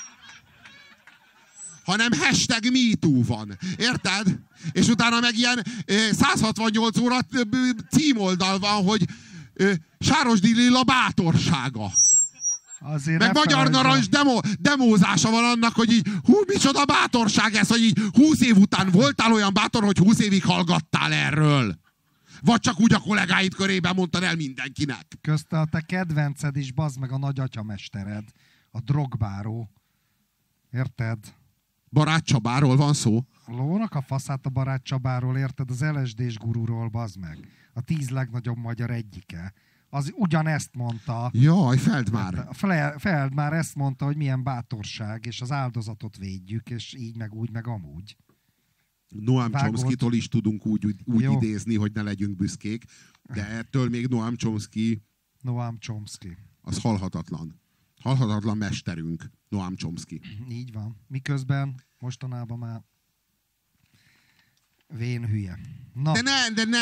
Hanem #MeToo van. Érted? És utána meg ilyen 168 óra címoldal van, hogy Sárosdi Lilla bátorsága. Azért meg Magyar Narancs demózása van annak, hogy így, micsoda bátorság ez, hogy így 20 év után voltál olyan bátor, hogy 20 évig hallgattál erről. Vagy csak úgy a kollégáid körében mondtad el mindenkinek. Közte a te kedvenced is, bazd meg, a nagyatyamestered, a Drogbáró. Érted? Barát Csabáról van szó. Lónak a faszát a Barát Csabáról, érted? Az LSD-s gururól, bazd meg. A 10 legnagyobb magyar egyike. Az ugyanezt mondta. Jaj, Feldmár. Feldmár ezt mondta, hogy milyen bátorság, és az áldozatot védjük, és így, meg úgy, meg amúgy. Noam Chomsky-tól is tudunk úgy idézni, hogy ne legyünk büszkék, de ettől még Noam Chomsky az halhatatlan. Halhatatlan mesterünk, Noam Chomsky. Így van. Miközben mostanában már Vén hülye. Na. De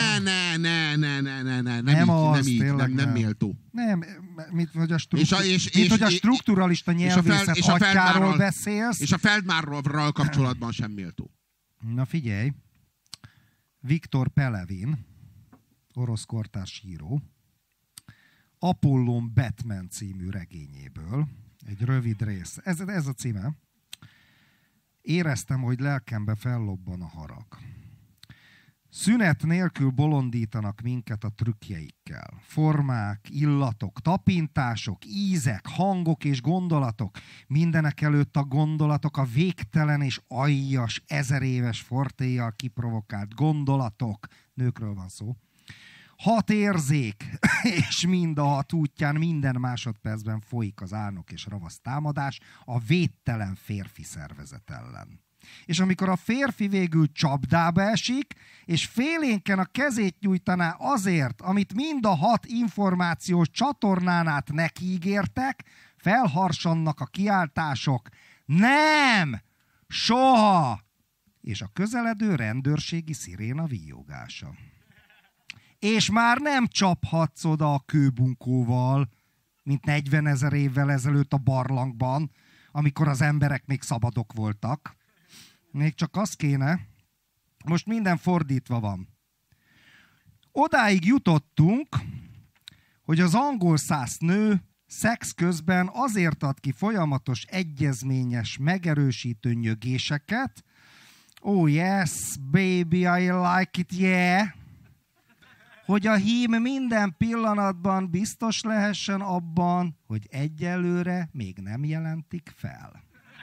nem méltó. Nem, hogy a strukturalista nyelvészet atyáról beszélsz. És a Feldmárral kapcsolatban sem méltó. Na figyelj, Viktor Pelevin, orosz kortárs író, Apollon Batman című regényéből, egy rövid rész, ez a címe. Éreztem, hogy lelkembe fellobban a harag. Szünet nélkül bolondítanak minket a trükkjeikkel. Formák, illatok, tapintások, ízek, hangok és gondolatok. Mindenek előtt a gondolatok, a végtelen és aljas, 1000 éves fortéjjal kiprovokált gondolatok. Nőkről van szó. 6 érzék, és mind a 6 útján minden másodpercben folyik az álnok és ravasz támadás a védtelen férfi szervezet ellen. És amikor a férfi végül csapdába esik, és félénken a kezét nyújtaná azért, amit mind a 6 információs csatornán át nekiígértek, felharsannak a kiáltások. Nem! Soha! És a közeledő rendőrségi sziréna víjogása. És már nem csaphatsz oda a kőbunkóval, mint 40 000 évvel ezelőtt a barlangban, amikor az emberek még szabadok voltak. Még csak az kéne, most minden fordítva van. Odáig jutottunk, hogy az angol szász nő szex közben azért ad ki folyamatos, egyezményes, megerősítő nyögéseket. Oh yes, baby, I like it, yeah. Hogy a hím minden pillanatban biztos lehessen abban, hogy egyelőre még nem jelentik fel.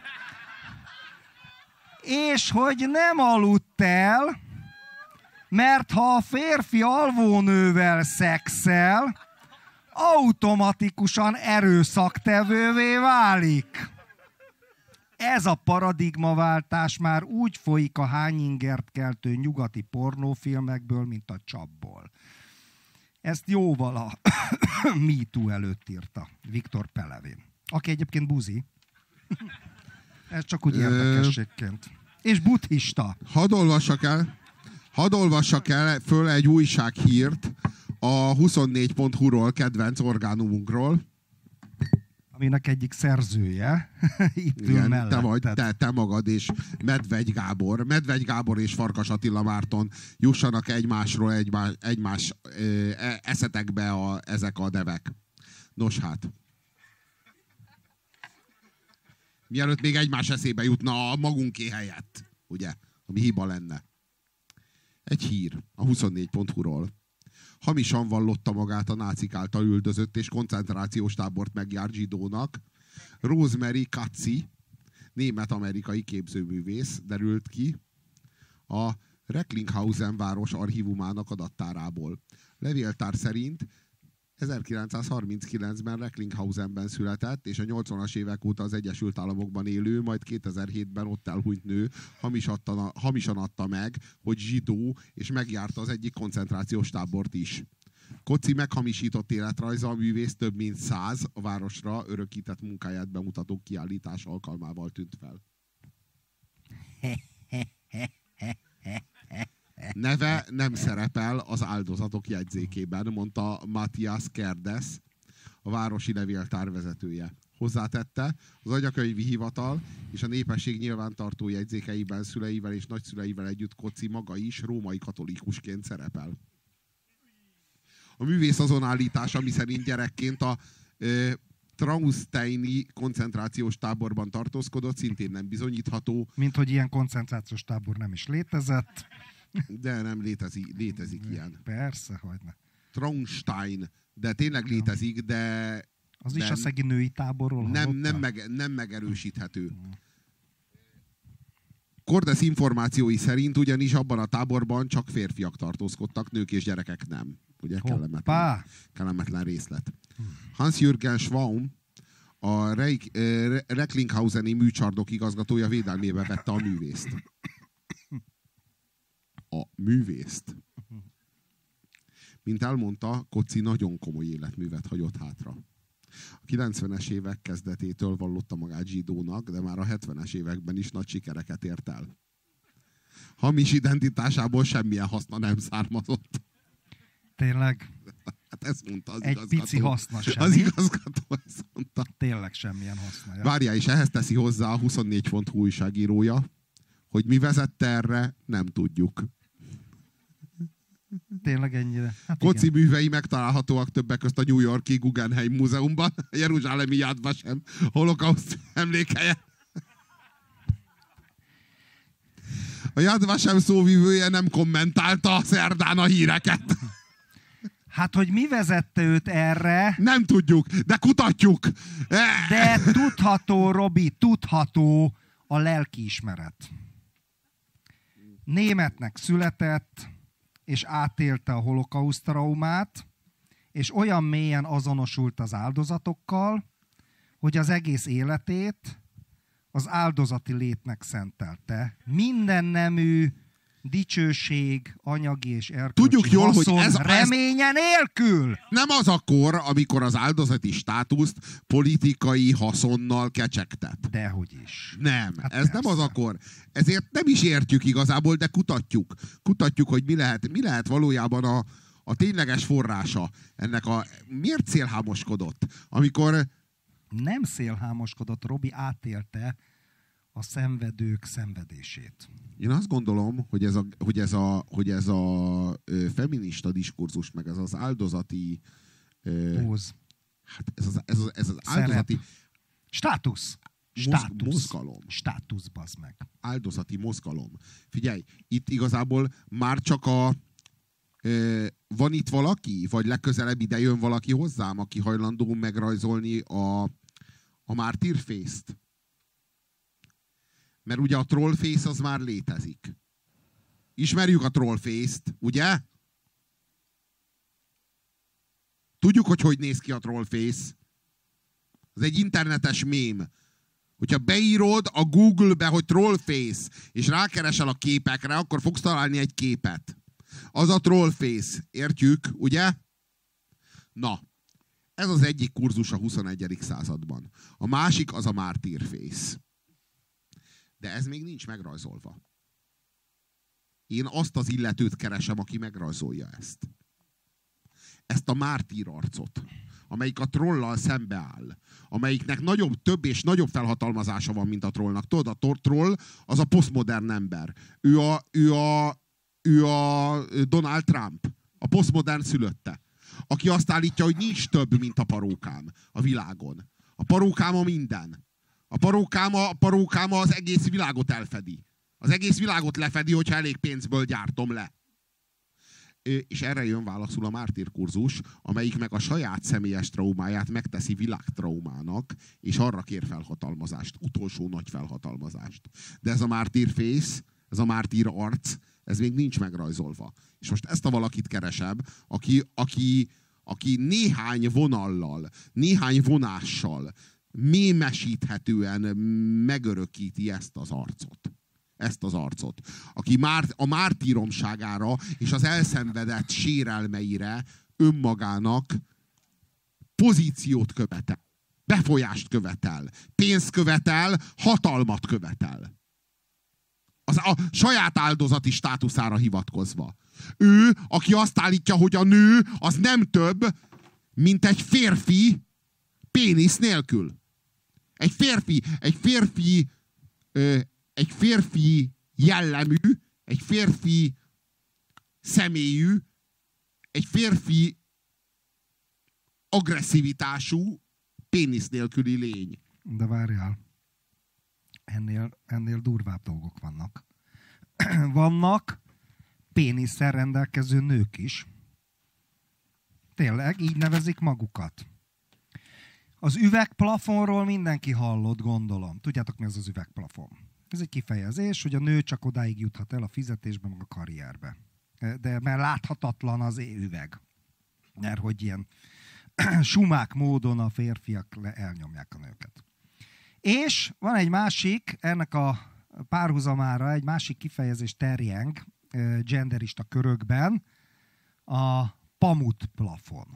És hogy nem aludt el, mert ha a férfi alvónővel szexel, automatikusan erőszaktevővé válik. Ez a paradigmaváltás már úgy folyik a hányingert keltő nyugati pornófilmekből, mint a csapból. Ezt jóval a MeToo előtt írta Viktor Pelevin, aki egyébként buzi. Ez csak úgy érdekességként. És buddhista. Hadd olvassak el föl egy újsághírt a 24.hu-ról, kedvenc orgánumunkról. Aminek egyik szerzője itt ül igen, melletted. te magad és Medvegy Gábor. Medvegy Gábor és Farkas Attila Márton jussanak egymásról egymás eszetekbe ezek a nevek. Nos hát. Mielőtt még egymás eszébe jutna a magunké helyett, ugye? Ami hiba lenne. Egy hír a 24.hu-ról. Hamisan vallotta magát a nácik által üldözött és koncentrációs tábort megjárt zsidónak. Rosemary Katzi, német-amerikai képzőművész, derült ki a Recklinghausen város archívumának adattárából. Levéltár szerint 1939-ben Recklinghausenben született, és a 80-as évek óta az Egyesült Államokban élő, majd 2007-ben ott elhunyt nő hamisan adta meg, hogy zsidó, és megjárta az egyik koncentrációs tábort is. Koci meghamisított életrajza a művész több mint 100 a városra örökített munkáját bemutató kiállítás alkalmával tűnt fel. Neve nem szerepel az áldozatok jegyzékében, mondta Matthias Kerdes, a városi levéltár vezetője. Hozzátette, az anyakönyvi hivatal és a népesség nyilvántartó jegyzékeiben szüleivel és nagyszüleivel együtt Koci maga is római katolikusként szerepel. A művész azon állítása, miszerint gyerekként a Traunsteini koncentrációs táborban tartózkodott, szintén nem bizonyítható. Mint hogy ilyen koncentrációs tábor nem is létezett. De nem létezik ilyen. Persze, hogyne. Traunstein, de tényleg létezik, de... Az is a szegi női táborról nem megerősíthető. Kordes információi szerint ugyanis abban a táborban csak férfiak tartózkodtak, nők és gyerekek nem. Ugye kellemetlen részlet. Hans-Jürgen Schwaum, a Recklinkhauseni műcsarnok igazgatója védelmébe vette a művészt. Mint elmondta, Koci nagyon komoly életművet hagyott hátra. A 90-es évek kezdetétől vallotta magát zsidónak, de már a 70-es években is nagy sikereket ért el. hamis identitásából semmilyen haszna nem származott. Tényleg? Hát ezt mondta az egy igazgató. Pici haszna semmi. Az igazgató ezt mondta. Tényleg semmilyen haszna. Várjál, és ehhez teszi hozzá a 24.hu újságírója, hogy mi vezette erre, nem tudjuk. Tényleg ennyire? Hát Koci művei megtalálhatóak többek közt a New York-i Guggenheim Múzeumban, a jeruzsálemi Yad Vashem holokauszt emlékhelye. A Yad Vashem szóvivője nem kommentálta szerdán a híreket. Hát, hogy mi vezette őt erre... Nem tudjuk, de kutatjuk. De tudható, Robi, tudható a lelkiismeret. Németnek született, és átélte a holokauszt traumát, és olyan mélyen azonosult az áldozatokkal, hogy az egész életét az áldozati létnek szentelte. Minden nemű dicsőség, anyagi és erkölcsi tudjuk jól, haszon, hogy ez reménye nélkül. Nem az a kor, amikor az áldozati státuszt politikai haszonnal kecsegtet. Dehogy is. Nem, Hát ez persze. nem az a kor. Ezért nem is értjük igazából, de kutatjuk. Kutatjuk, hogy mi lehet valójában a tényleges forrása ennek a... Miért szélhámoskodott? Amikor... Nem szélhámoskodott, Robi átélte a szenvedők szenvedését. Én azt gondolom, hogy ez a feminista diskurzus, meg ez az áldozati... Póz. Hát ez az áldozati... Státusz. Mozgalom. Státusz, bazd meg. Áldozati mozgalom. Figyelj, itt igazából már csak van itt valaki, vagy legközelebb ide jön valaki hozzám, aki hajlandó megrajzolni a mártírfészt? Mert ugye a trollface az már létezik. Ismerjük a trollface-t, ugye? Tudjuk, hogy néz ki a trollface. Az egy internetes mém. Hogyha beírod a Google-be, hogy trollface, és rákeresel a képekre, akkor fogsz találni egy képet. Az a trollface. Értjük, ugye? Na, ez az egyik kurzus a 21. században. A másik az a mártírface. De ez még nincs megrajzolva. Én azt az illetőt keresem, aki megrajzolja ezt. Ezt a mártír arcot, amelyik a trollal szembeáll, amelyiknek több és nagyobb felhatalmazása van, mint a trollnak. Tudod, a troll az a posztmodern ember. Ő a Donald Trump, a posztmodern szülötte, aki azt állítja, hogy nincs több, mint a parókám a világon. A parókám a minden. A parókáma az egész világot elfedi. Az egész világot lefedi, hogyha elég pénzből gyártom le. És erre jön válaszul a mártírkurzus, amelyik meg a saját személyes traumáját megteszi világtraumának, és arra kér felhatalmazást, utolsó nagy felhatalmazást. De ez a mártírfész, ez a mártír arc, ez még nincs megrajzolva. És most ezt a valakit keresem, aki néhány vonallal, néhány vonással mémesíthetően megörökíti ezt az arcot. Ezt az arcot. Aki a mártíromságára és az elszenvedett sérelmeire önmagának pozíciót követel, befolyást követel, pénzt követel, hatalmat követel. A saját áldozati státuszára hivatkozva. Ő, aki azt állítja, hogy a nő az nem több, mint egy férfi pénisz nélkül. Egy férfi jellemű, egy férfi személyű, egy férfi agresszivitású, pénisz nélküli lény. De várjál, ennél durvább dolgok vannak. Vannak pénisszel rendelkező nők is. Tényleg, így nevezik magukat. Az üvegplafonról mindenki hallott, gondolom. Tudjátok, mi az az üvegplafon? Ez egy kifejezés, hogy a nő csak odáig juthat el a fizetésbe, meg a karrierbe. De mert láthatatlan az üveg. Mert hogy ilyen sumák módon a férfiak elnyomják a nőket. És van egy másik, ennek a párhuzamára egy másik kifejezés terjeng genderista körökben, a pamutplafon.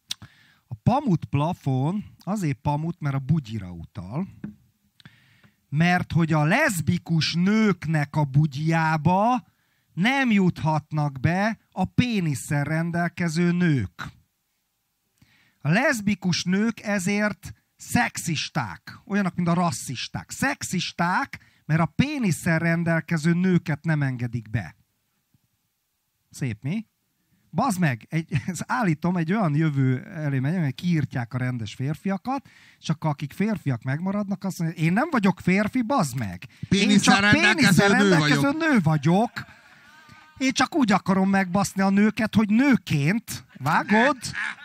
A pamutplafon azért pamut, mert a bugyira utal, mert hogy a leszbikus nőknek a bugyjába nem juthatnak be a pénisszel rendelkező nők. A leszbikus nők ezért szexisták, olyanok, mint a rasszisták. Szexisták, mert a pénisszel rendelkező nőket nem engedik be. Szép, mi? Bazd meg, állítom, egy olyan jövő elé megy, hogy kiírtják a rendes férfiakat, és akkor akik férfiak megmaradnak, azt mondják, én nem vagyok férfi, bazd meg. Én csak pénisszel rendelkező nő vagyok. Én csak úgy akarom megbaszni a nőket, hogy nőként, vágod?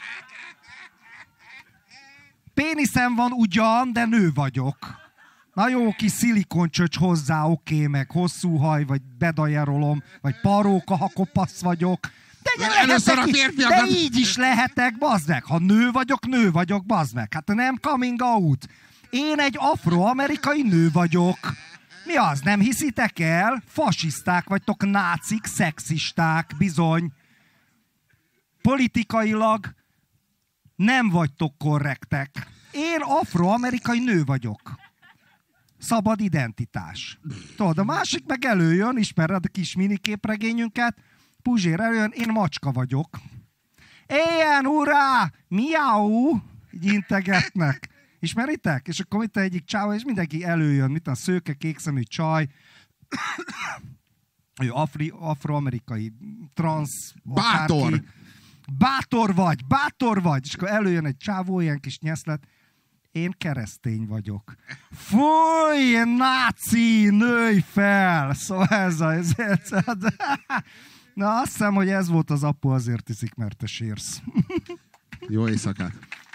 Péniszem van ugyan, de nő vagyok. Na jó, kis szilikoncsöcs hozzá, oké, meg hosszú haj, vagy bedajerolom, vagy paróka, ha kopasz vagyok. De így is lehetek, bazd meg. Ha nő vagyok, bazd meg. Hát nem coming out. Én egy afroamerikai nő vagyok. Mi az, nem hiszitek el? Fasiszták vagytok, nácik, szexisták, bizony. Politikailag nem vagytok korrektek. Én afroamerikai nő vagyok. Szabad identitás. Tudod, a másik meg előjön, ismered a kis miniképregényünket, Puzsér előjön, én macska vagyok. Éljen, urá! Miau! Így integetnek. Ismeritek? És akkor itt egyik csáva, és mindenki előjön, mint a szőke, kékszemű csaj, ő afroamerikai, transz, bátor! Bátor vagy! És akkor előjön egy csávó, ilyen kis nyeszlet, én keresztény vagyok. Fúj, náci, nőj fel! Szóval ez. Na, azt hiszem, hogy ez volt az apu, azért iszik, mert te sírsz. Jó éjszakát!